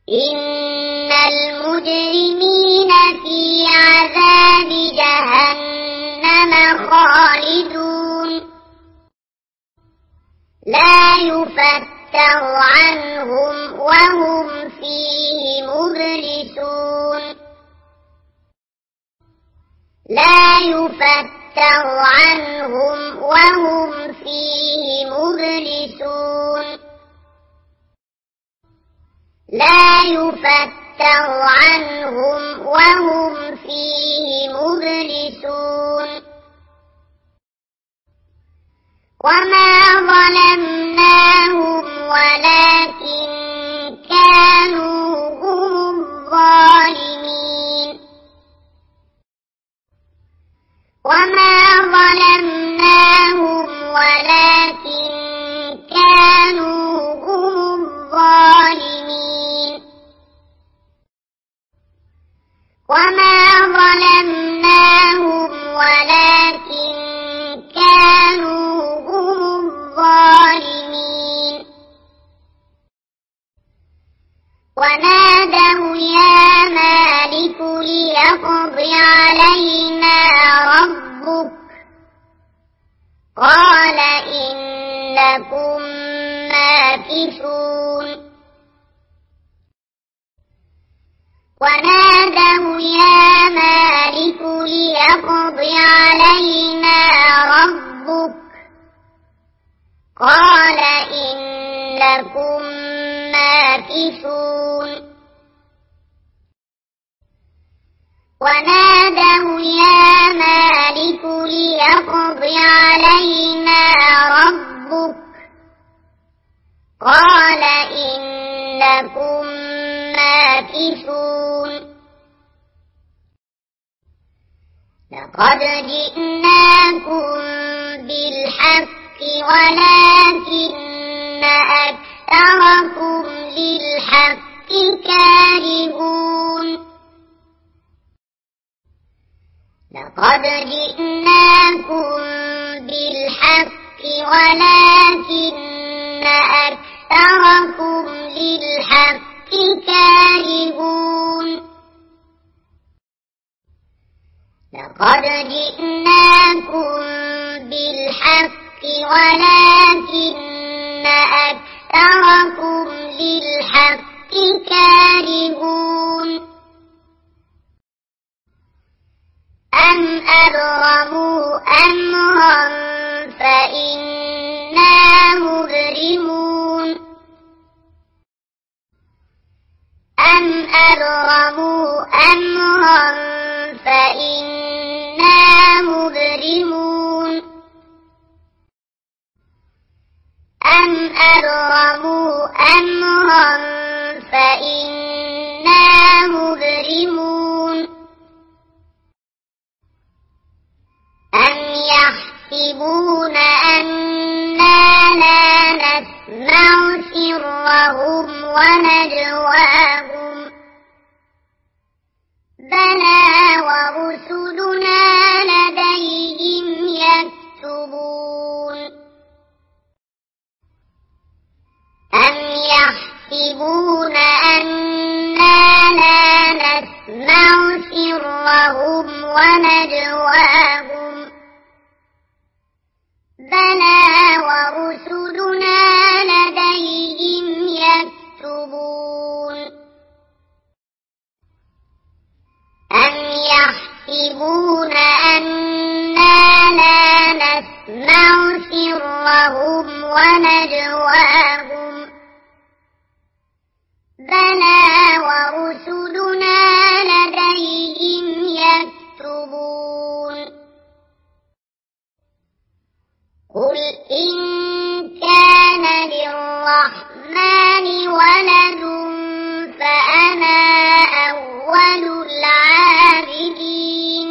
إن المجرمين في عذاب جهنم خالدون لا يفتر عنهم وهم فيه مبلسون لا يفتر عنهم وهم فيه مبلسون لا يفتر عنهم وهم فيه مبلسون وما ظلمناهم ولكن كانوا هم الظالمين وما ظلمناهم ولكن كانوا هم الظالمين وما ظلمناهم ولكن كانوا هم الظالمين ونادوا يا مالك ليقض علينا ربك قال إنكم ماكثون ونادوا يا مالك ليقض علينا ربك قال إنكم ماكثون ونادوا يا مالك ليقض علينا ربك قال إنكم ماكثون لقد جئناكم بالحق ولكن أكثركم للحق كارهون لقد جئناكم بالحق ولكن أكثركم للحق كارهون لقد جئناكم بالحق ولكن أكثركم للحق كارهون أم أبرموا أمرا فإنا مبرمون أم أبرموا أمرا فإنا مبرمون أم أبرموا أمرا فإنا مبرمون أم يحسبون أنا لا نسمع سرهم ونجواهم بلى ورسلنا لديهم يكتبون أم يحسبون أنا لا نسمع سرهم ونجواهم بلى ورسلنا لديهم يكتبون أم يحسبون أنا لا نسمع سرهم ونجواهم بلى ورسلنا لديهم يكتبون قل إن كان للرحمن ولد فأنا أول العابدين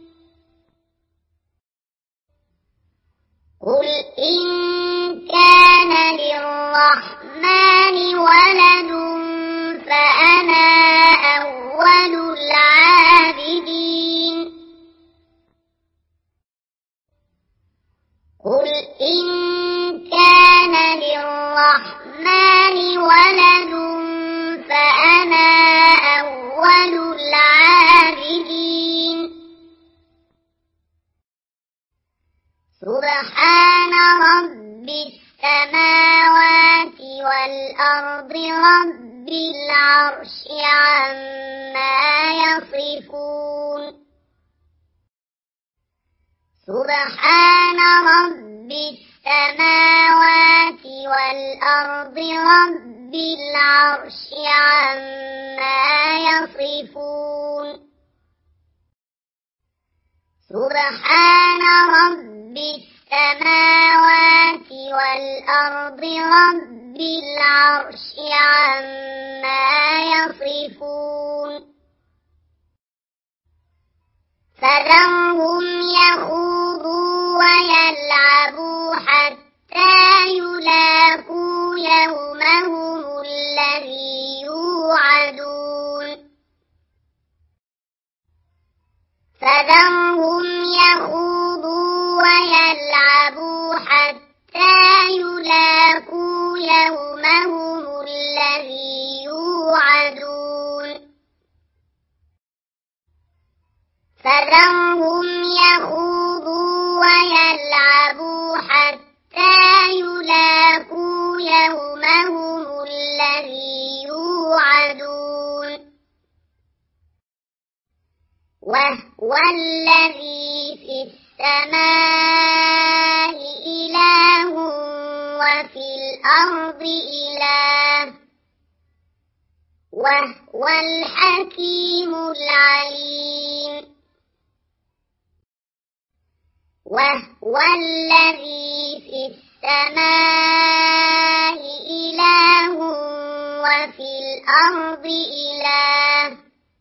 قل إن كان للرحمن ولد فأنا أول العابدين قل إن كان للرحمن ولد فأنا سبحان رب السماوات والأرض رب العرش عما يصفون سبحان رب السماوات والأرض رب العرش عما يصفون سبحان رب السماوات والأرض رب العرش عما يصفون فذرهم يخوضوا ويلعبوا حتى يلاقوا يومهم الذي يوعدون فذرهم يخوضوا ويلعبوا حتى يلاقوا يومهم الذي يوعدون فذرهم يخوضوا ويلعبوا حتى يلاقوا يومهم الذي يوعدون وهو الذي في السماء إله وفي الأرض إله وهو الحكيم العليم وهو الذي في السماء إله وفي الأرض إله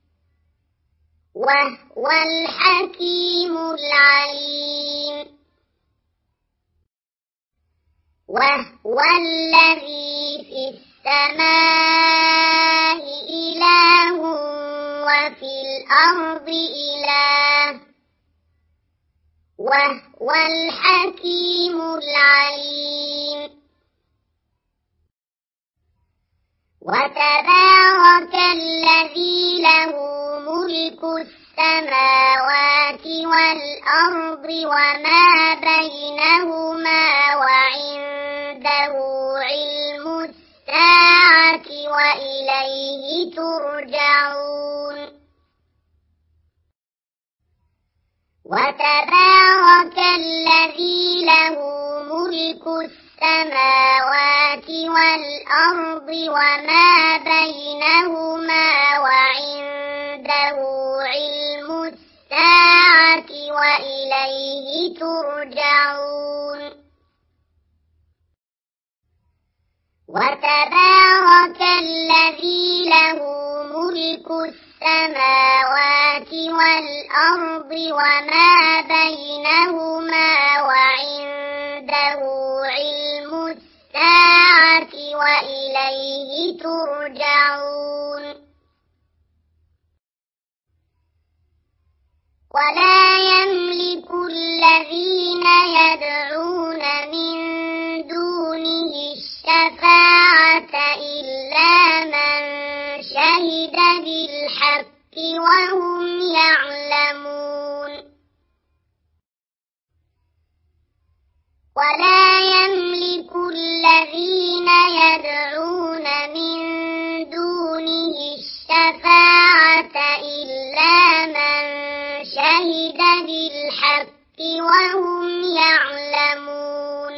وهو الحكيم العليم وهو الذي في السماء إله وفي الأرض إله وهو الحكيم العليم وتبارك الذي له ملك السماوات والأرض وما بينهما وعنده علم الساعة وإليه ترجعون وتبارك الذي له ملك السماوات والأرض وما بينهما وعنده علم الساعة وإليه ترجعون وتبارك الذي له ملك السماوات والأرض وما بينهما وعنده علم الساعة وإليه ترجعون ولا يملك الذين يدعون من دونه الشفاعة إلا من شهد بالحق وهم يعلمون ولا يملك الذين يدعون من دونه الشفاعة إلا من شهد بالحق وهم يعلمون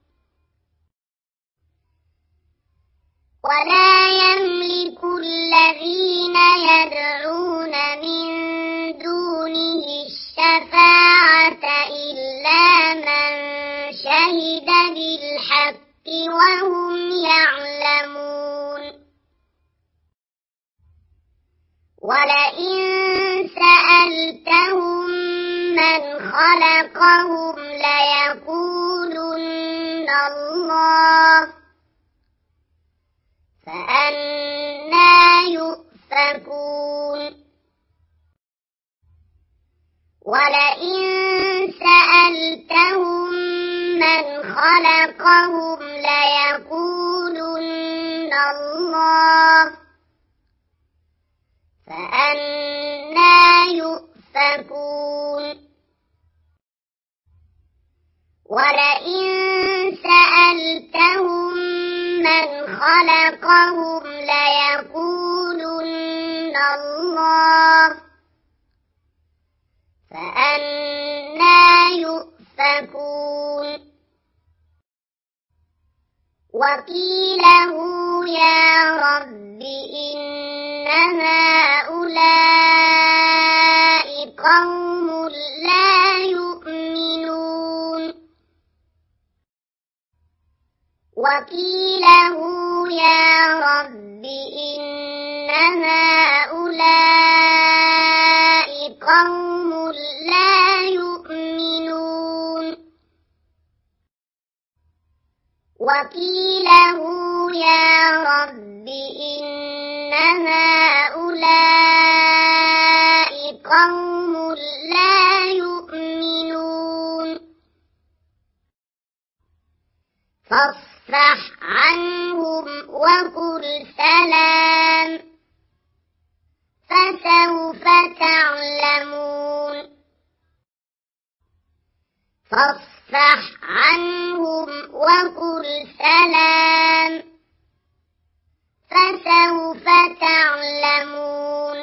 ولا يملك الذين يدعون من دونه الشفاعة إلا من شهد بالحق وهم يعلمون ولئن سألتهم من خلقهم ليقولن الله فأنى يؤفكون ولئن سألتهم من خلقهم ليقولن الله فأنى يؤفكون ولئن سألتهم من خلقهم ليقولن الله فأنى يؤفكون وقيله يا رب إن هؤلاء قوم لا يؤمنون وقيله يا رب إن هؤلاء قوم لا يؤمنون وقيله يا رب إن هؤلاء قوم لا يؤمنون فاصفح عنهم وقل سلام فسوف تعلمون فاصفح عنهم وقل سلام فسوف تعلمون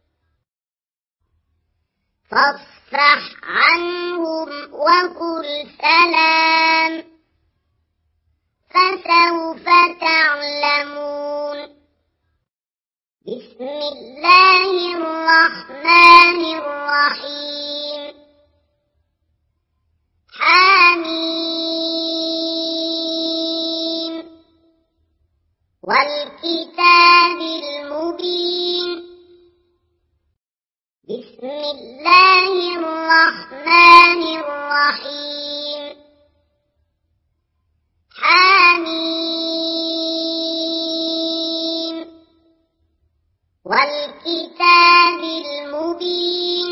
فاصفح عنهم وقل سلام فسوف تعلمون بسم الله الرحمن الرحيم حميم والكتاب المبين بسم الله الرحمن الرحيم حميم والكتاب المبين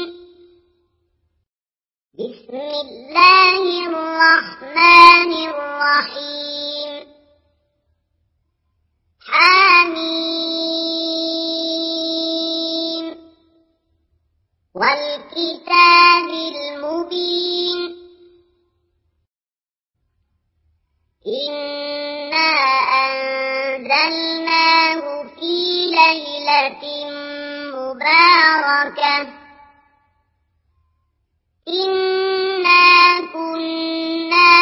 بسم الله الرحمن الرحيم حميم والكتاب المبين إنا أنزلناه في ليلة مباركة إنا كنا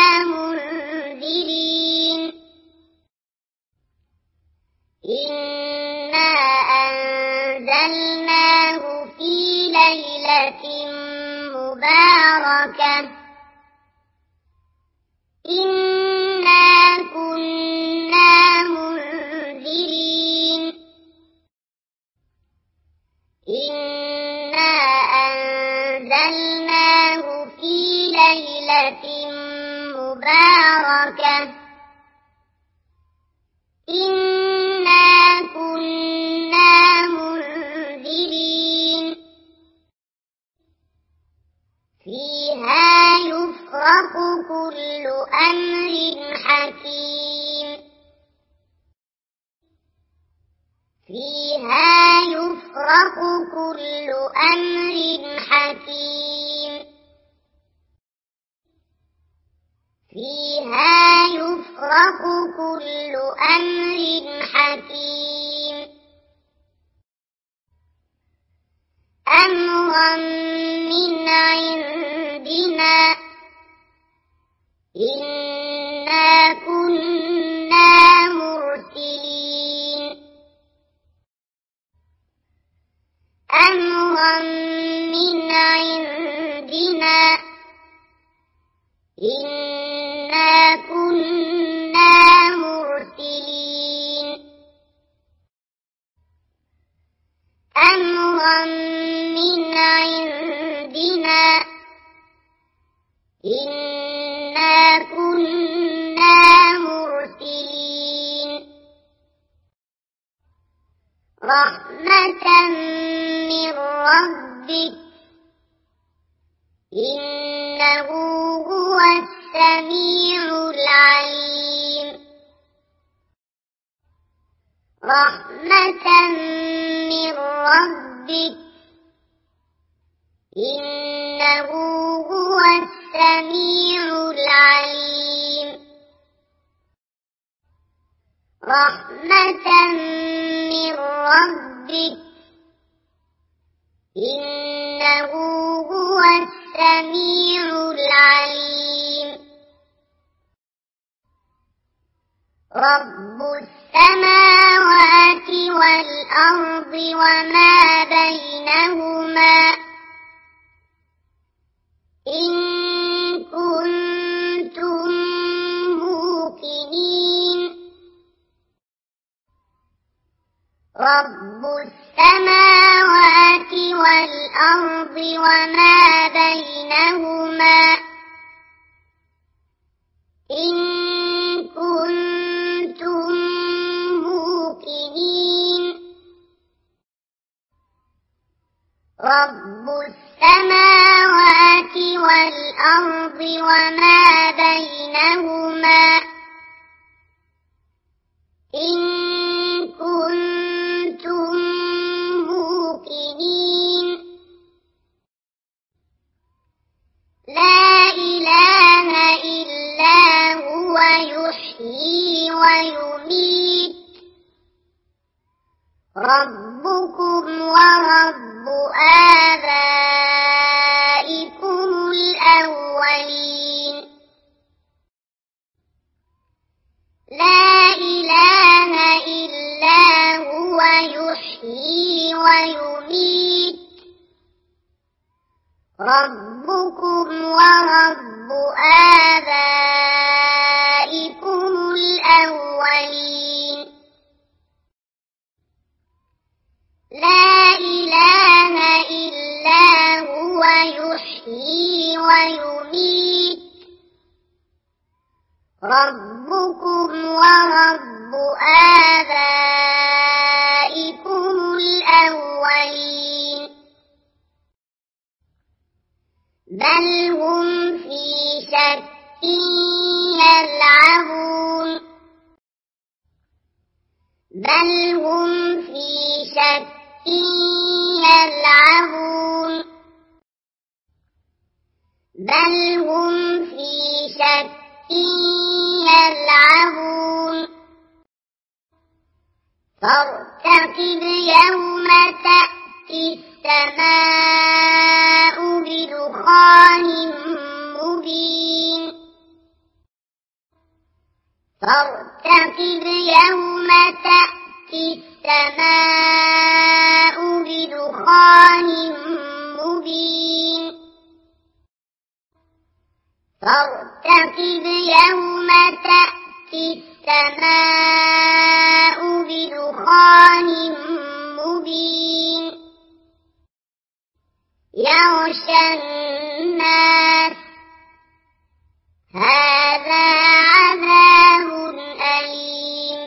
منذرين إنا أنزلناه في ليلة مباركة إنا كنا منذرين إنا أنزلناه في ليلة مباركة إنا كنا منذرين فيها يفرق كل أمر حكيم فيها يفرق كل أمر حكيم فيها يفرق كل أمر حكيم أمرا من عندنا إنا كنا مرسلين أمرا من عندنا إنا كنا مرسلين أمرا من عندنا إنا كنا مرسلين رحمة من ربك إنه هو السميع العليم رحمة من ربك إنه هو السميع العليم رحمة من ربك إنه هو السميع العليم رب السماوات والأرض وما بينهما إن كنتم موقنين رب السماوات والأرض وما بينهما إن كنتم موقنين رب السماوات والأرض وما بينهما إن كنتم موقنين لا إله إلا هو يحيي ويميت ربكم ورب آبائكم الأولين لا إله إلا هو يحيي ويميت ربكم ورب آبائكم الأولين لا إله إلا هو يحيي ويميت ربكم ورب آبائكم الأولين بل هم في شك يلعبون بل هم في شك يلعبون بل هم في شك يلعبون فارتقب يوم تأتي السماء بدخان مبين فارتقب يوم تأتي السماء بدخان مبين فارتقب يوم تأتي السماء بدخان مبين يغشى الناس هذا عذاب أليم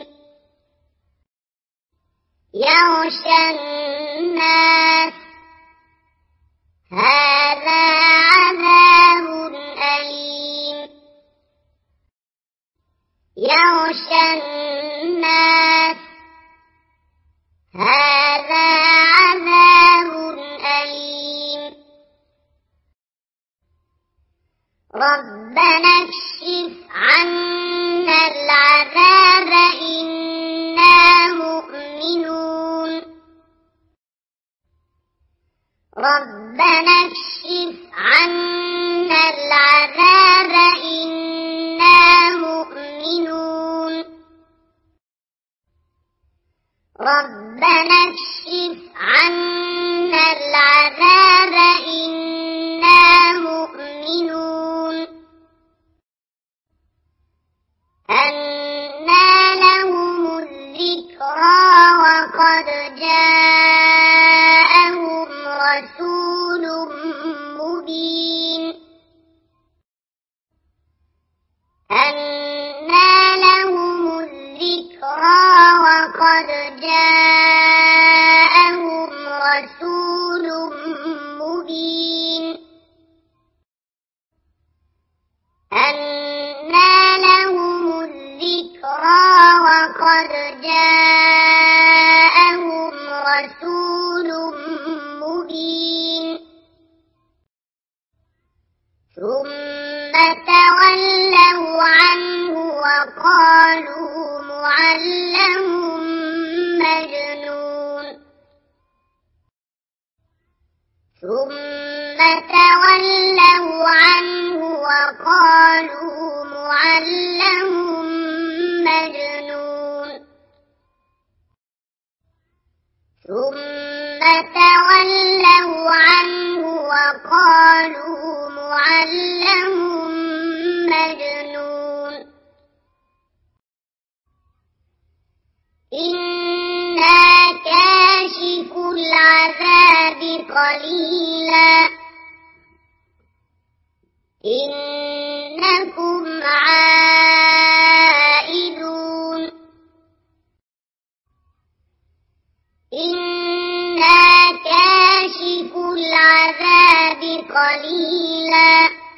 يغشى الناس هذا عذاب أليم يغشى الناس هذا عذاب أليم ربنا اكشف عنا العذاب إنا مؤمنون ربنا اكشف عنا العذاب إنا مؤمنون ربنا اكشف عنا العذاب إنا مؤمنون أنى لهم الذكرى وقد جاءهم رسول مبين أنى لهم الذكرى وقد جاءهم رسول مبين أنى لهم الذكرى وقد جاءهم رسول مبين ثم تولوا عنه وقالوا معلم وقالوا معلم مجنون ثم تولوا عنه وقالوا معلم مجنون إنا كاشف العذاب قليلا إنكم عائدون إنا كاشف العذاب قليلا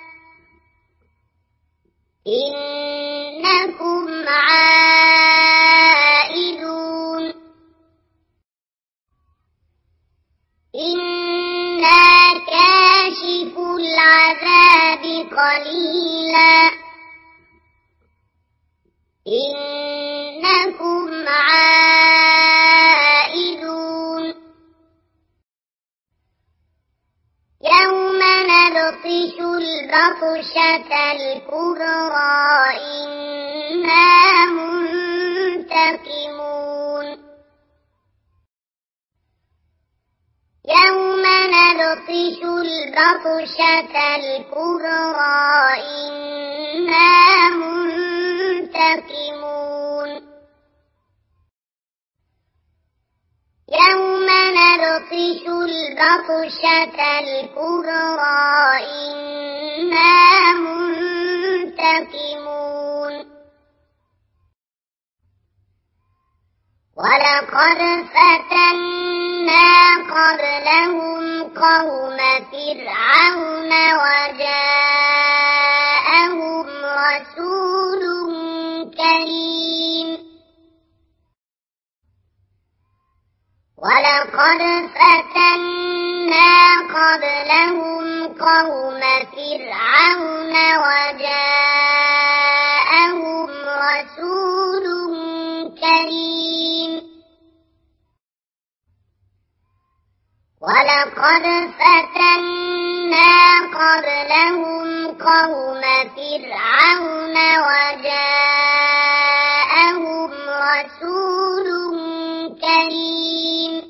إنكم عائدون إنا كاشف العذاب قليلا إنكم عائدون يوم نبطش البطشة الكبرى إنا منتقمون يوم نبطش البطشة الكبرى إنا منتقمون يوم نبطش البطشة الكبرى إنا منتقمون ولقد فتنا قبلهم قوم فرعون وجاءهم رسول كريم ولقد فتنا قبلهم قوم فرعون وجاءهم رسول كريم ولقد فتنا قبلهم قوم فرعون وجاءهم رسول كريم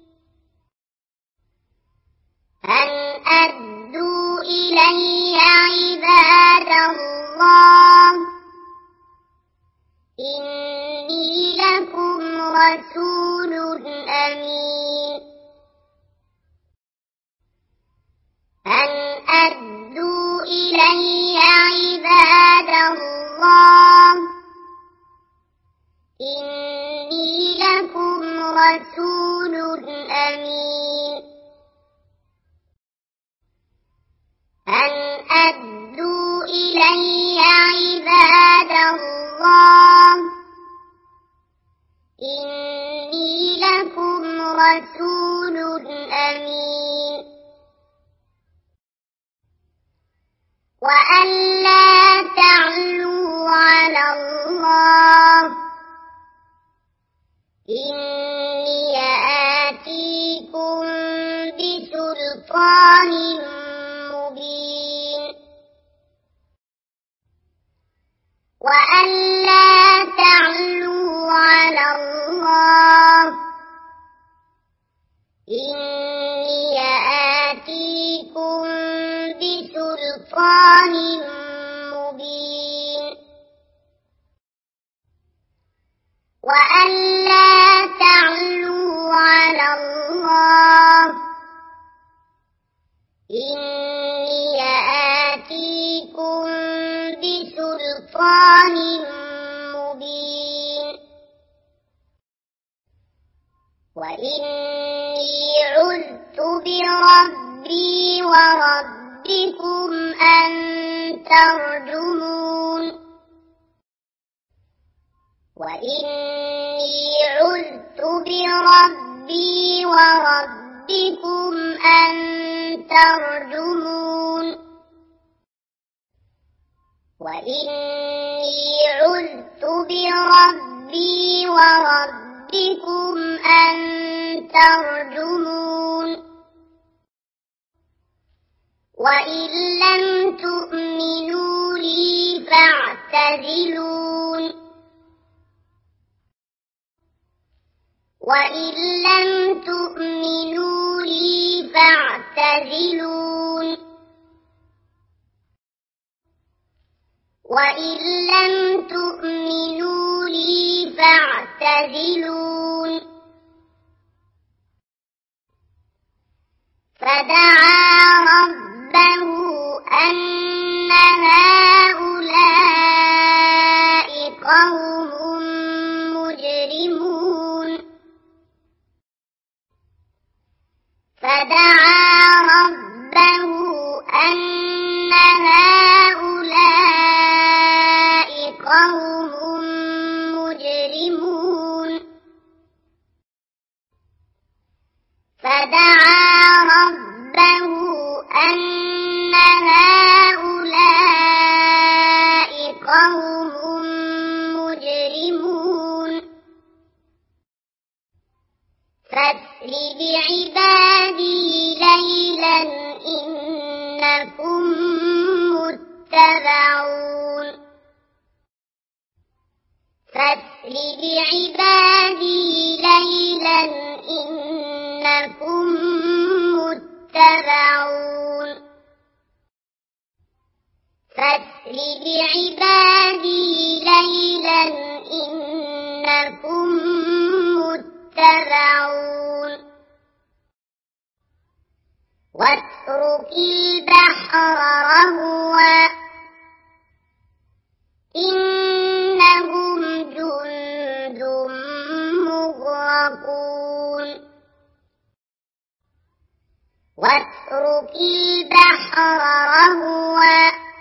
أن أدوا إلي عباد الله إني لكم رسول أمين أن أدوا إلي عباد الله إني لكم رسول أمين أن أدوا إلي عباد الله إني لكم رسول أمين وأن لا تعلوا على الله إني آتيكم بسلطان مبين وأن لا تعلوا على الله إني آتيكم بسلطان مبين وأن لا تعلوا على الله إني آتيكم بسلطان مبين وإني عذت بربي وربكم أن ترجمون وإني عذت بربي وربكم أن ترجمون وإني عذت بربي وربكم أن ترجمون وإن لم تؤمنوا لي فاعتزلون وإن لم تؤمنوا لي فاعتزلون وإن لم تؤمنوا لي فاعتزلون فدعا ربه أن هؤلاء قوم مجرمون فدعا ربه أن هؤلاء قوم مجرمون فدعا ربه أن هؤلاء قوم مجرمون فاسر بعبادي ليلا إنكم متبعون فاسر بعبادي ليلا إنكم متبعون فاسر بعبادي ليلا إنكم متبعون واترك البحر رهوا إنهم جند مغرقون واترك البحر رهوا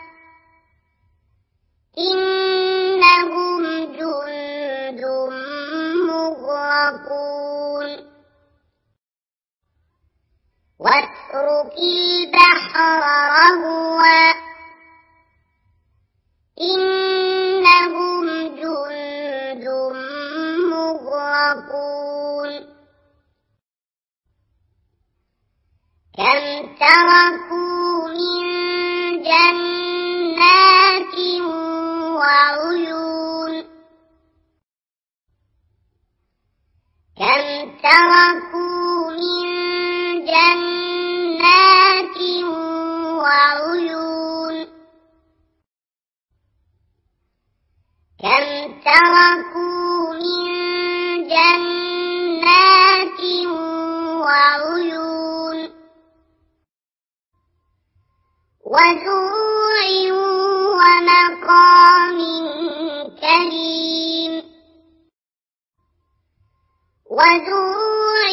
إنهم جند مغرقون واترك البحر رهوا إنهم جند مغرقون كم تركوا من جنات وعيون كم تركوا من جنات وعيون كم تركوا من جنات وعيون وزروع ومقام كريم وزروع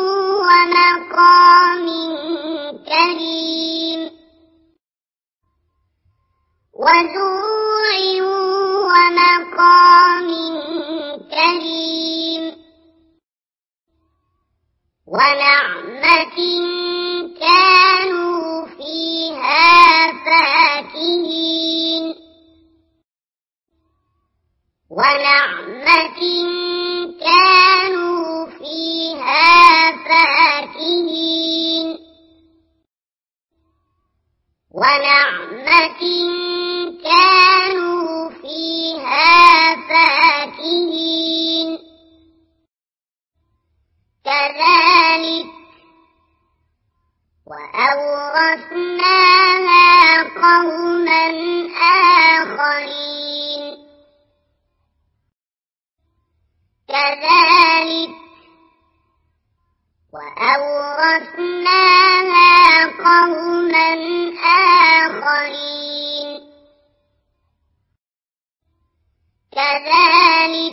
ومقام كريم وزروع ومقام كريم ونعمة كانوا فيها فاكهين ونعمة كانوا فيها فاكهين ونعمة كانوا فيها فاكهين كذلك وأورثناها قوما آخرين كذلك وأورثناها قوما آخرين كذلك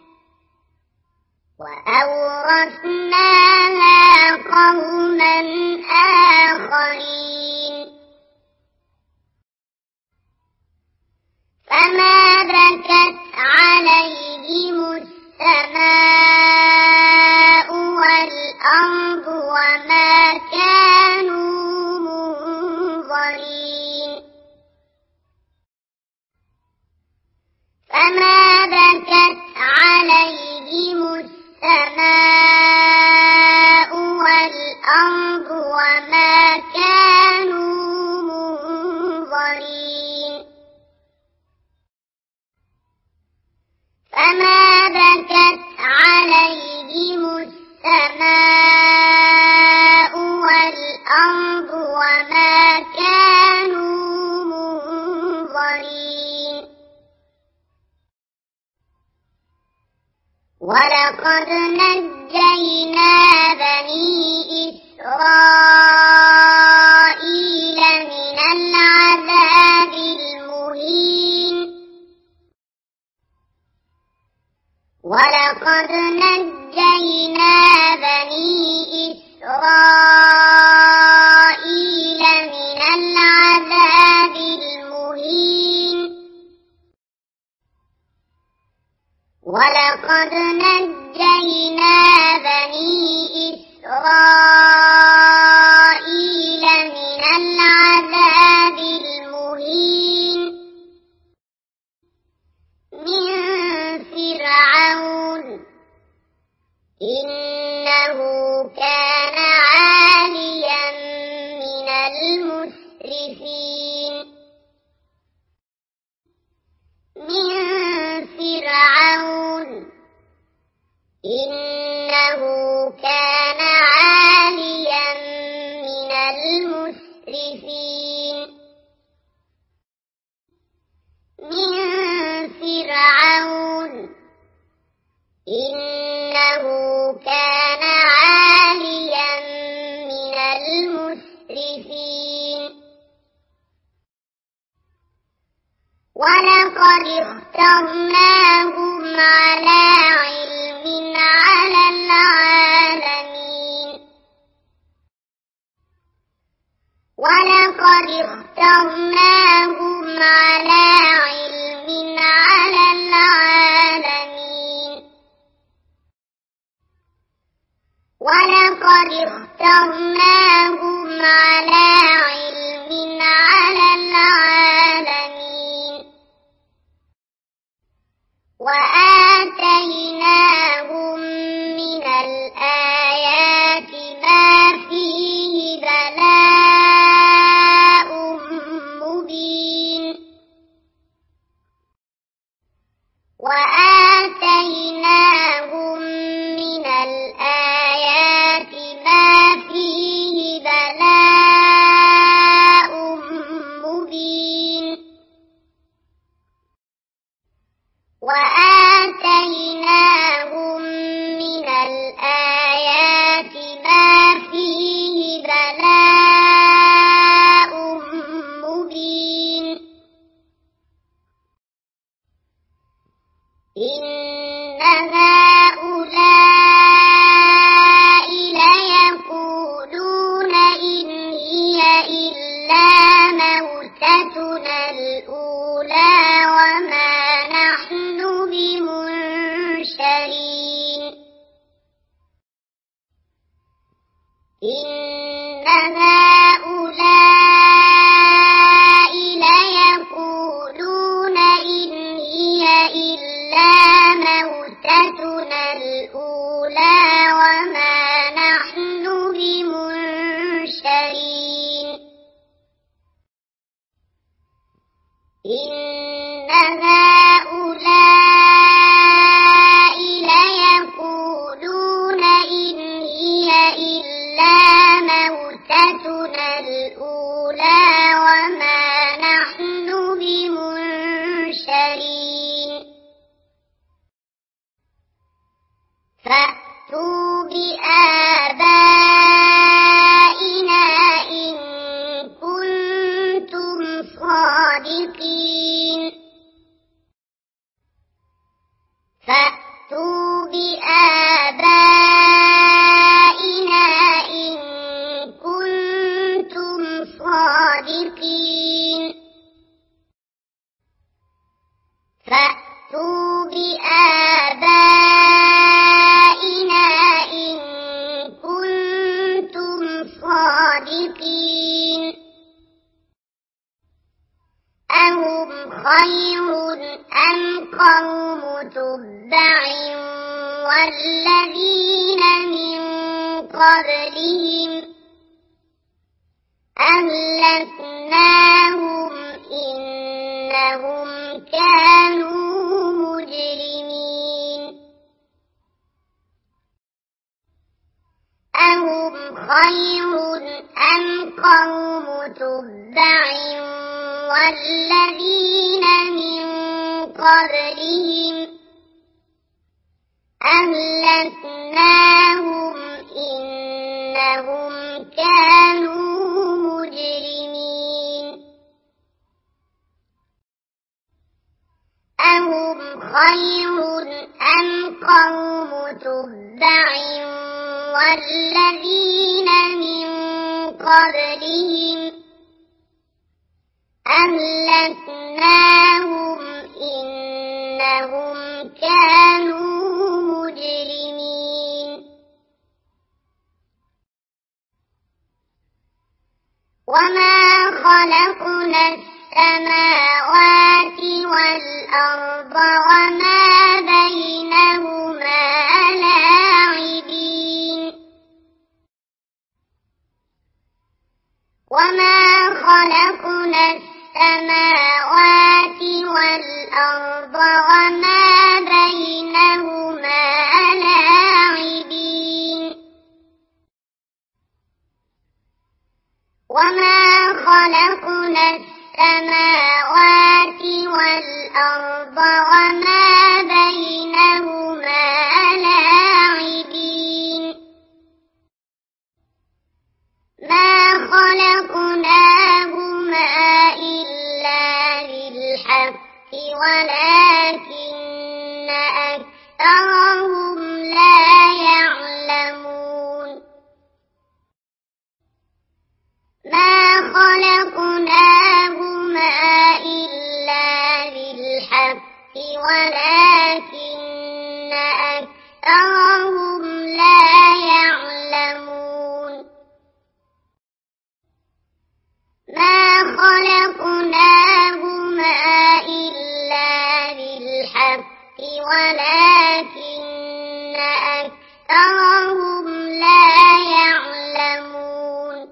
وأورثناها قوما آخرين فما بكت عليهم السماء والأرض وما كانوا منظرين فما بكت عليهم السماء ولقد نجينا بني إسرائيل من العذاب المهين ولقد نجينا بني إسرائيل من العذاب المهين ولقد نجينا بني إسرائيل من العذاب المهين من فرعون إنه كان عاليا من المسرفين من فرعون إنه كان عاليا من المسرفين من فرعون إنه كان عاليا من المسرفين ولقد اخترناهم على علم على العالمين ولقد اخترناهم على علم على العالمين ولقد اخترناهم على علم على العالمين وآتيناهم من الآيات ما فيه بلاء مبين وآتيناهم من الآيات ما فيه بلاء مبين وآتيناهم من الآيات ما فيه بلاء مبين إن هؤلاء ليقولون إن هي إلا موتتنا الأولى وما نحن بمنشرين إن هؤلاء ليقولون إن هي إلا موتتنا الأولى وما نحن بمنشرين إن هؤلاء ليقولون إن هي إلا موتتنا الأولى وما نحن بمنشرين فأتوا بآبائنا إن كنتم صادقين فأتوا بآبائنا إن كنتم صادقين فأتوا بآبائنا إن كنتم صادقين أهم خير أم قوم تبع والذين من قبلهم أهلكناهم إنهم كانوا مجرمين أهم خير أم قوم تبع والذين من قبلهم أهلكناهم إنهم كانوا مجرمين أهم خير أم قوم تبع والذين من قبلهم أهلكناهم إنهم كانوا مجرمين وما خلقنا السماوات والأرض وما بينهما لاعبين وما خلقنا السماوات والأرض وما بينهما لاعبين وما خلقنا السماوات والأرض وما بينهما لاعبين ما خلقناهما إلا بالحق ولكن أكثرهم لا يعلمون ما خلقناهما إلا بالحق ولكن أكثرهم لا يعلمون ما خلقناهما إلا بالحق ولكن أكثرهم لا يعلمون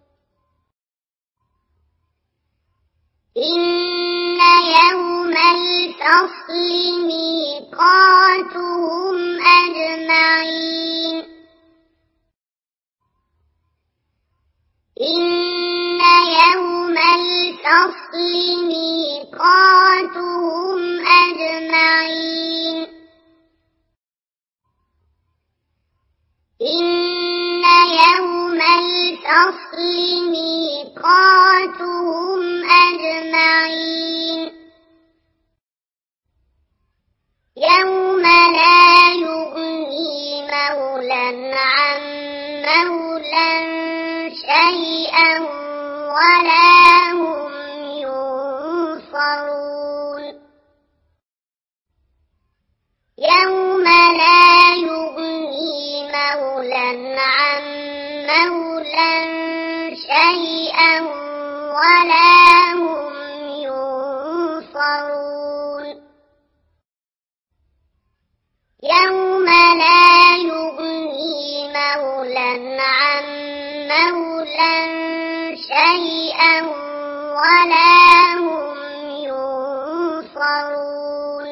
إن يوم الفصل ميقاتهم أجمعين إن يوم الفصل ميقاتهم أجمعين إن يوم الفصل ميقاتهم أجمعين يوم لا يغني مولى عن مولى شيئا ولا هم ينصرون يوم لا يغني مولى عن مولى شيئا ولا هم ينصرون يوم لا يغني مولى عن مولى شيئا ولا هم ينصرون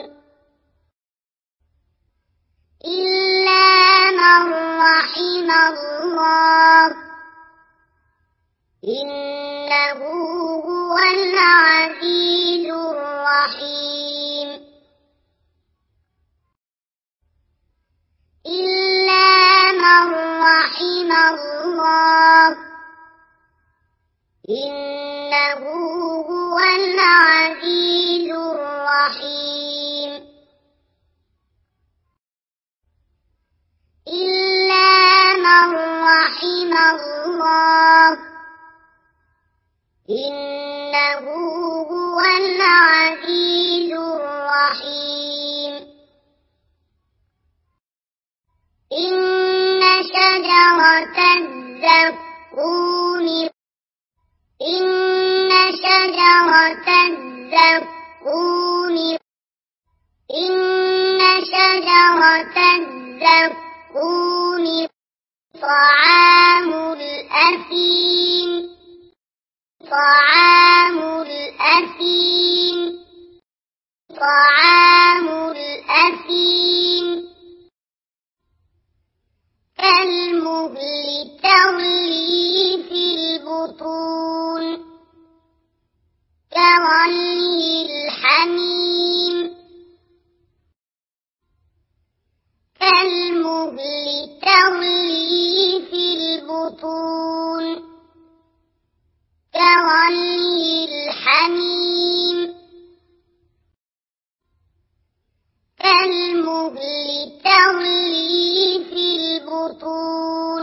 إلا من رحم الله إنه هو العزيز الرحيم إلا من رحم الله إنه هو العزيز الرحيم إلا من رحم الله إنه هو العزيز الرحيم إن شجرة الزقوم إن شجرة الزقوم إن شجرة الزقوم طعام الأثيم طعام الأثيم طعام الأثيم كالمهل تغلي في البطون كغلي الحميم كالمهل تغلي في البطون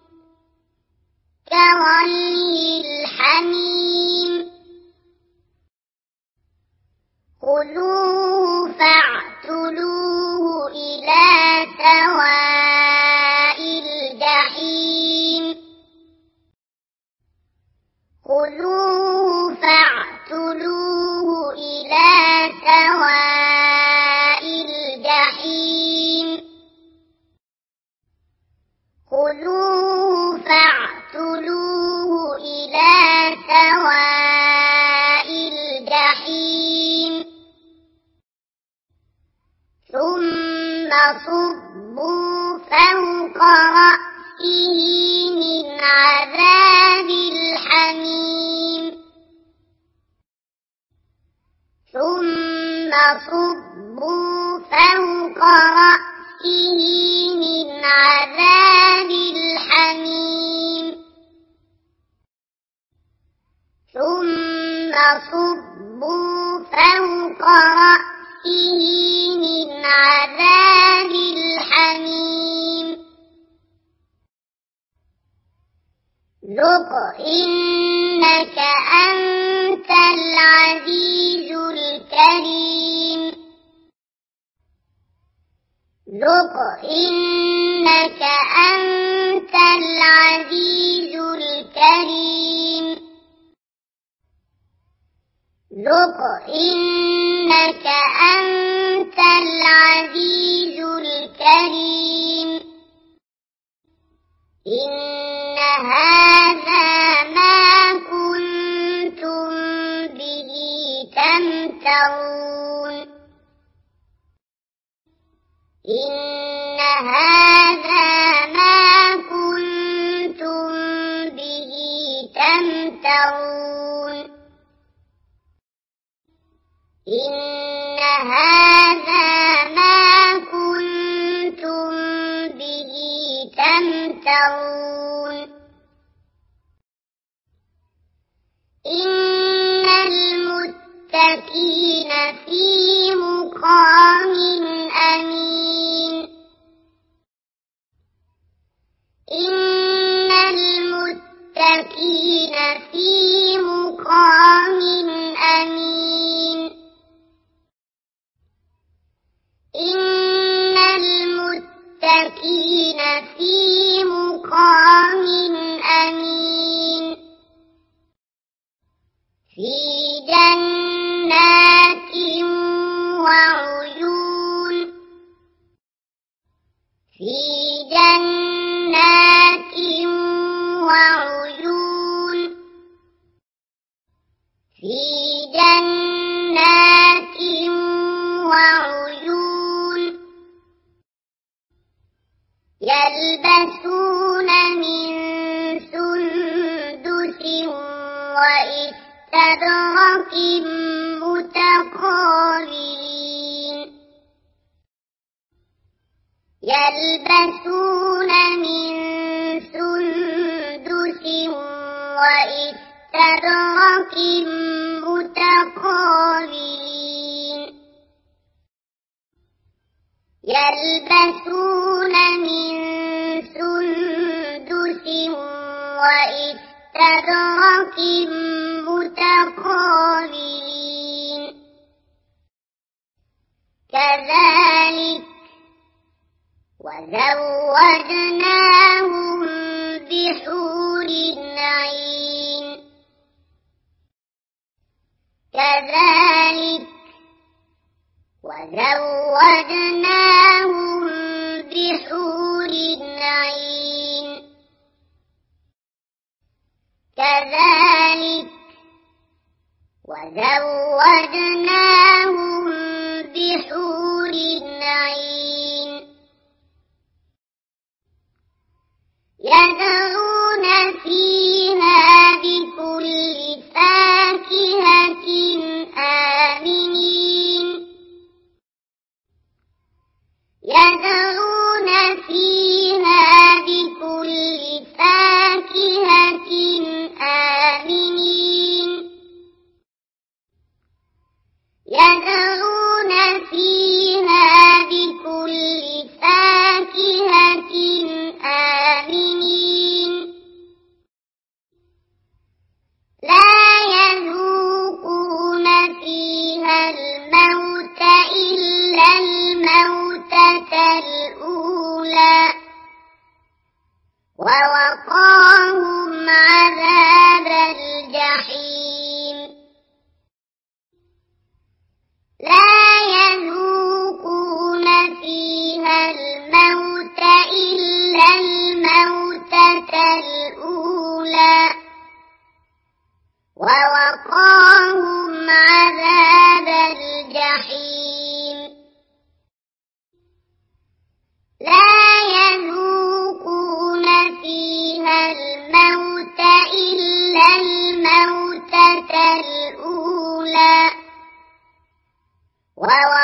كغلي الحميم خذوه فاعتلوه إلى سواء الجحيم خذوه فاعتلوه إلى سواء الجحيم خذوه فاعتلوه إلى سواء الجحيم ثم صبوا فوق رأسه من عذاب الحميم ثم صبوا فوق رأسه من عذاب الحميم ثم صبوا فوق رأسه من عذاب الحميم ذق إنك أنت العزيز الكريم ذق إنك أنت العزيز الكريم ذق إنك أنت العزيز الكريم إن هذا ما كنتم به تمترون إن هذا ما كنتم به تمترون إن هذا ما كنتم به تمترون إن المتقين في مقام أمين إن المتقين في مقام أمين إن المتقين في مقام أمين في جنات وعيون في جنات وعيون في جنات وعيون يلبسون من سندس وإستبرق متقابلين يلبسون من سندس وإستبرق متقابلين يلبسون من سندس وإستبرق متقابلين كذلك وزوجناهم بحور عين كذلك وزوجناهم بحور عين كذلك وزوجناهم بحور عين يدعون فيها بكل فاكهة آمنين يدعون فيها بكل فاكهة آمنين يدعون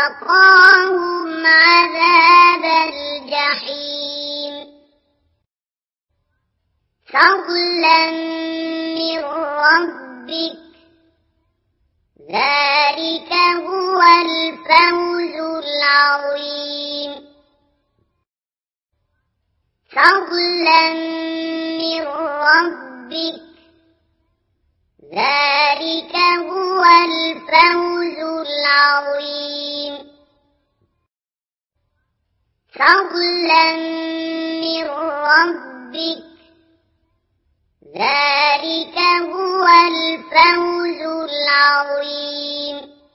ووقاهم عذاب الجحيم فضلا من ربك ذلك هو الفوز العظيم فضلا من ربك ذلك هو الفوز العظيم فضلا من ربك ذلك هو الفوز العظيم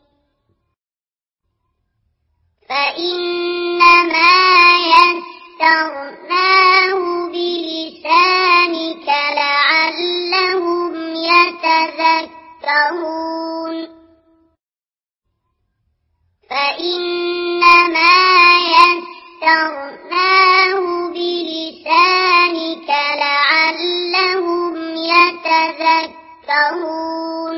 فإنما يسرناه بلسانك لعلهم يتذكرون فإنما يسرناه بلسانك لعلهم يتذكرون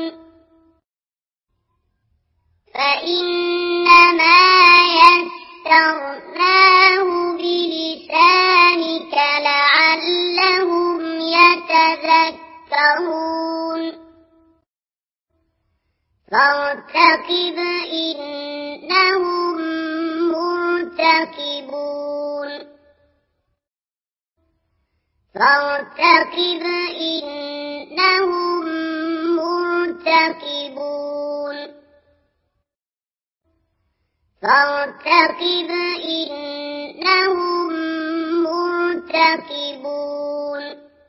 فإنما يسرناه بلسانك لعلهم يتذكرون فارتقب إنهم مرتقبون فارتقب إنهم مرتقبون فارتقب إنهم مرتقبون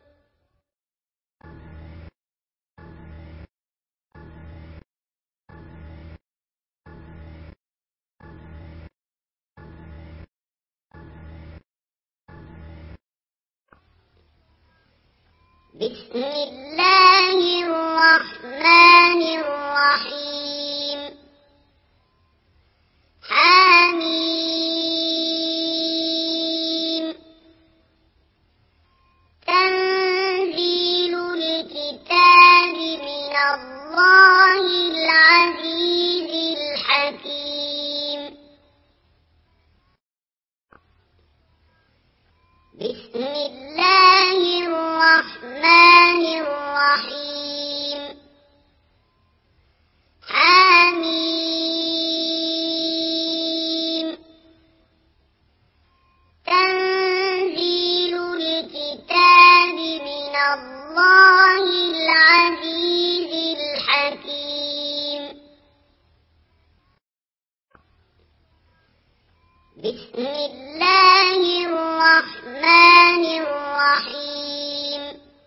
بسم الله الرحمن الرحيم حميم تنزيل الكتاب من الله العزيز الحكيم بسم الله الرحمن الرحيم حميم تنزيل الكتاب من الله العزيز الحكيم بسم الله الرحمن الرحيم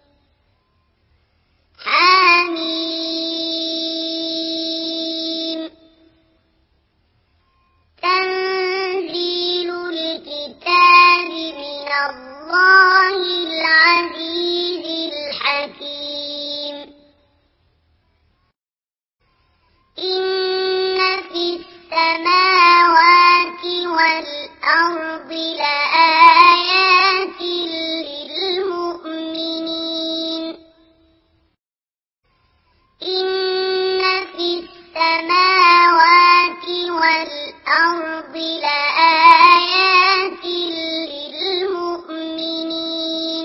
حميم تنزيل الكتاب من الله العزيز الحكيم إن في السماوات والأرض لآيات للمؤمنين إن في السماوات والأرض لآيات للمؤمنين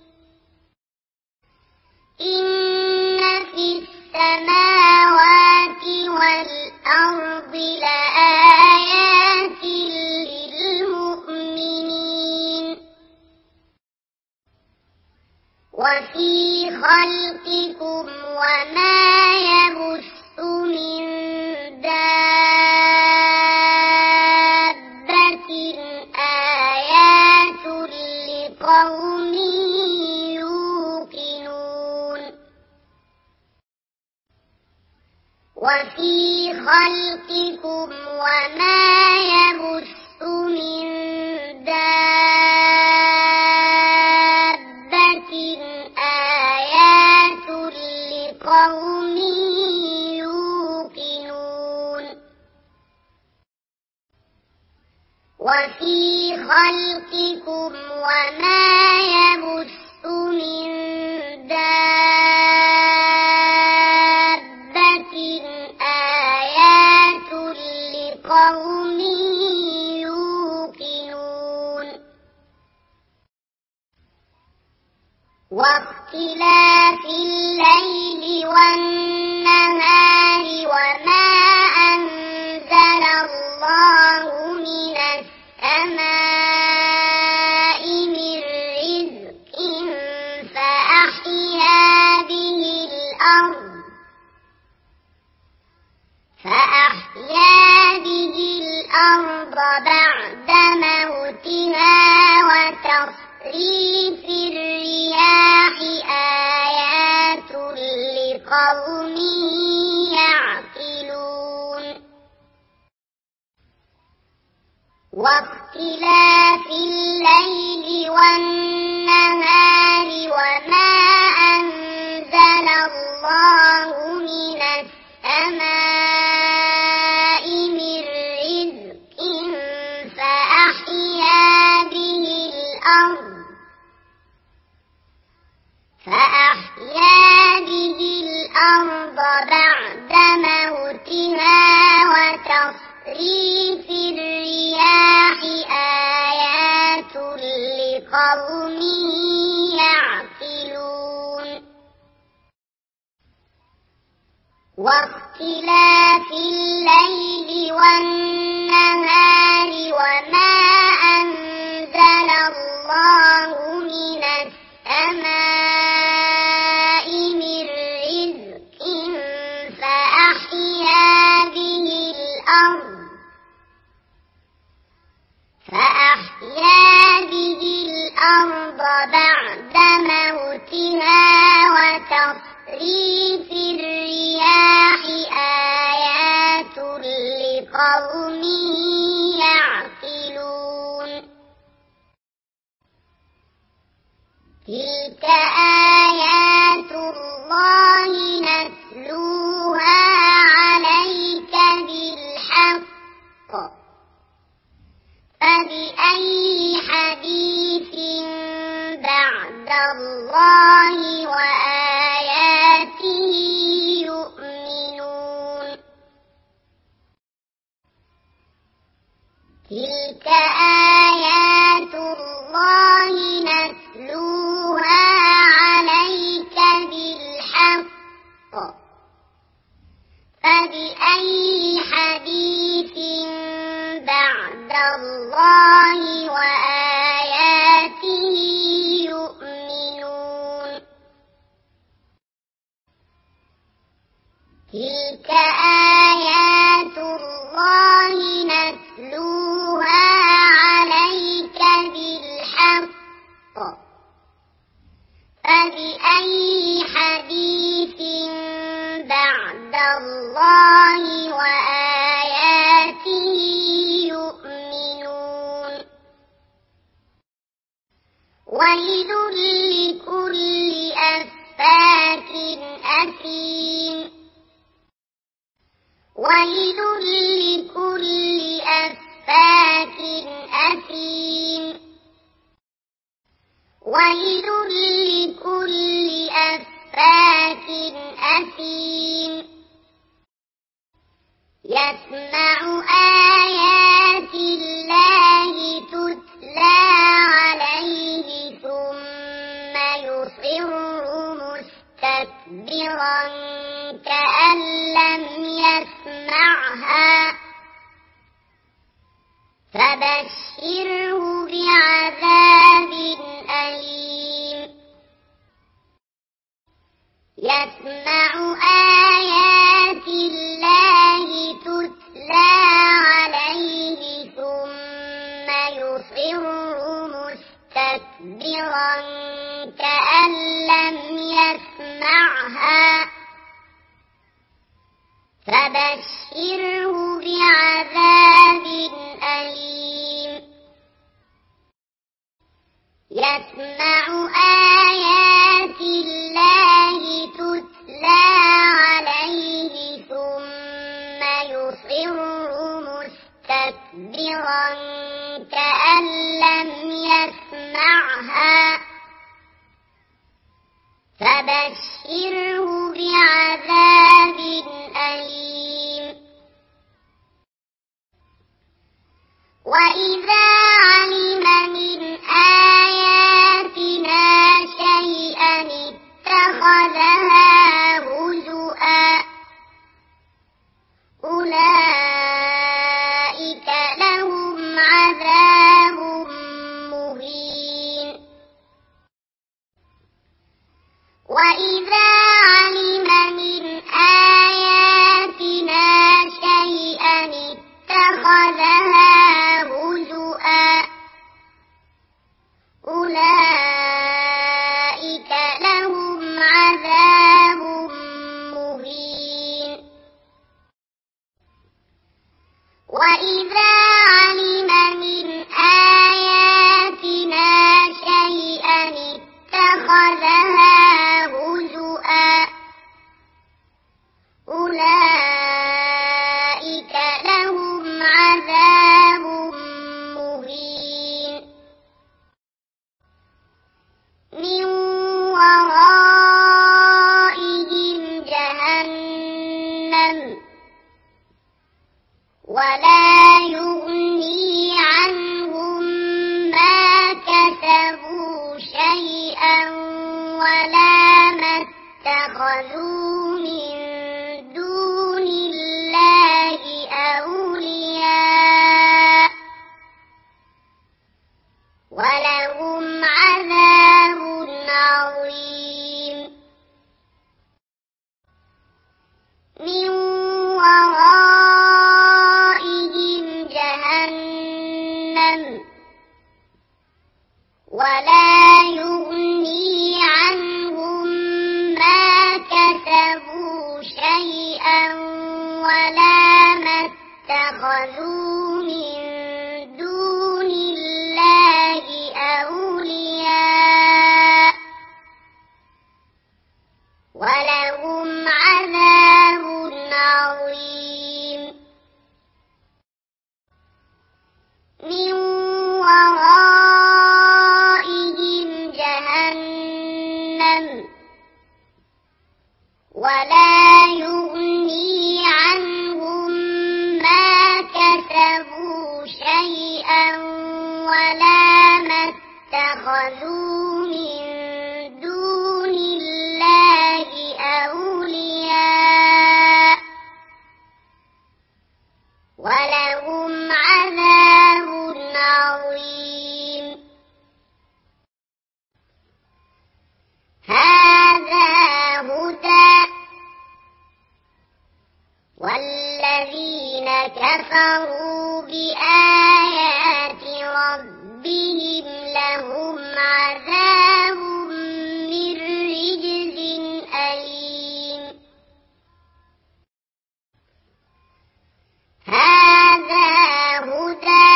إن في السماوات والأرض لآيات للمؤمنين وفي خلقكم وما يبث من دابة آيات لقوم يوقنون وفي خلقكم وما يبث من دابة آيات لقوم يوقنون وفي خلقكم وما يبث من دابة آيات لقوم لقوم يوقنون واختلاف الليل والنهار وما أنزل الله من السماء من رزق فأحيا به الأرض فأحيا به الأرض بعد موتها وتصريف الرياح آيات لقوم يعقلون واختلاف الليل والنهار وما أنزل الله من السماء من رزق فأحيا به الأرض فأحيا به الأرض بعد موتها وتصريف الرياح آيات لقوم يعقلون واختلاف الليل والنهار وما أنزل الله من السماء من رزق فأحيا به الأرض فأحيا به الأرض بعد موتها وتصريف الرياح آيات لقوم يعقلون تلك آيات الله نتلوها عليك بالحق فبأي حديث بعد الله وآياته يؤمنون تلك آيات الله نتلوها عليك بالحق فبأي حديث بعد الله وآياته يؤمنون تلك آيات الله نتلوها عليك بالحق فبأي حديث بعد الله وآياته يؤمنون ويل لكل أفاك أثيم ويل لكل أفاك أثيم ويل لكل أفاك أثيم يسمع آيات الله تتلى عليه ثم يصر مستكبرا كأن لم يسمعها فبشره بعذاب أليم يسمع آيات الله تتلى عليه ثم يصر مستكبرا كأن لم يسمعها فبشره بعذاب أليم يسمع آيات الله تتلى عليه ثم يصر مستكبرا كأن لم يسمعها فبشره بعذاب أليم وإذا علم من آياتنا شيئا اتخذها هزؤا أولئك لهم عذاب مهين وإذا علم من آياتنا شيئا اتخذها هزؤا أولئك لهم عذاب مهين وإذا علم من آياتنا شيئا اتخذها هزؤا أولئك لهم عذاب مهين من ورائهم جهنم ولا يغني عنهم ما كسبوا شيئا ولا ما اتخذوا من دون الله أولياء ولهم عذاب عظيم من ورائهم جهنم ولا يغني عنهم ما كسبوا شيئا ولا ما اتخذوا من دون الله أولياء ولهم عذاب عظيم من ورائهم جهنم ولا يغني عنهم ما كسبوا شيئا ولا ما اتخذوا من دون الله أولياء ولهم عذاب عظيم هذا هدى والذين كفروا بآيات ربهم لهم عذاب من رجز أليم هذا هدى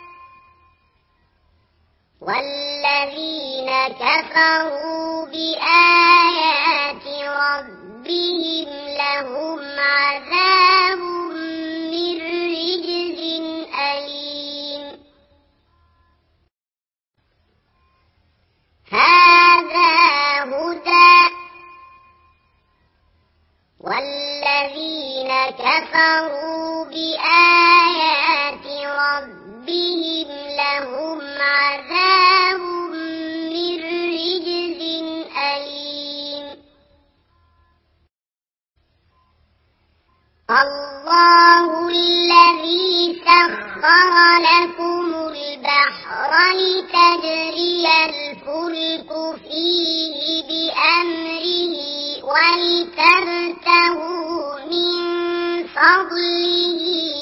والذين كفروا بآيات ربهم لهم عذاب من رجز أليم هذا هدى والذين كفروا بآيات ربهم لهم عذاب من رجز أليم الله الذي سخر لكم البحر لتجري الفلك فيه بأمره ولتبتغوا من فضله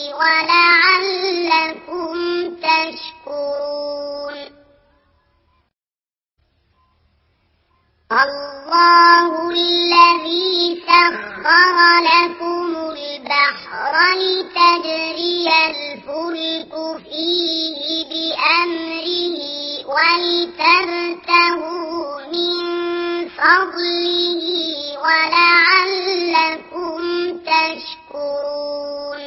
ولعلكم تشكرون الله الذي سخر لكم البحر لتجري الفلك فيه بأمره ولتبتغوا من فضله ولعلكم تشكرون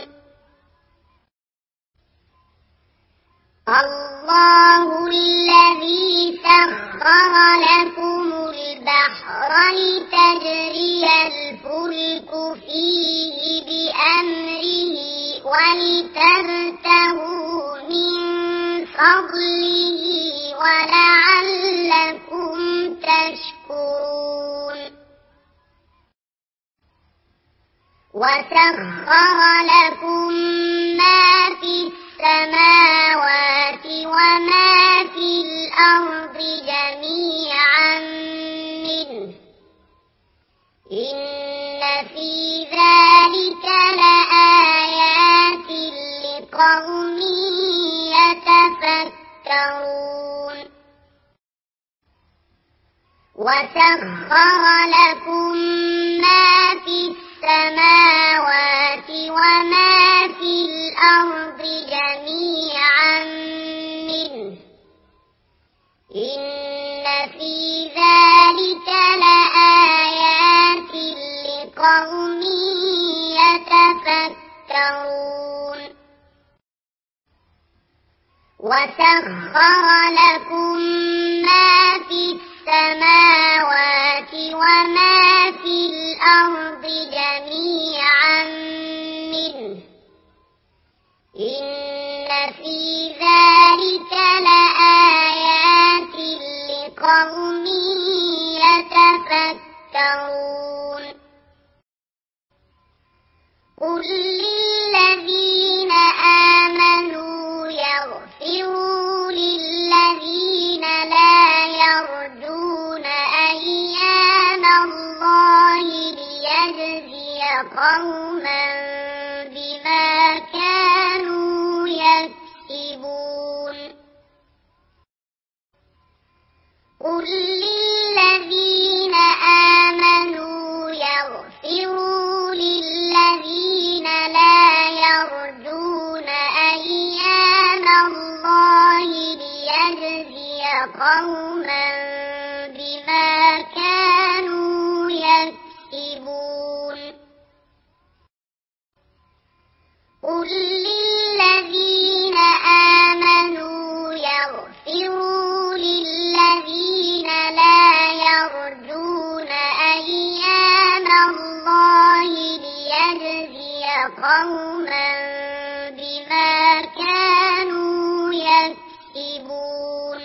الله الذي سخر لكم البحر لتجري الفلك فيه بأمره ولتبتغوا من فضله ولعلكم تشكرون وسخر لكم ما في السماوات وما في الأرض جميعا منه إن في ذلك لآيات لقوم يتفكرون وسخر لكم ما في السماوات وما في الأرض جميعا منه إن في ذلك لآيات لقوم يتفكرون وسخر لكم ما في السماوات وما في الأرض جميعا منه إن في ذلك لآيات لقوم يتفكرون قل للذين آمنوا يغفروا للذين لا يرجون أيام الله ليجزي قوما بما كانوا يكسبون قل للذين آمنوا يغفروا للذين لا يرجون أيام الله ليجزي قوما بما كانوا يكسبون قل للذين آمنوا يغفروا للذين لا يرجون أيام الله ليجزي قوما بما كانوا يكسبون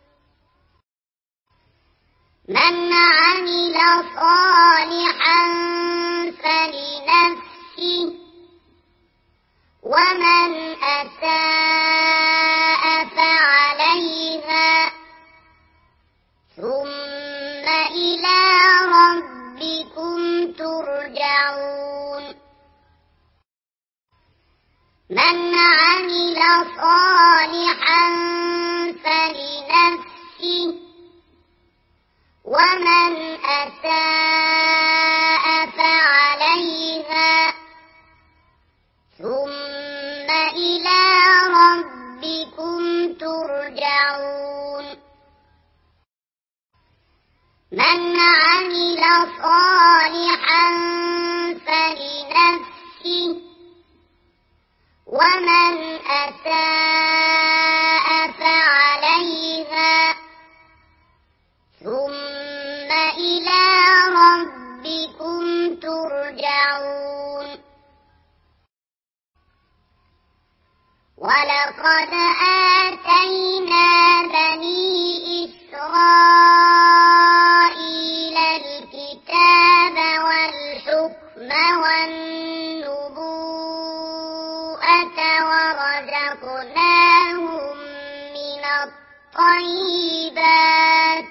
من عمل صالحا فلنفسه ومن أساء فعليها ثم إلى ربكم ترجعون من عمل صالحا فلنفسه ومن أساء فعليها ثم إلى ربكم ترجعون من عمل صالحا فلنفسه ومن أساء فعليها ثم إلى ربكم ترجعون ولقد آتينا بني إسرائيل الكتاب والحكم والنبوءة ورزقناهم من الطيبات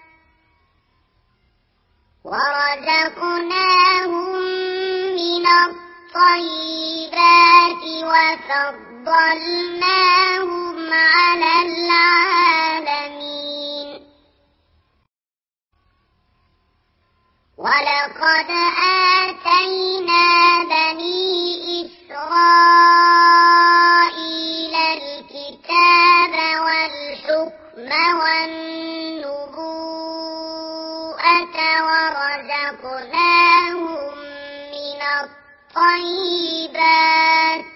ورزقناهم من الطيبات وفضلناهم على العالمين ولقد آتينا بني إسرائيل الكتاب والحكم والنبوءة ورزقناهم من الطيبات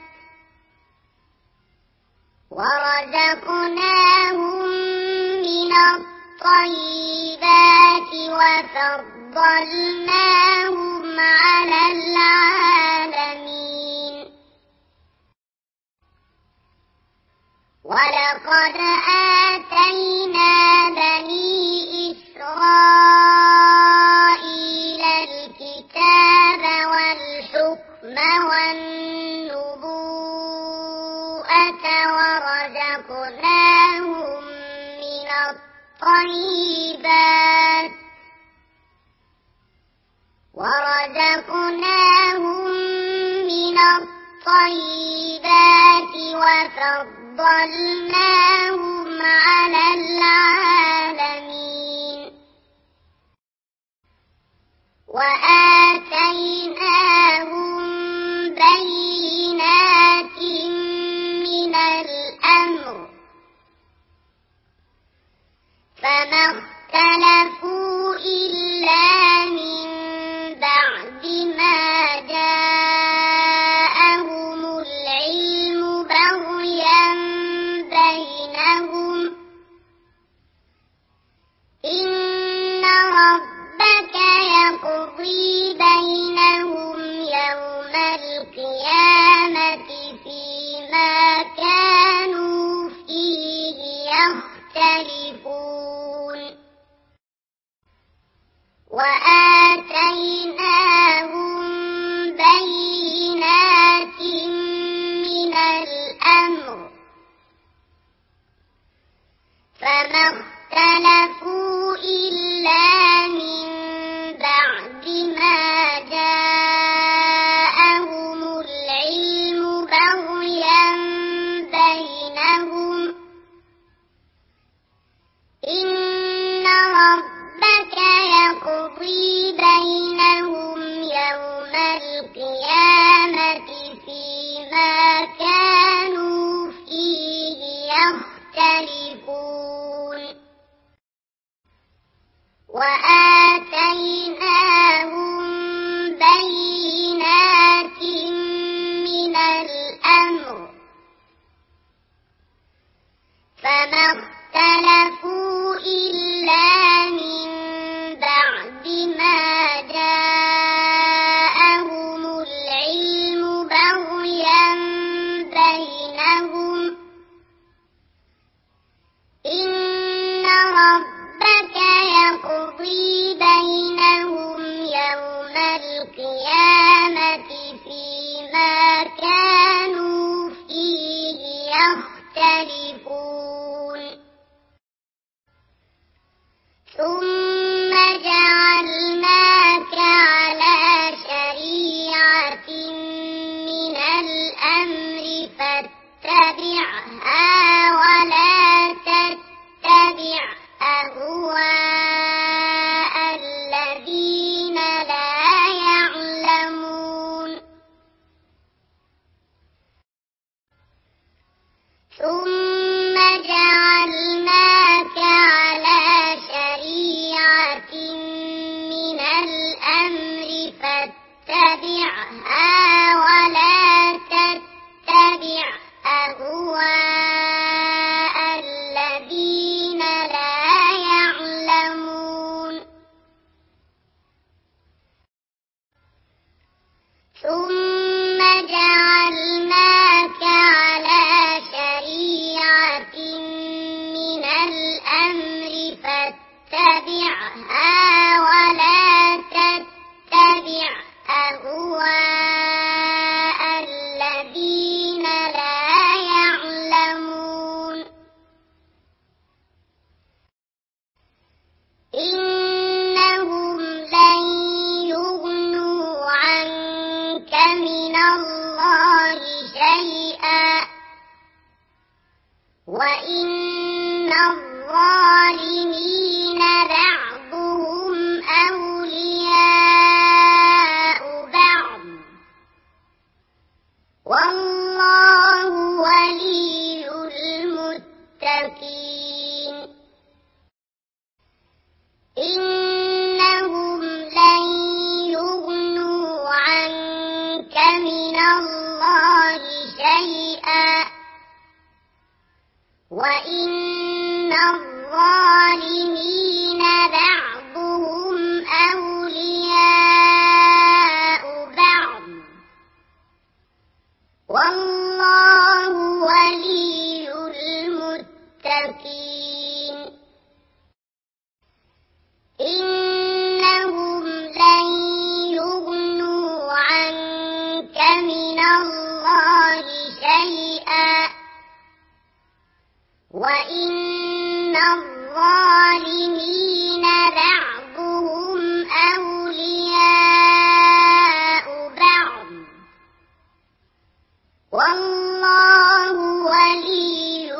ورزقناهم من الطيبات وفضلناهم على العالمين ولقد آتينا بني إسرائيل الكتاب والحكم والنبوءة ورزقناهم من الطيبات ورزقناهم من الطيبات وفضلناهم على العالمين وآتيناهم بينات من الأمر فما اختلفوا إلا من بعد ما جاءهم العلم بغيا بينهم إن ربك يقضي بينهم يوم القيامة فيما كانوا فيه يختلفون وآتيناهم بينات من الأمر فما اختلفوا إلا من بعد ما جاءهم العلم بغيا بينهم إن ربك يقضي بينهم يوم القيامة فيما كانوا فيه يختلفون وآتيناهم بينات من الأمر فما اختلفوا إلا من بعد ما جاءهم العلم بغيا بينهم إن ربك يقضي بينهم يوم القيامة فيما كانوا فيه يختلفون ثم جعلناك على شريعة من الأمر فاتبعها ولا تتبع أهواء الذين لا يعلمون ثم جعلناك على شريعة من الأمر فاتبعها ولا تتبع أهواء الذين لا يعلمون ثم جعلناك على شريعة من الأمر فاتبعها ولا تتبع أهواء الذين لا يعلمون إنهم لن يغنوا عنك من الله شيئا وإن الظالمين بعضهم أولياء بعض والله ولي المتقين إنهم لن يغنوا عنك من الله شيئا وإن الظالمين بعضهم أولياء بعض والله ولي المتقين المتقين إنهم لن يغنوا عنك من الله شيئا وإن الظالمين بعضهم أولياء بعض والله ولي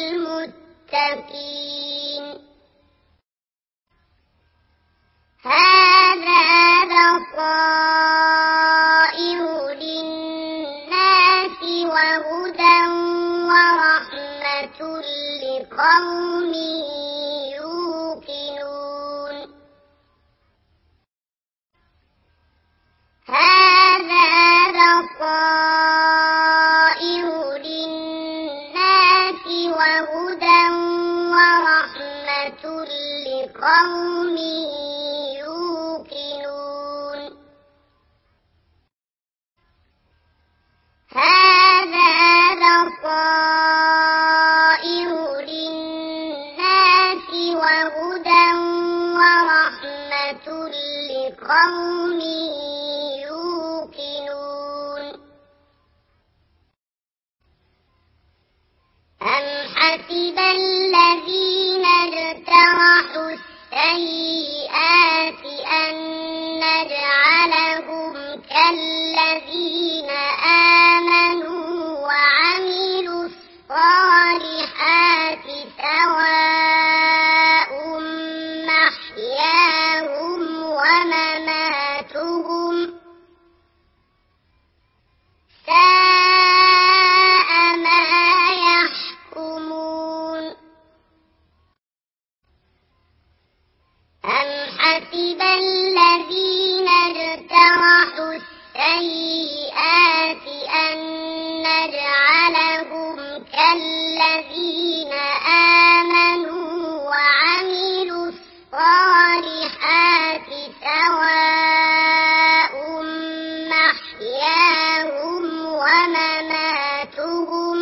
المتقين هذا بصائر للناس وهدى ورحمة لقوم يوقنون هذا بصائر للناس وهدى ورحمة لقوم يوقنون هذا بصائر للناس وهدى ورحمة لقوم يوقنون أم حسب الذين اجترحوا السيئات أن نجعلهم كالذين آمنوا وعملوا الصالحات سواء محياهم ومماتهم ساء ما يحكمون أم حسب الذين اجترحوا السيئات أن نجعلهم كالذين آمنوا وعملوا الصالحات سواء محياهم ومماتهم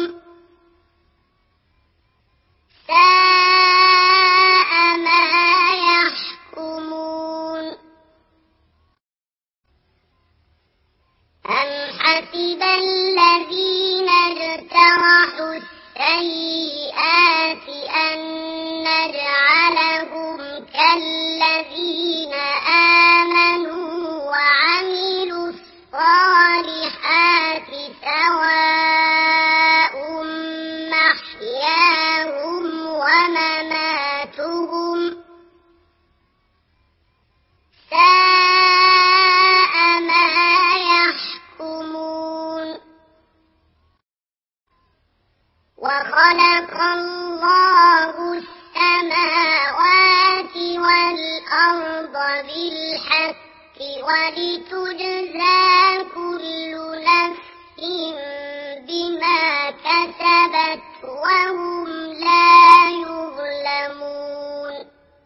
ساء ما يحكمون أم حسب الذين اجترحوا السيئات أن نجعلهم كالذين آمنوا وعملوا الصالحات سواء محياهم ومماتهم ساء ما يحكمون وخلق الله السماوات والأرض بالحق ولتجزى كل نفس بما كسبت وهم لا يظلمون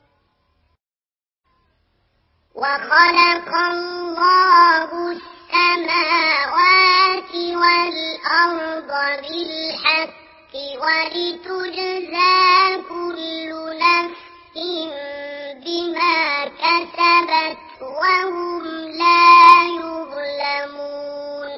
وخلق الله السماوات والأرض بالحق ولتجزى كل نفس بما كسبت وهم لا يظلمون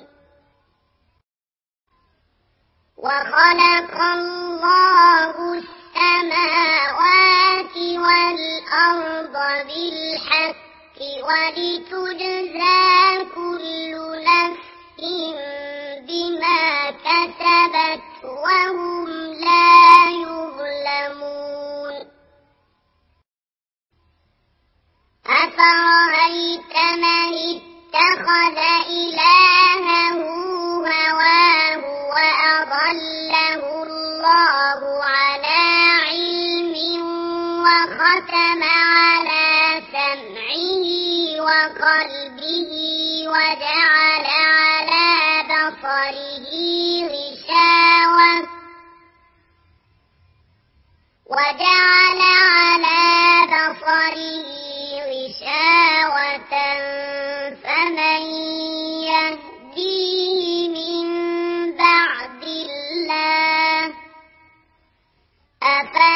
وخلق الله السماوات والأرض بالحق ولتجزى كل نفس بما كسبت وهم لا يظلمون أفرأيت من اتخذ إلهه هواه وأضله الله على علم وختم على سمعه وقلبه وجعل على بصره غشاوة وجعل على بصره غشاوة فمن يهديه من بعد الله أفلا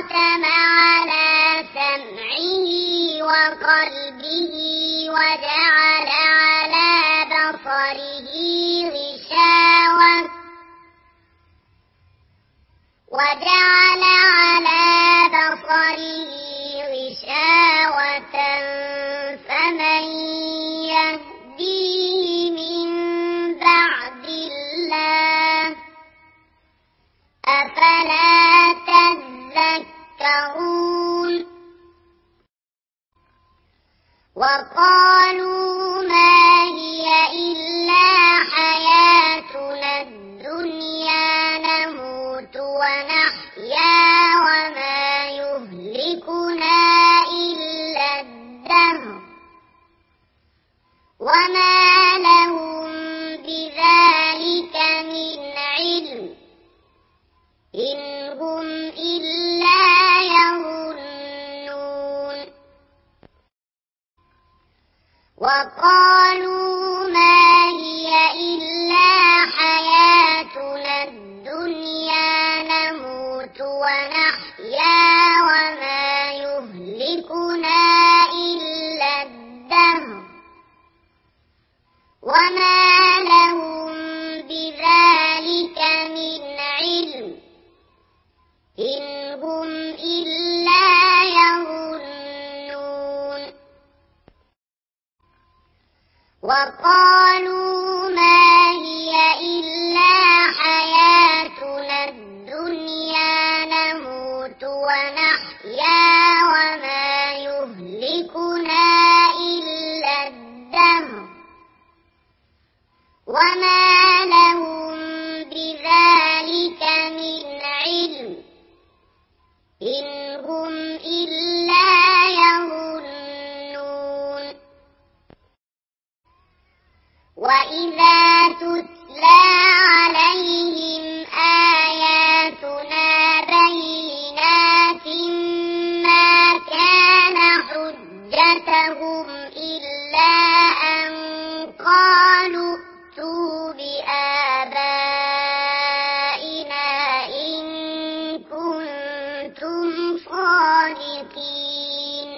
وختم على سمعه وقلبه وجعل على بصره غشاوة وجعل على بصره غشاوة فمن يهديه من بعد الله أفلا تذكرون وقالوا ما هي إلا حياتنا الدنيا نموت ونحيا وما يهلكنا إلا الدهر وما لهم بذلك من علم إن هم إلا يظنون وقالوا ما هي إلا حياتنا الدنيا نموت ونحيا وما يهلكنا إلا الدهر وما لهم بذلك من علم إن هم إلا يظنون وقالوا ما هي إلا حياتنا الدنيا نموت ونحيا وما يهلكنا إلا الدهر وما لهم بذلك من علم إن هم إلا يظنون وإذا تتلى عليهم آياتنا بينات ما كان حجتهم إلا أن قالوا ائتوا بآبائنا إن كنتم صادقين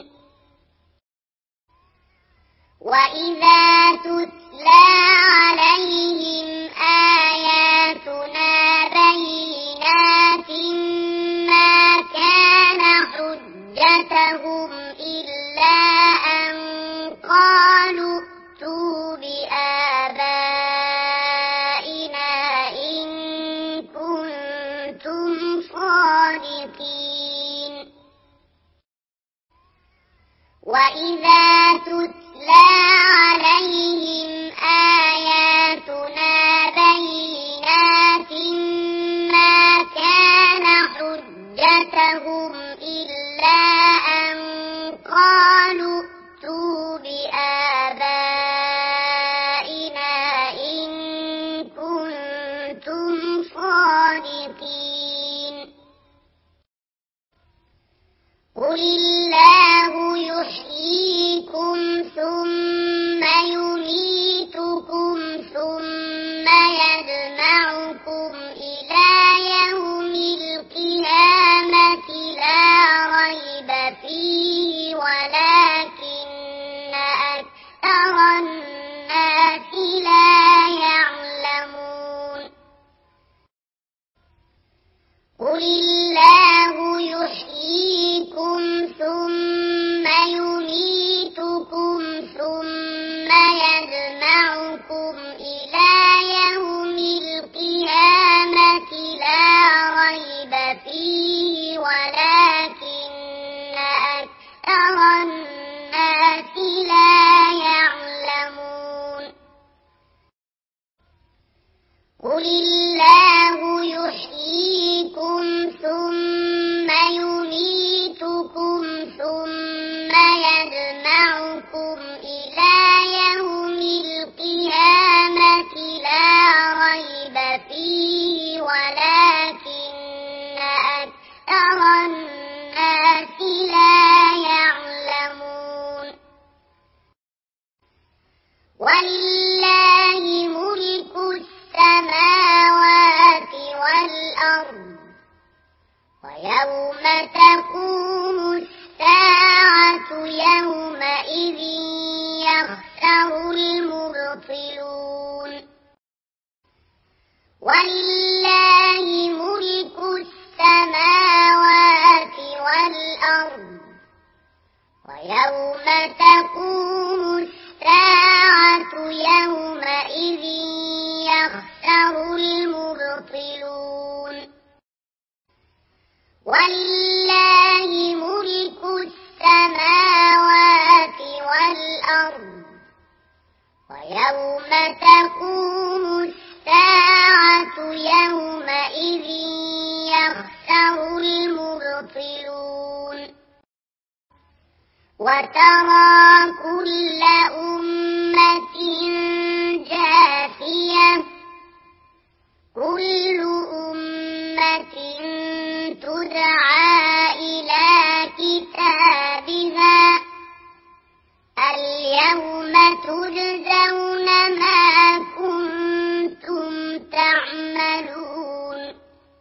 وإذا تتلى عليهم آياتنا بينات ما كان حجتهم إلا أن قالوا ائتوا بآبائنا إن كنتم صادقين وإذا تتلى عليهم آياتنا بينات ما كان حجتهم إلا أن قالوا ائتوا بآبائنا إن كنتم صادقين قل الله يحييكم ثم يميتكم ثم يجمعكم إلى يوم القيامة لا ريب فيه ولكن أكثر الناس لا يعلمون قل الله يحييكم ثم يميتكم ثم يجمعكم إلى يوم القيامة لا ريب فيه ولكن أكثر الناس لا يعلمون قل الله يحييكم ثم يميتكم ثم يجمعكم إلى يوم القيامة لا ريب فيه ولكن أكثر الناس لا يعلمون ولله ملك السماوات المبطلون ولله ملك السماوات والأرض ويوم تقوم الساعة يومئذ يخسر المبطلون ولله ملك السماوات والأرض ويوم تقوم الساعة يومئذ يخسر المبطلون وترى كل أمة جاثية كل أمة تدعى إلى كتابها اليوم تجزون ما كنتم تعملون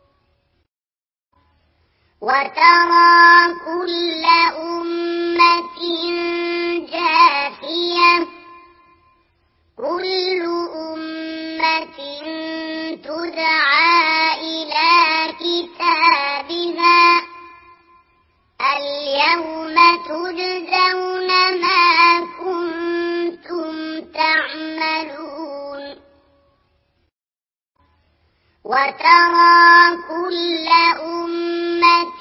وترى كل أمة جاثية كل أمة تدعى إلى كتابها اليوم تجزون ما كنتم تعملون وترى كل أمة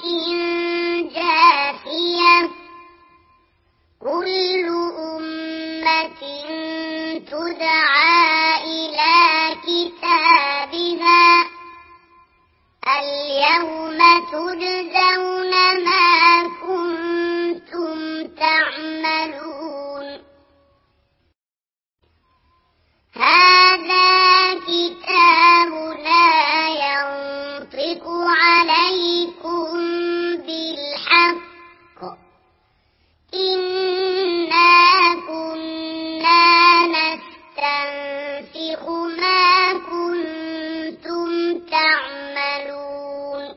جاثية كل أمة تدعى إلى كتابها اليوم تجزون ما كنتم تعملون هذا كتابنا ينطق عليكم بالحق إنا كنا نستنسخ ما كنتم تعملون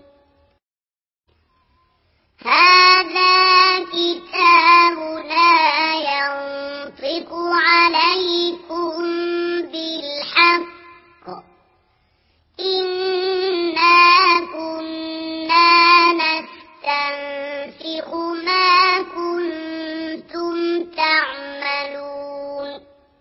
هذا كتابنا ينطق عليكم بالحق إنا كنا نستنسخ ما كنتم تعملون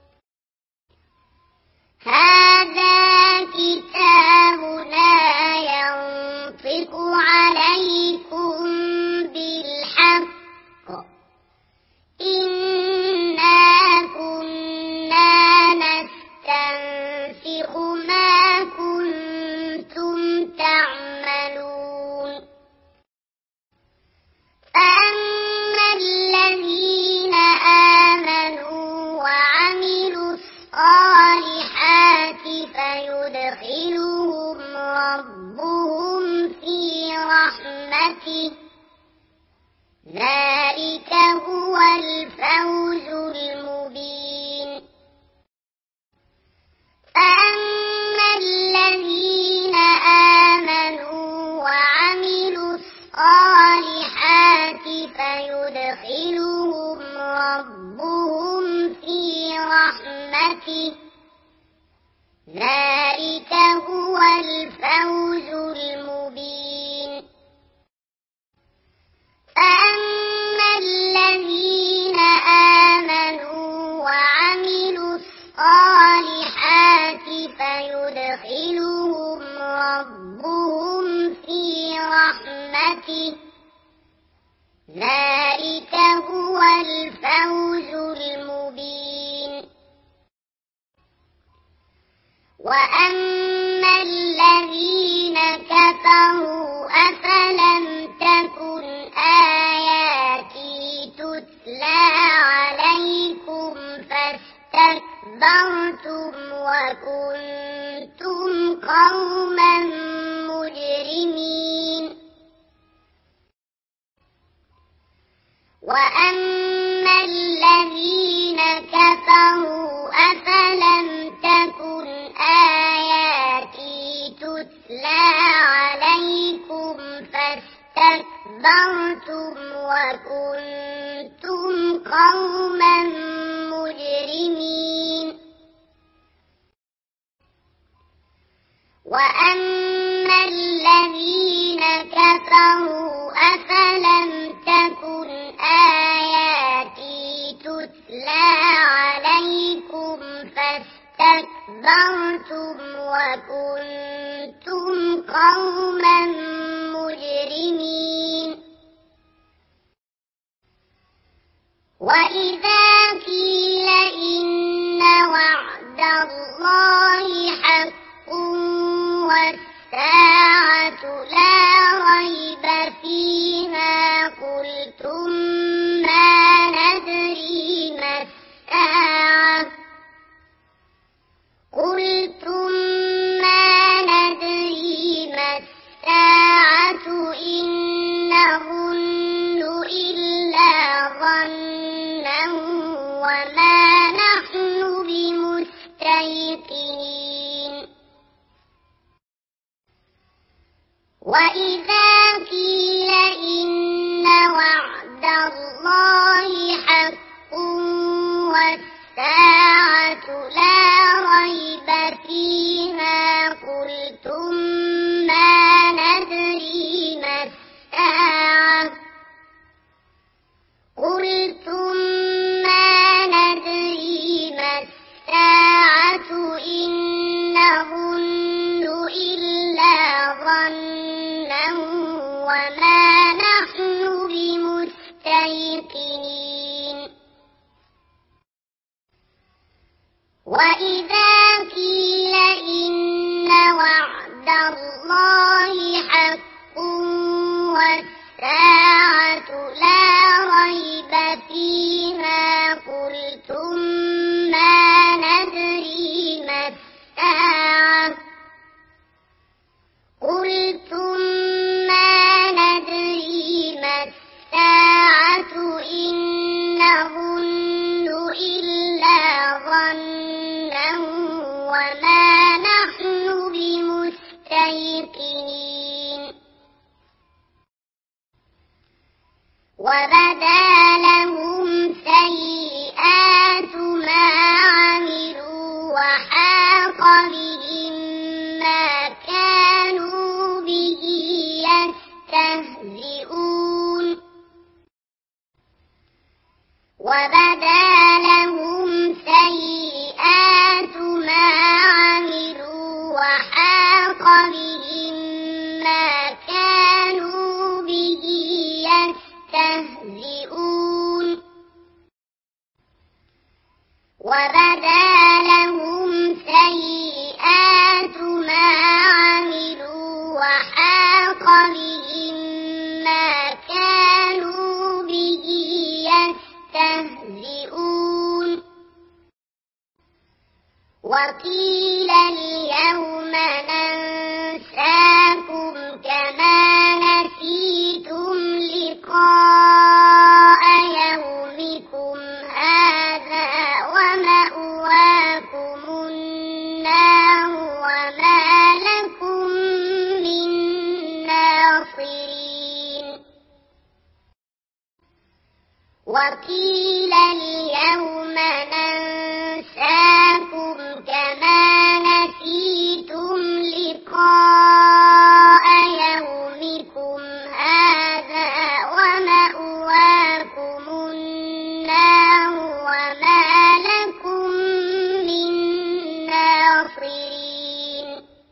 هذا كتابنا ينطق عليكم بالحق إنا كنا نستنسخ ما كنتم تعملون فأما الذين آمنوا وعملوا الصالحات فيدخلهم ربهم في رحمته ذلك هو الفوز المبين فأما الذين آمنوا وعملوا الصالحات فيدخلهم ربهم في رحمته ذلك هو الفوز المبين فأما الذين آمنوا وعملوا الصالحات فيدخلهم ربهم في رحمته ذلك هو الفوز المبين وأما الذين كفروا أفلم تكن آياتي تتلى عليكم فاستكبرتم وكنتم قوما مجرمين وأما الذين كفروا أفلم تكن آياتي تتلى عليكم فاستكبرتم وكنتم قوما مجرمين وأما الذين كفروا أفلم تكن آياتي تتلى عليكم فاستكبرتم وكنتم قوما مجرمين وإذا قيل إن وعد الله حق والساعة لا ريب فيها قلتم ما ندري ما الساعة قلتم ما ندري ما الساعة إن نظن إلا ظنا وما نحن بمستيقنين وإذا قيل إن وعد الله حق والساعة لا ريب فيها قلتم ما ندري ما الساعة قلتم ما ندري ما الساعة إن نظن إلا ظنا وما نحن بمستيقنين وإذا قيل إن وعد الله حق والساعة لا ريب فيها قلتم ما ندري ما الساعة قلتم ما ندري ما الساعة إن نظن إلا ظنا وما نحن بمستيقنين وبدا لهم سيئات ما عملوا وحاق بهم ما كانوا به يستهزئون وبدا لهم سيئات ما عملوا وحاق بهم ما كانوا به يستهزئون وبدا لهم سيئات ما عملوا وحاق بهم ما كانوا به يستهزئون وقيل اليوم ننساكم كما نسيتم لقاء يومكم هذا ومأواكم النار وما لكم من ناصرين وقيل اليوم ننساكم كما نسيتم لقاء يومكم هذا ومأواكم النار وما لكم من ناصرين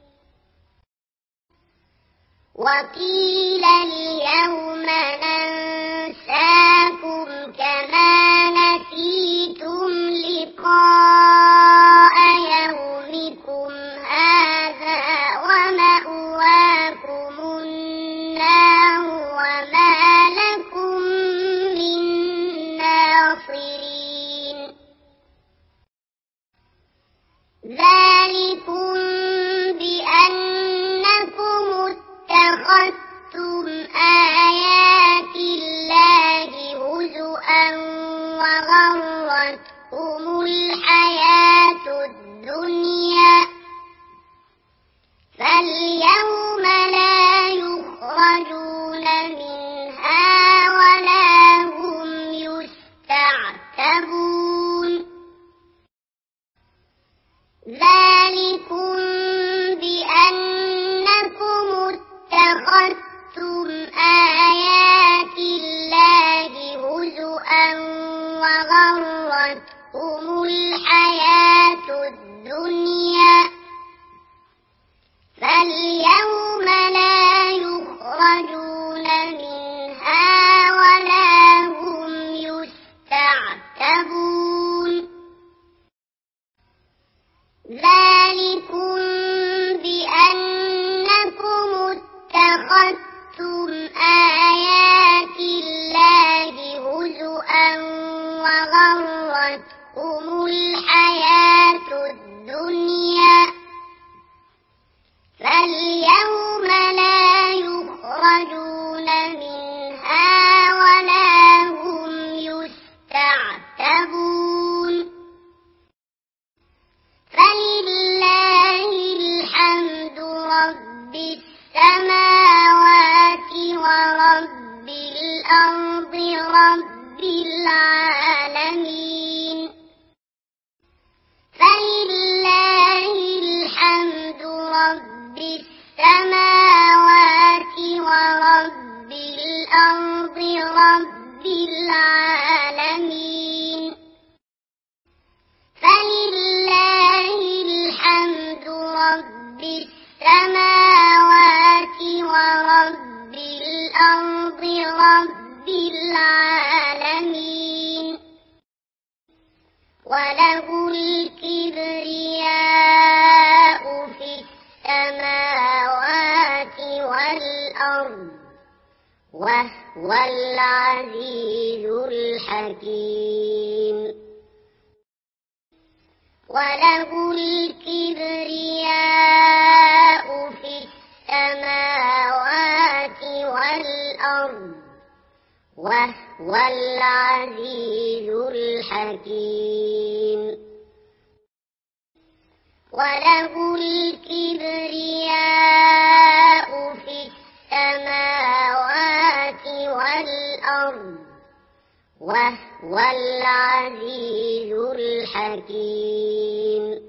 وقيل اليوم ننساكم كما نسيتم لقاء يومكم هذا ومأواكم النار وما لكم من ناصرين ذلكم بأنكم اتخذتم آيات الله هزؤا وغرتكم الحياة الدنيا فاليوم لا يخرجون منها ولا هم يستعتبون ذلكم بأن ذلكم بأنكم اتخذتم آيات الله هزؤا وغرتكم الحياة الدنيا فاليوم لا يخرجون منها ولا هم يستعتبون فلله الحمد رب السماوات ورب الأرض رب العالمين فلله الحمد رب السماوات ورب الأرض رب العالمين فلله الحمد رب السماوات ورب الأرض رب العالمين وله الكبرياء في السماوات والأرض وهو العزيز الحكيم وله الكبرياء في السماوات والأرض وهو العزيز الحكيم وله الكبرياء في السماوات والأرض وهو العزيز الحكيم